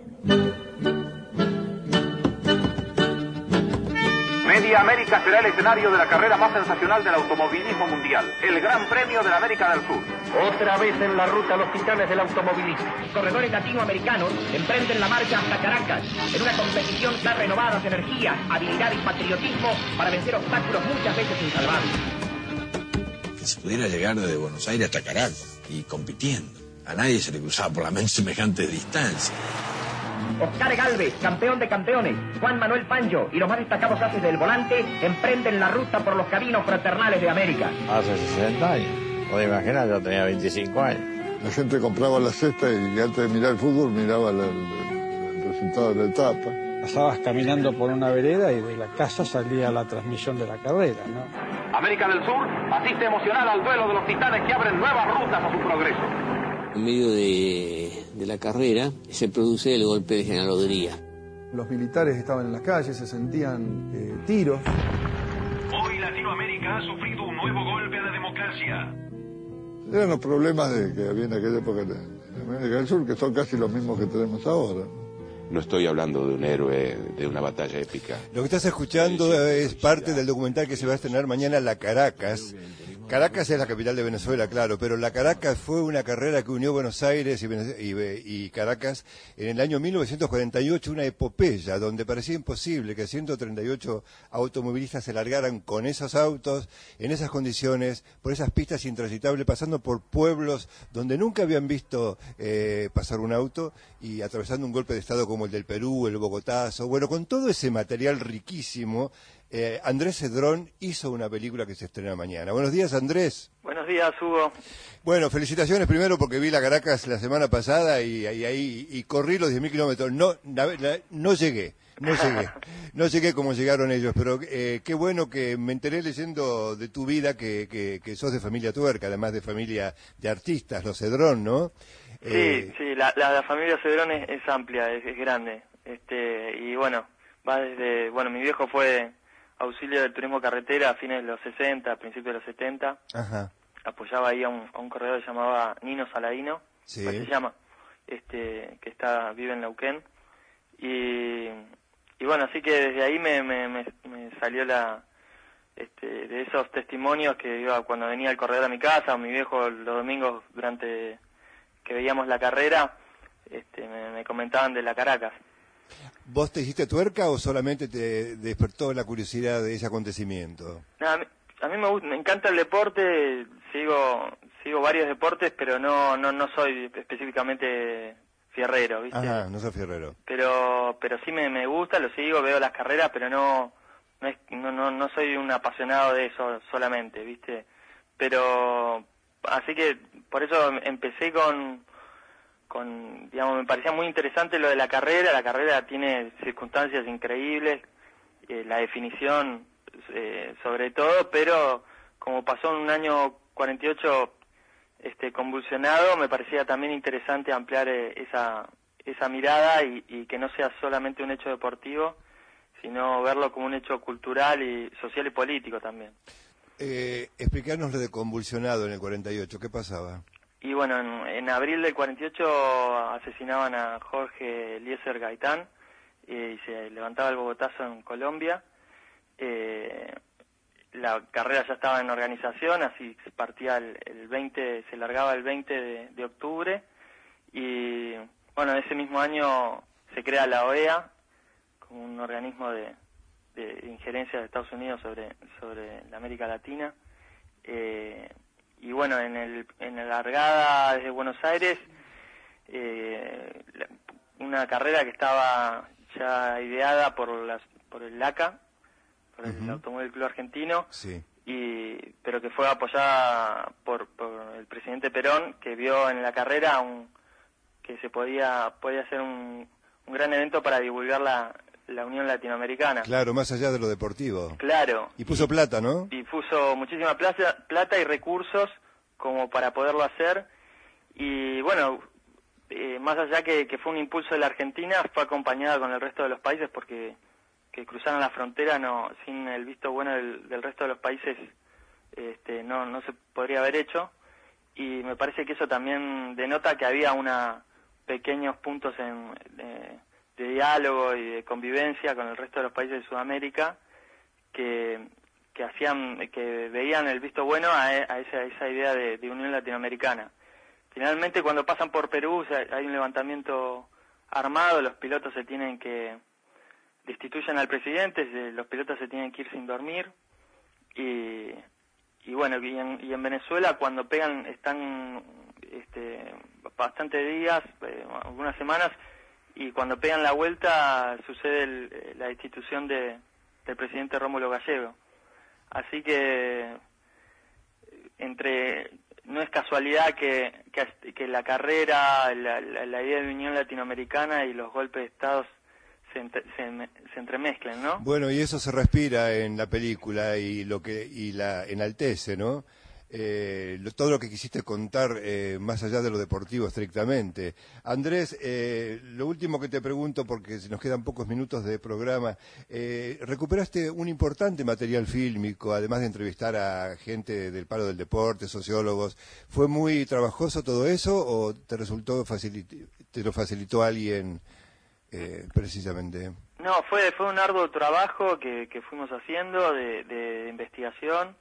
Media América será el escenario de la carrera más sensacional del automovilismo mundial, el Gran Premio de la América del Sur. Otra vez en la ruta los titanes del automovilismo. Corredores latinoamericanos emprenden la marcha hasta Caracas, en una competición que da renovadas energías, habilidad y patriotismo para vencer obstáculos muchas veces insalvables. Que se pudiera llegar desde Buenos Aires hasta Caracas y compitiendo. A nadie se le cruzaba por la mente semejante distancia. Oscar Galvez, campeón de campeones, Juan Manuel Fangio y los más destacados haces del volante emprenden la ruta por los caminos fraternales de América. Hace sesenta años, podés imaginar, yo tenía veinticinco años. La gente compraba la cesta y antes de mirar el fútbol miraba el, el, el resultado de la etapa. Pasabas caminando por una vereda y de la casa salía la transmisión de la carrera, ¿no? América del Sur asiste emocionada al duelo de los titanes que abren nuevas rutas a su progreso. En medio de, de la carrera se produce el golpe de gendarmería. Los militares estaban en las calles, se sentían eh, tiros. Hoy Latinoamérica ha sufrido un nuevo golpe a la democracia. Eran los problemas de que había en aquella época en América del Sur, que son casi los mismos que tenemos ahora. No estoy hablando de un héroe, de una batalla épica. Lo que estás escuchando es parte del documental que se va a estrenar mañana, La Caracas, Caracas es la capital de Venezuela, claro, pero la Caracas fue una carrera que unió Buenos Aires y, Venez- y, y Caracas en el año mil novecientos cuarenta y ocho, una epopeya donde parecía imposible que ciento treinta y ocho automovilistas se largaran con esos autos, en esas condiciones, por esas pistas intransitables, pasando por pueblos donde nunca habían visto eh, pasar un auto y atravesando un golpe de estado como el del Perú, el Bogotazo. Bueno, con todo ese material riquísimo, eh, Andrés Cedrón hizo una película que se estrena mañana. Buenos días, Andrés. Buenos días, Hugo. Bueno, felicitaciones primero porque vi la Caracas la semana pasada y ahí y, y, y corrí los diez mil kilómetros. No, la, la, no llegué, no llegué, no llegué como llegaron ellos, pero eh, qué bueno que me enteré leyendo de tu vida que, que, que sos de familia tuerca, además de familia de artistas, los Cedrón, ¿no? Sí, Eh, sí, la, la, la familia Cedrón es, es amplia, es, es grande. Este, y bueno, va desde, bueno, mi viejo fue auxilio del turismo carretera a fines de los sesenta, a principios de los setenta. Ajá. Apoyaba ahí a un, a un corredor que se llamaba Nino Saladino, Sí. así se llama, este, que está, vive en Neuquén. Y, y bueno, así que desde ahí me, me, me, me salió la, este, de esos testimonios que iba cuando venía el corredor a mi casa, o mi viejo los domingos durante que veíamos la carrera, este, me, me comentaban de la Caracas. ¿Vos te hiciste tuerca o solamente te despertó la curiosidad de ese acontecimiento? No, a mí, a mí me, gusta, me encanta el deporte, sigo sigo varios deportes, pero no no no soy específicamente fierrero, ¿viste? Ajá, no sos fierrero. Pero pero sí me, me gusta, lo sigo, veo las carreras, pero no no, es, no no no soy un apasionado de eso solamente, ¿viste? Pero así que por eso empecé con con digamos me parecía muy interesante lo de la carrera. La carrera tiene circunstancias increíbles, eh, la definición eh, sobre todo, pero como pasó en un año cuarenta y ocho este convulsionado, me parecía también interesante ampliar eh, esa esa mirada y, y que no sea solamente un hecho deportivo, sino verlo como un hecho cultural y social y político también. Eh, explicarnos lo de convulsionado en el cuarenta y ocho, ¿qué pasaba? Y bueno, en, en abril del cuarenta y ocho asesinaban a Jorge Eliezer Gaitán eh, y se levantaba el Bogotazo en Colombia. Eh, la carrera ya estaba en organización, así se partía el, el veinte, se largaba el veinte de, de octubre y bueno, ese mismo año se crea la O E A como un organismo de, de injerencia de Estados Unidos sobre sobre la América Latina. Eh, y bueno, en el en la largada desde Buenos Aires, eh, la, una carrera que estaba ya ideada por las por el LACA, por el Ujú. Automóvil Club Argentino, Sí. y pero que fue apoyada por, por el presidente Perón, que vio en la carrera un que se podía podía ser un, un gran evento para divulgar la, la Unión Latinoamericana. Claro, más allá de lo deportivo. Claro. Y puso plata, ¿no? Y puso muchísima plata, plata y recursos como para poderlo hacer. Y bueno, eh, más allá que, que fue un impulso de la Argentina, fue acompañada con el resto de los países porque que cruzaron la frontera no sin el visto bueno del, del resto de los países este, no no se podría haber hecho. Y me parece que eso también denota que había una pequeños puntos en, de, de diálogo y de convivencia con el resto de los países de Sudamérica que que hacían que veían el visto bueno a, a, esa, a esa idea de, de Unión Latinoamericana. Finalmente, cuando pasan por Perú, o sea, hay un levantamiento armado, los pilotos se tienen que destituyen al presidente, los pilotos se tienen que ir sin dormir y y bueno, y en, y en Venezuela cuando pegan están este bastante días, eh, algunas semanas, y cuando pegan la vuelta sucede el, la destitución de del presidente Rómulo Gallego. Así que entre no es casualidad que que, que la carrera, la, la, la idea de Unión Latinoamericana y los golpes de Estado se, entre, se, se entremezclen, ¿no? Bueno, y eso se respira en la película y lo que y la enaltece, ¿no? Eh, lo, todo lo que quisiste contar eh, más allá de lo deportivo estrictamente. Andrés, eh, lo último que te pregunto, porque nos quedan pocos minutos de programa, eh, recuperaste un importante material fílmico, además de entrevistar a gente del palo del deporte, sociólogos. ¿Fue muy trabajoso todo eso o te resultó facilit- te lo facilitó alguien eh, precisamente? No, fue fue un arduo trabajo que, que fuimos haciendo de, de investigación.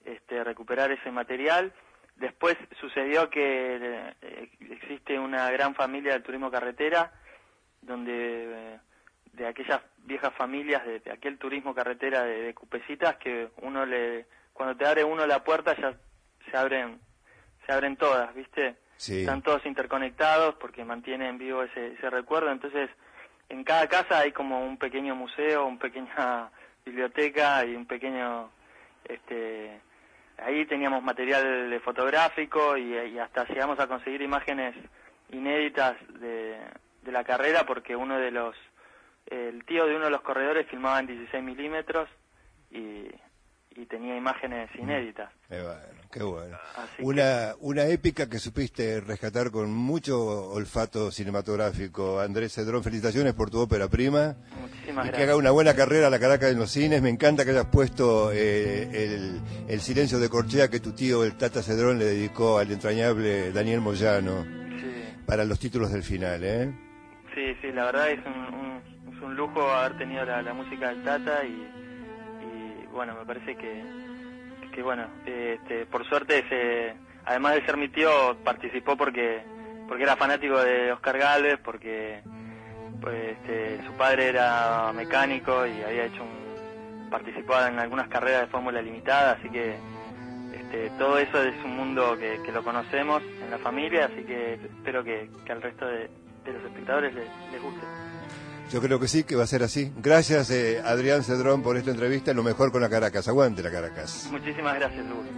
este, recuperar ese material. Después sucedió que eh, existe una gran familia del turismo carretera, donde eh, de aquellas viejas familias, de, de aquel turismo carretera de, de cupecitas, que uno le, cuando te abre uno la puerta ya se abren, se abren todas, ¿viste? Sí. Están todos interconectados porque mantienen vivo ese, ese recuerdo. Entonces, en cada casa hay como un pequeño museo, una pequeña biblioteca y un pequeño, este, ahí teníamos material fotográfico y, y hasta llegamos a conseguir imágenes inéditas de, de la carrera, porque uno de los, el tío de uno de los corredores filmaba en dieciséis milímetros y, y tenía imágenes inéditas. Qué bueno, qué bueno. Así Una, una épica que supiste rescatar con mucho olfato cinematográfico. Andrés Cedrón, felicitaciones por tu ópera prima. Muchísimas y gracias. que haga una buena carrera a la Caracas en los cines. Me encanta que hayas puesto eh, el, el silencio de corchea que tu tío, el Tata Cedrón, le dedicó al entrañable Daniel Moyano Sí. para los títulos del final, ¿eh? Sí, sí, la verdad es un, un, es un lujo haber tenido la, la música del Tata y, y bueno, me parece que, que bueno, este, por suerte, se, además de ser mi tío, participó porque porque era fanático de Oscar Gálvez, porque pues, este, su padre era mecánico y había hecho un, participado en algunas carreras de fórmula limitada, así que este, todo eso es un mundo que, que lo conocemos en la familia, así que espero que, que al resto de, de los espectadores les, les guste. Yo creo que sí, que va a ser así. Gracias, eh, Adrián Cedrón, por esta entrevista. Lo mejor con la Caracas. Aguante la Caracas. Muchísimas gracias, Luis.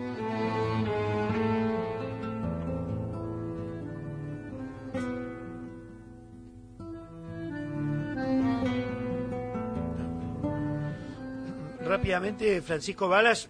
Rápidamente, Francisco Balas,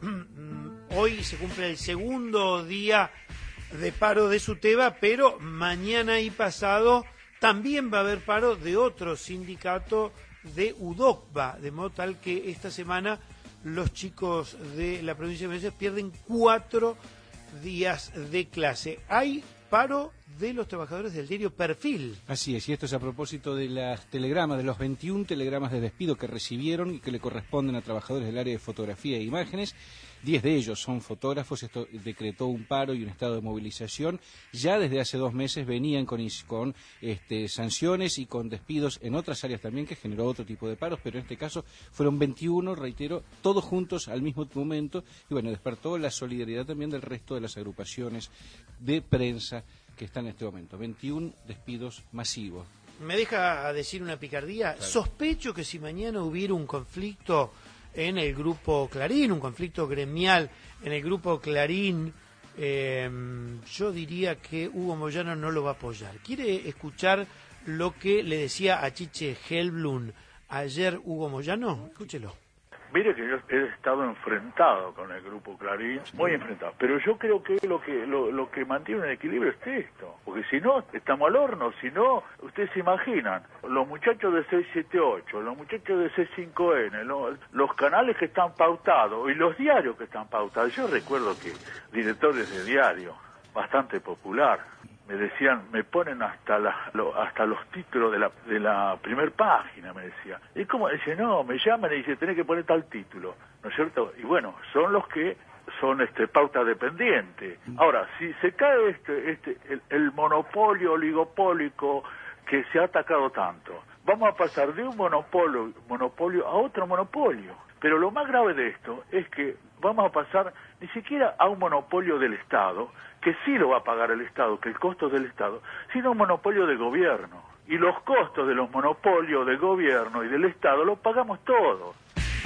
hoy se cumple el segundo día de paro de SUTEBA, pero mañana y pasado también va a haber paro de otro sindicato, de UDOCBA, de modo tal que esta semana los chicos de la provincia de Buenos Aires pierden cuatro días de clase. Hay paro de los trabajadores del diario Perfil. Así es, y esto es a propósito de las telegramas, de los veintiún telegramas de despido que recibieron y que le corresponden a trabajadores del área de fotografía e imágenes. Diez de ellos son fotógrafos. Esto decretó un paro y un estado de movilización. Ya desde hace dos meses venían con, con este, sanciones y con despidos en otras áreas también, que generó otro tipo de paros, pero en este caso fueron veintiuno, reitero, todos juntos al mismo momento, y bueno, despertó la solidaridad también del resto de las agrupaciones de prensa que están en este momento. veintiún despidos masivos. Me deja decir una picardía. Claro. Sospecho que si mañana hubiera un conflicto en el grupo Clarín, un conflicto gremial en el grupo Clarín, eh, yo diría que Hugo Moyano no lo va a apoyar. ¿Quiere escuchar lo que le decía a Chiche Helblum ayer Hugo Moyano? Escúchelo. Mire que yo he estado enfrentado con el grupo Clarín, muy enfrentado, pero yo creo que lo que lo, lo que mantiene un equilibrio es esto, porque si no, estamos al horno, si no, ustedes se imaginan, los muchachos de seiscientos setenta y ocho, los muchachos de C cinco N, los, los canales que están pautados y los diarios que están pautados. Yo recuerdo que directores de diario, bastante popular, me decían, me ponen hasta la, lo, hasta los títulos de la de la primer página, me decía. Y como dice, no, me llaman y dice, tenés que poner tal título, ¿no es cierto? Y bueno, son los que son este pauta dependiente. Ahora, si se cae este este el, el monopolio oligopólico que se ha atacado tanto, vamos a pasar de un monopolio monopolio a otro monopolio. Pero lo más grave de esto es que vamos a pasar ni siquiera a un monopolio del Estado, que sí lo va a pagar el Estado, que el costo es del Estado, sino un monopolio de gobierno. Y los costos de los monopolios de gobierno y del Estado los pagamos todos.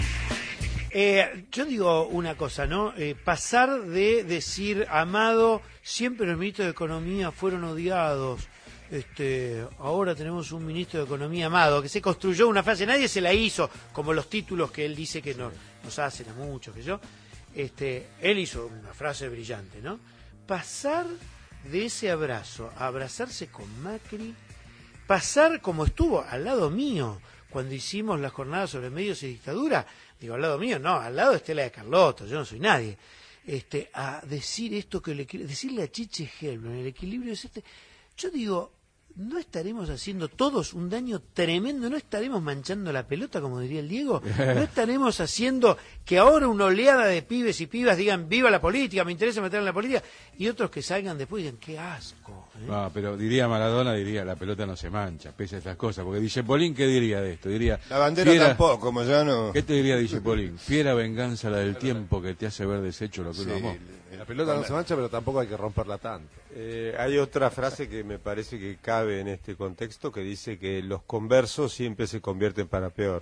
Eh, yo digo una cosa, ¿no? Eh, pasar de decir, Amado, siempre los ministros de Economía fueron odiados, este, ahora tenemos un ministro de Economía amado, que se construyó una frase, nadie se la hizo, como los títulos que él dice que nos, nos hacen a muchos, que yo, este, él hizo una frase brillante, ¿no? Pasar de ese abrazo a abrazarse con Macri, pasar como estuvo al lado mío cuando hicimos la jornada sobre medios y dictadura, digo, al lado mío, no, al lado de Estela de Carlotto, yo no soy nadie, este, a decir esto que le decirle a Chiche Helblum, el equilibrio es este. Yo digo, ¿no estaremos haciendo todos un daño tremendo? ¿No estaremos manchando la pelota, como diría el Diego? ¿No estaremos haciendo que ahora una oleada de pibes y pibas digan, viva la política, me interesa meter en la política, y otros que salgan después y digan, qué asco? ¿eh? No, pero diría Maradona, diría, la pelota no se mancha, pese a estas cosas, porque Dijepolín, ¿qué diría de esto? Diría, la bandera fiera, tampoco, como ya no... ¿Qué te diría Dijepolín? Fiera venganza la del tiempo que te hace ver deshecho lo que uno sí, amó. La pelota no se mancha, pero tampoco hay que romperla tanto. Eh, hay otra frase que me parece que cabe en este contexto, que dice que los conversos siempre se convierten para peor.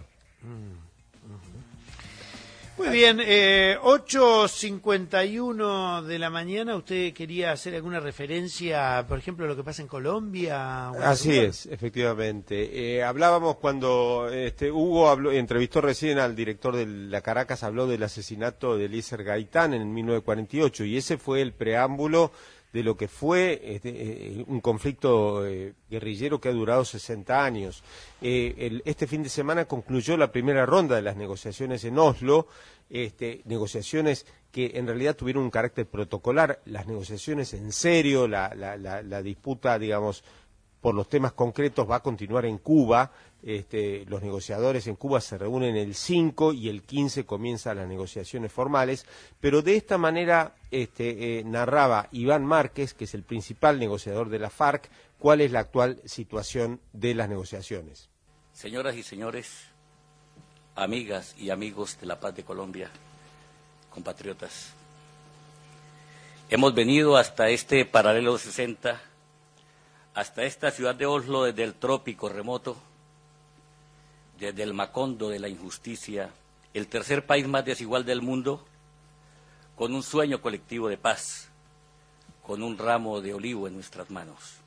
Muy bien, eh, ocho cincuenta y uno de la mañana. ¿Usted quería hacer alguna referencia, por ejemplo, a lo que pasa en Colombia? Así es, efectivamente. Eh, hablábamos cuando este, Hugo habló, entrevistó recién al director de la Caracas, habló del asesinato de Eliezer Gaitán en mil novecientos cuarenta y ocho, y ese fue el preámbulo de lo que fue este, eh, un conflicto eh, guerrillero que ha durado sesenta años. Eh, el, este fin de semana concluyó la primera ronda de las negociaciones en Oslo, este, negociaciones que en realidad tuvieron un carácter protocolar, las negociaciones en serio, la, la, la, la disputa, digamos, por los temas concretos va a continuar en Cuba. Este, los negociadores en Cuba se reúnen el cinco y el quince comienzan las negociaciones formales, pero de esta manera este, eh, narraba Iván Márquez, que es el principal negociador de la FARC, cuál es la actual situación de las negociaciones. Señoras y señores, amigas y amigos de la paz de Colombia, compatriotas, hemos venido hasta este paralelo sesenta, hasta esta ciudad de Oslo, desde el trópico remoto, desde el Macondo de la injusticia, el tercer país más desigual del mundo, con un sueño colectivo de paz, con un ramo de olivo en nuestras manos.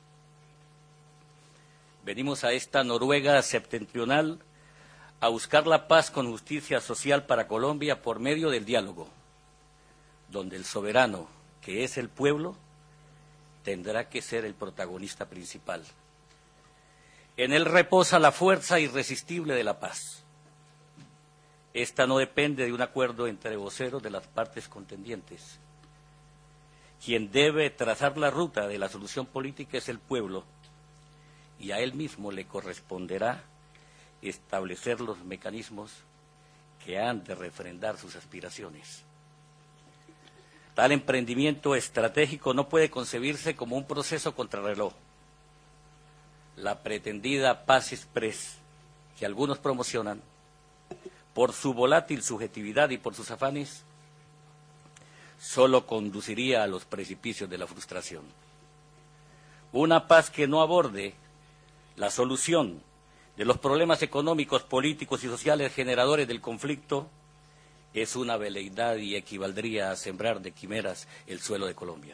Venimos a esta Noruega septentrional a buscar la paz con justicia social para Colombia por medio del diálogo, donde el soberano, que es el pueblo, tendrá que ser el protagonista principal. En él reposa la fuerza irresistible de la paz. Esta no depende de un acuerdo entre voceros de las partes contendientes. Quien debe trazar la ruta de la solución política es el pueblo, y a él mismo le corresponderá establecer los mecanismos que han de refrendar sus aspiraciones. Tal emprendimiento estratégico no puede concebirse como un proceso contrarreloj. La pretendida paz express que algunos promocionan, por su volátil subjetividad y por sus afanes, solo conduciría a los precipicios de la frustración. Una paz que no aborde la solución de los problemas económicos, políticos y sociales generadores del conflicto es una veleidad y equivaldría a sembrar de quimeras el suelo de Colombia.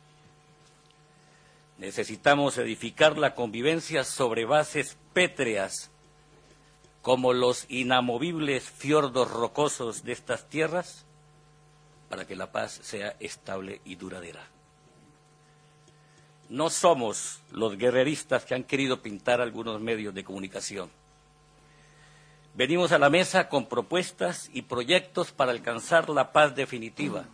Necesitamos edificar la convivencia sobre bases pétreas, como los inamovibles fiordos rocosos de estas tierras, para que la paz sea estable y duradera. No somos los guerreristas que han querido pintar algunos medios de comunicación. Venimos a la mesa con propuestas y proyectos para alcanzar la paz definitiva,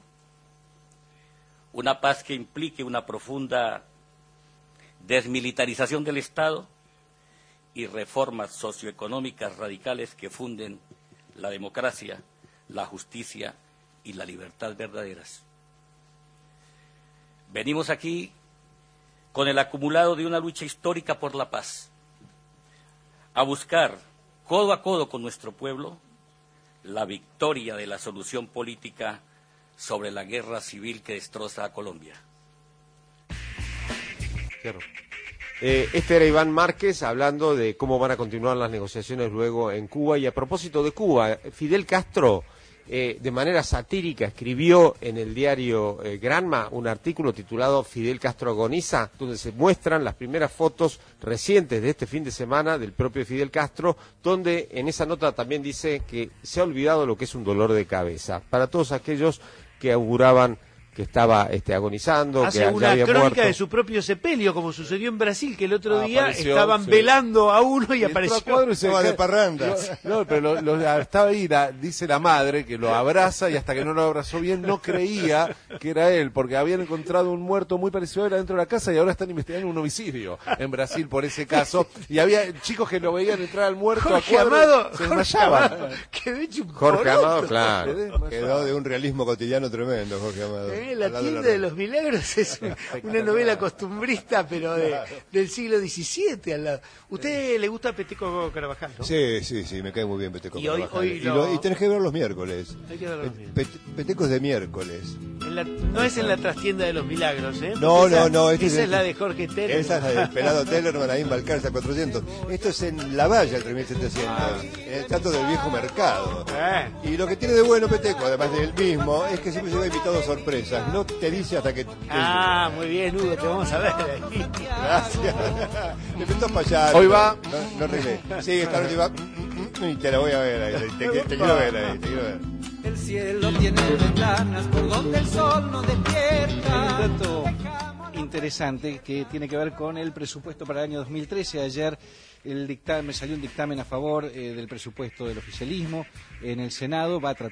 una paz que implique una profunda desmilitarización del Estado y reformas socioeconómicas radicales que funden la democracia, la justicia y la libertad verdaderas. Venimos aquí con el acumulado de una lucha histórica por la paz, a buscar, codo a codo con nuestro pueblo, la victoria de la solución política sobre la guerra civil que destroza a Colombia. Claro. Eh, este era Iván Márquez hablando de cómo van a continuar las negociaciones luego en Cuba. Y a propósito de Cuba, Fidel Castro eh, de manera satírica escribió en el diario eh, Granma un artículo titulado Fidel Castro agoniza, donde se muestran las primeras fotos recientes de este fin de semana del propio Fidel Castro, donde en esa nota también dice que se ha olvidado lo que es un dolor de cabeza. Para todos aquellos que auguraban que estaba este, agonizando, Hace que ya una había crónica muerto. de su propio sepelio, como sucedió en Brasil, que el otro Ah, día apareció, estaban sí. velando a uno y, Y entró apareció. a cuadro y se Estaba de cae- parranda. Lo- no, pero lo- lo- estaba ahí, la- dice la madre que lo abraza y hasta que no lo abrazó bien no creía que era él, porque habían encontrado un muerto muy parecido a él adentro de la casa y ahora están investigando un homicidio en Brasil por ese caso. Y había chicos que lo veían entrar al muerto Jorge a cuadro, Amado, se Jorge desmayaban. Amado, quedó hecho un Jorge poroto. Amado, claro. Quedó de un realismo cotidiano tremendo, Jorge Amado. Eh, la Al lado tienda la- de los milagros es una novela costumbrista, pero de, del siglo diecisiete al lado. ¿Usted le gusta Peteco Carvajal, no? Sí, sí, sí, me cae muy bien Peteco Y hoy- Carvajal. hoy y, lo- lo- y tenés que ver los miércoles. Hay que verlo bien. Pet- Petecos de miércoles. En la- no es en la trastienda de los milagros, ¿eh? No, Porque no, esa- no. Este esa el- es la de Jorge Tellerman. Esa es la del pelado Tellerman ahí en Balcarce cuatrocientos. Esto es en La Valla, el tres mil setecientos, Ah. en el trato del viejo mercado. Eh. Y lo que tiene de bueno Peteco, además del mismo, es que siempre lleva invitados sorpresas. No te dice hasta que... Ah, muy bien, Hugo, te vamos a ver ahí. Gracias. Le meto para allá. Hoy va. No, no arreglé. Sí, esta noche va... mm, mm, Y te la voy a ver ahí. Te, te- te quiero ver ahí, te quiero ver. El cielo tiene ventanas por donde el sol no Hay un despierta. dato interesante que tiene que ver con el presupuesto para el año dos mil trece. Ayer el dictamen, salió un dictamen a favor eh, del presupuesto del oficialismo en el Senado. Va a tratar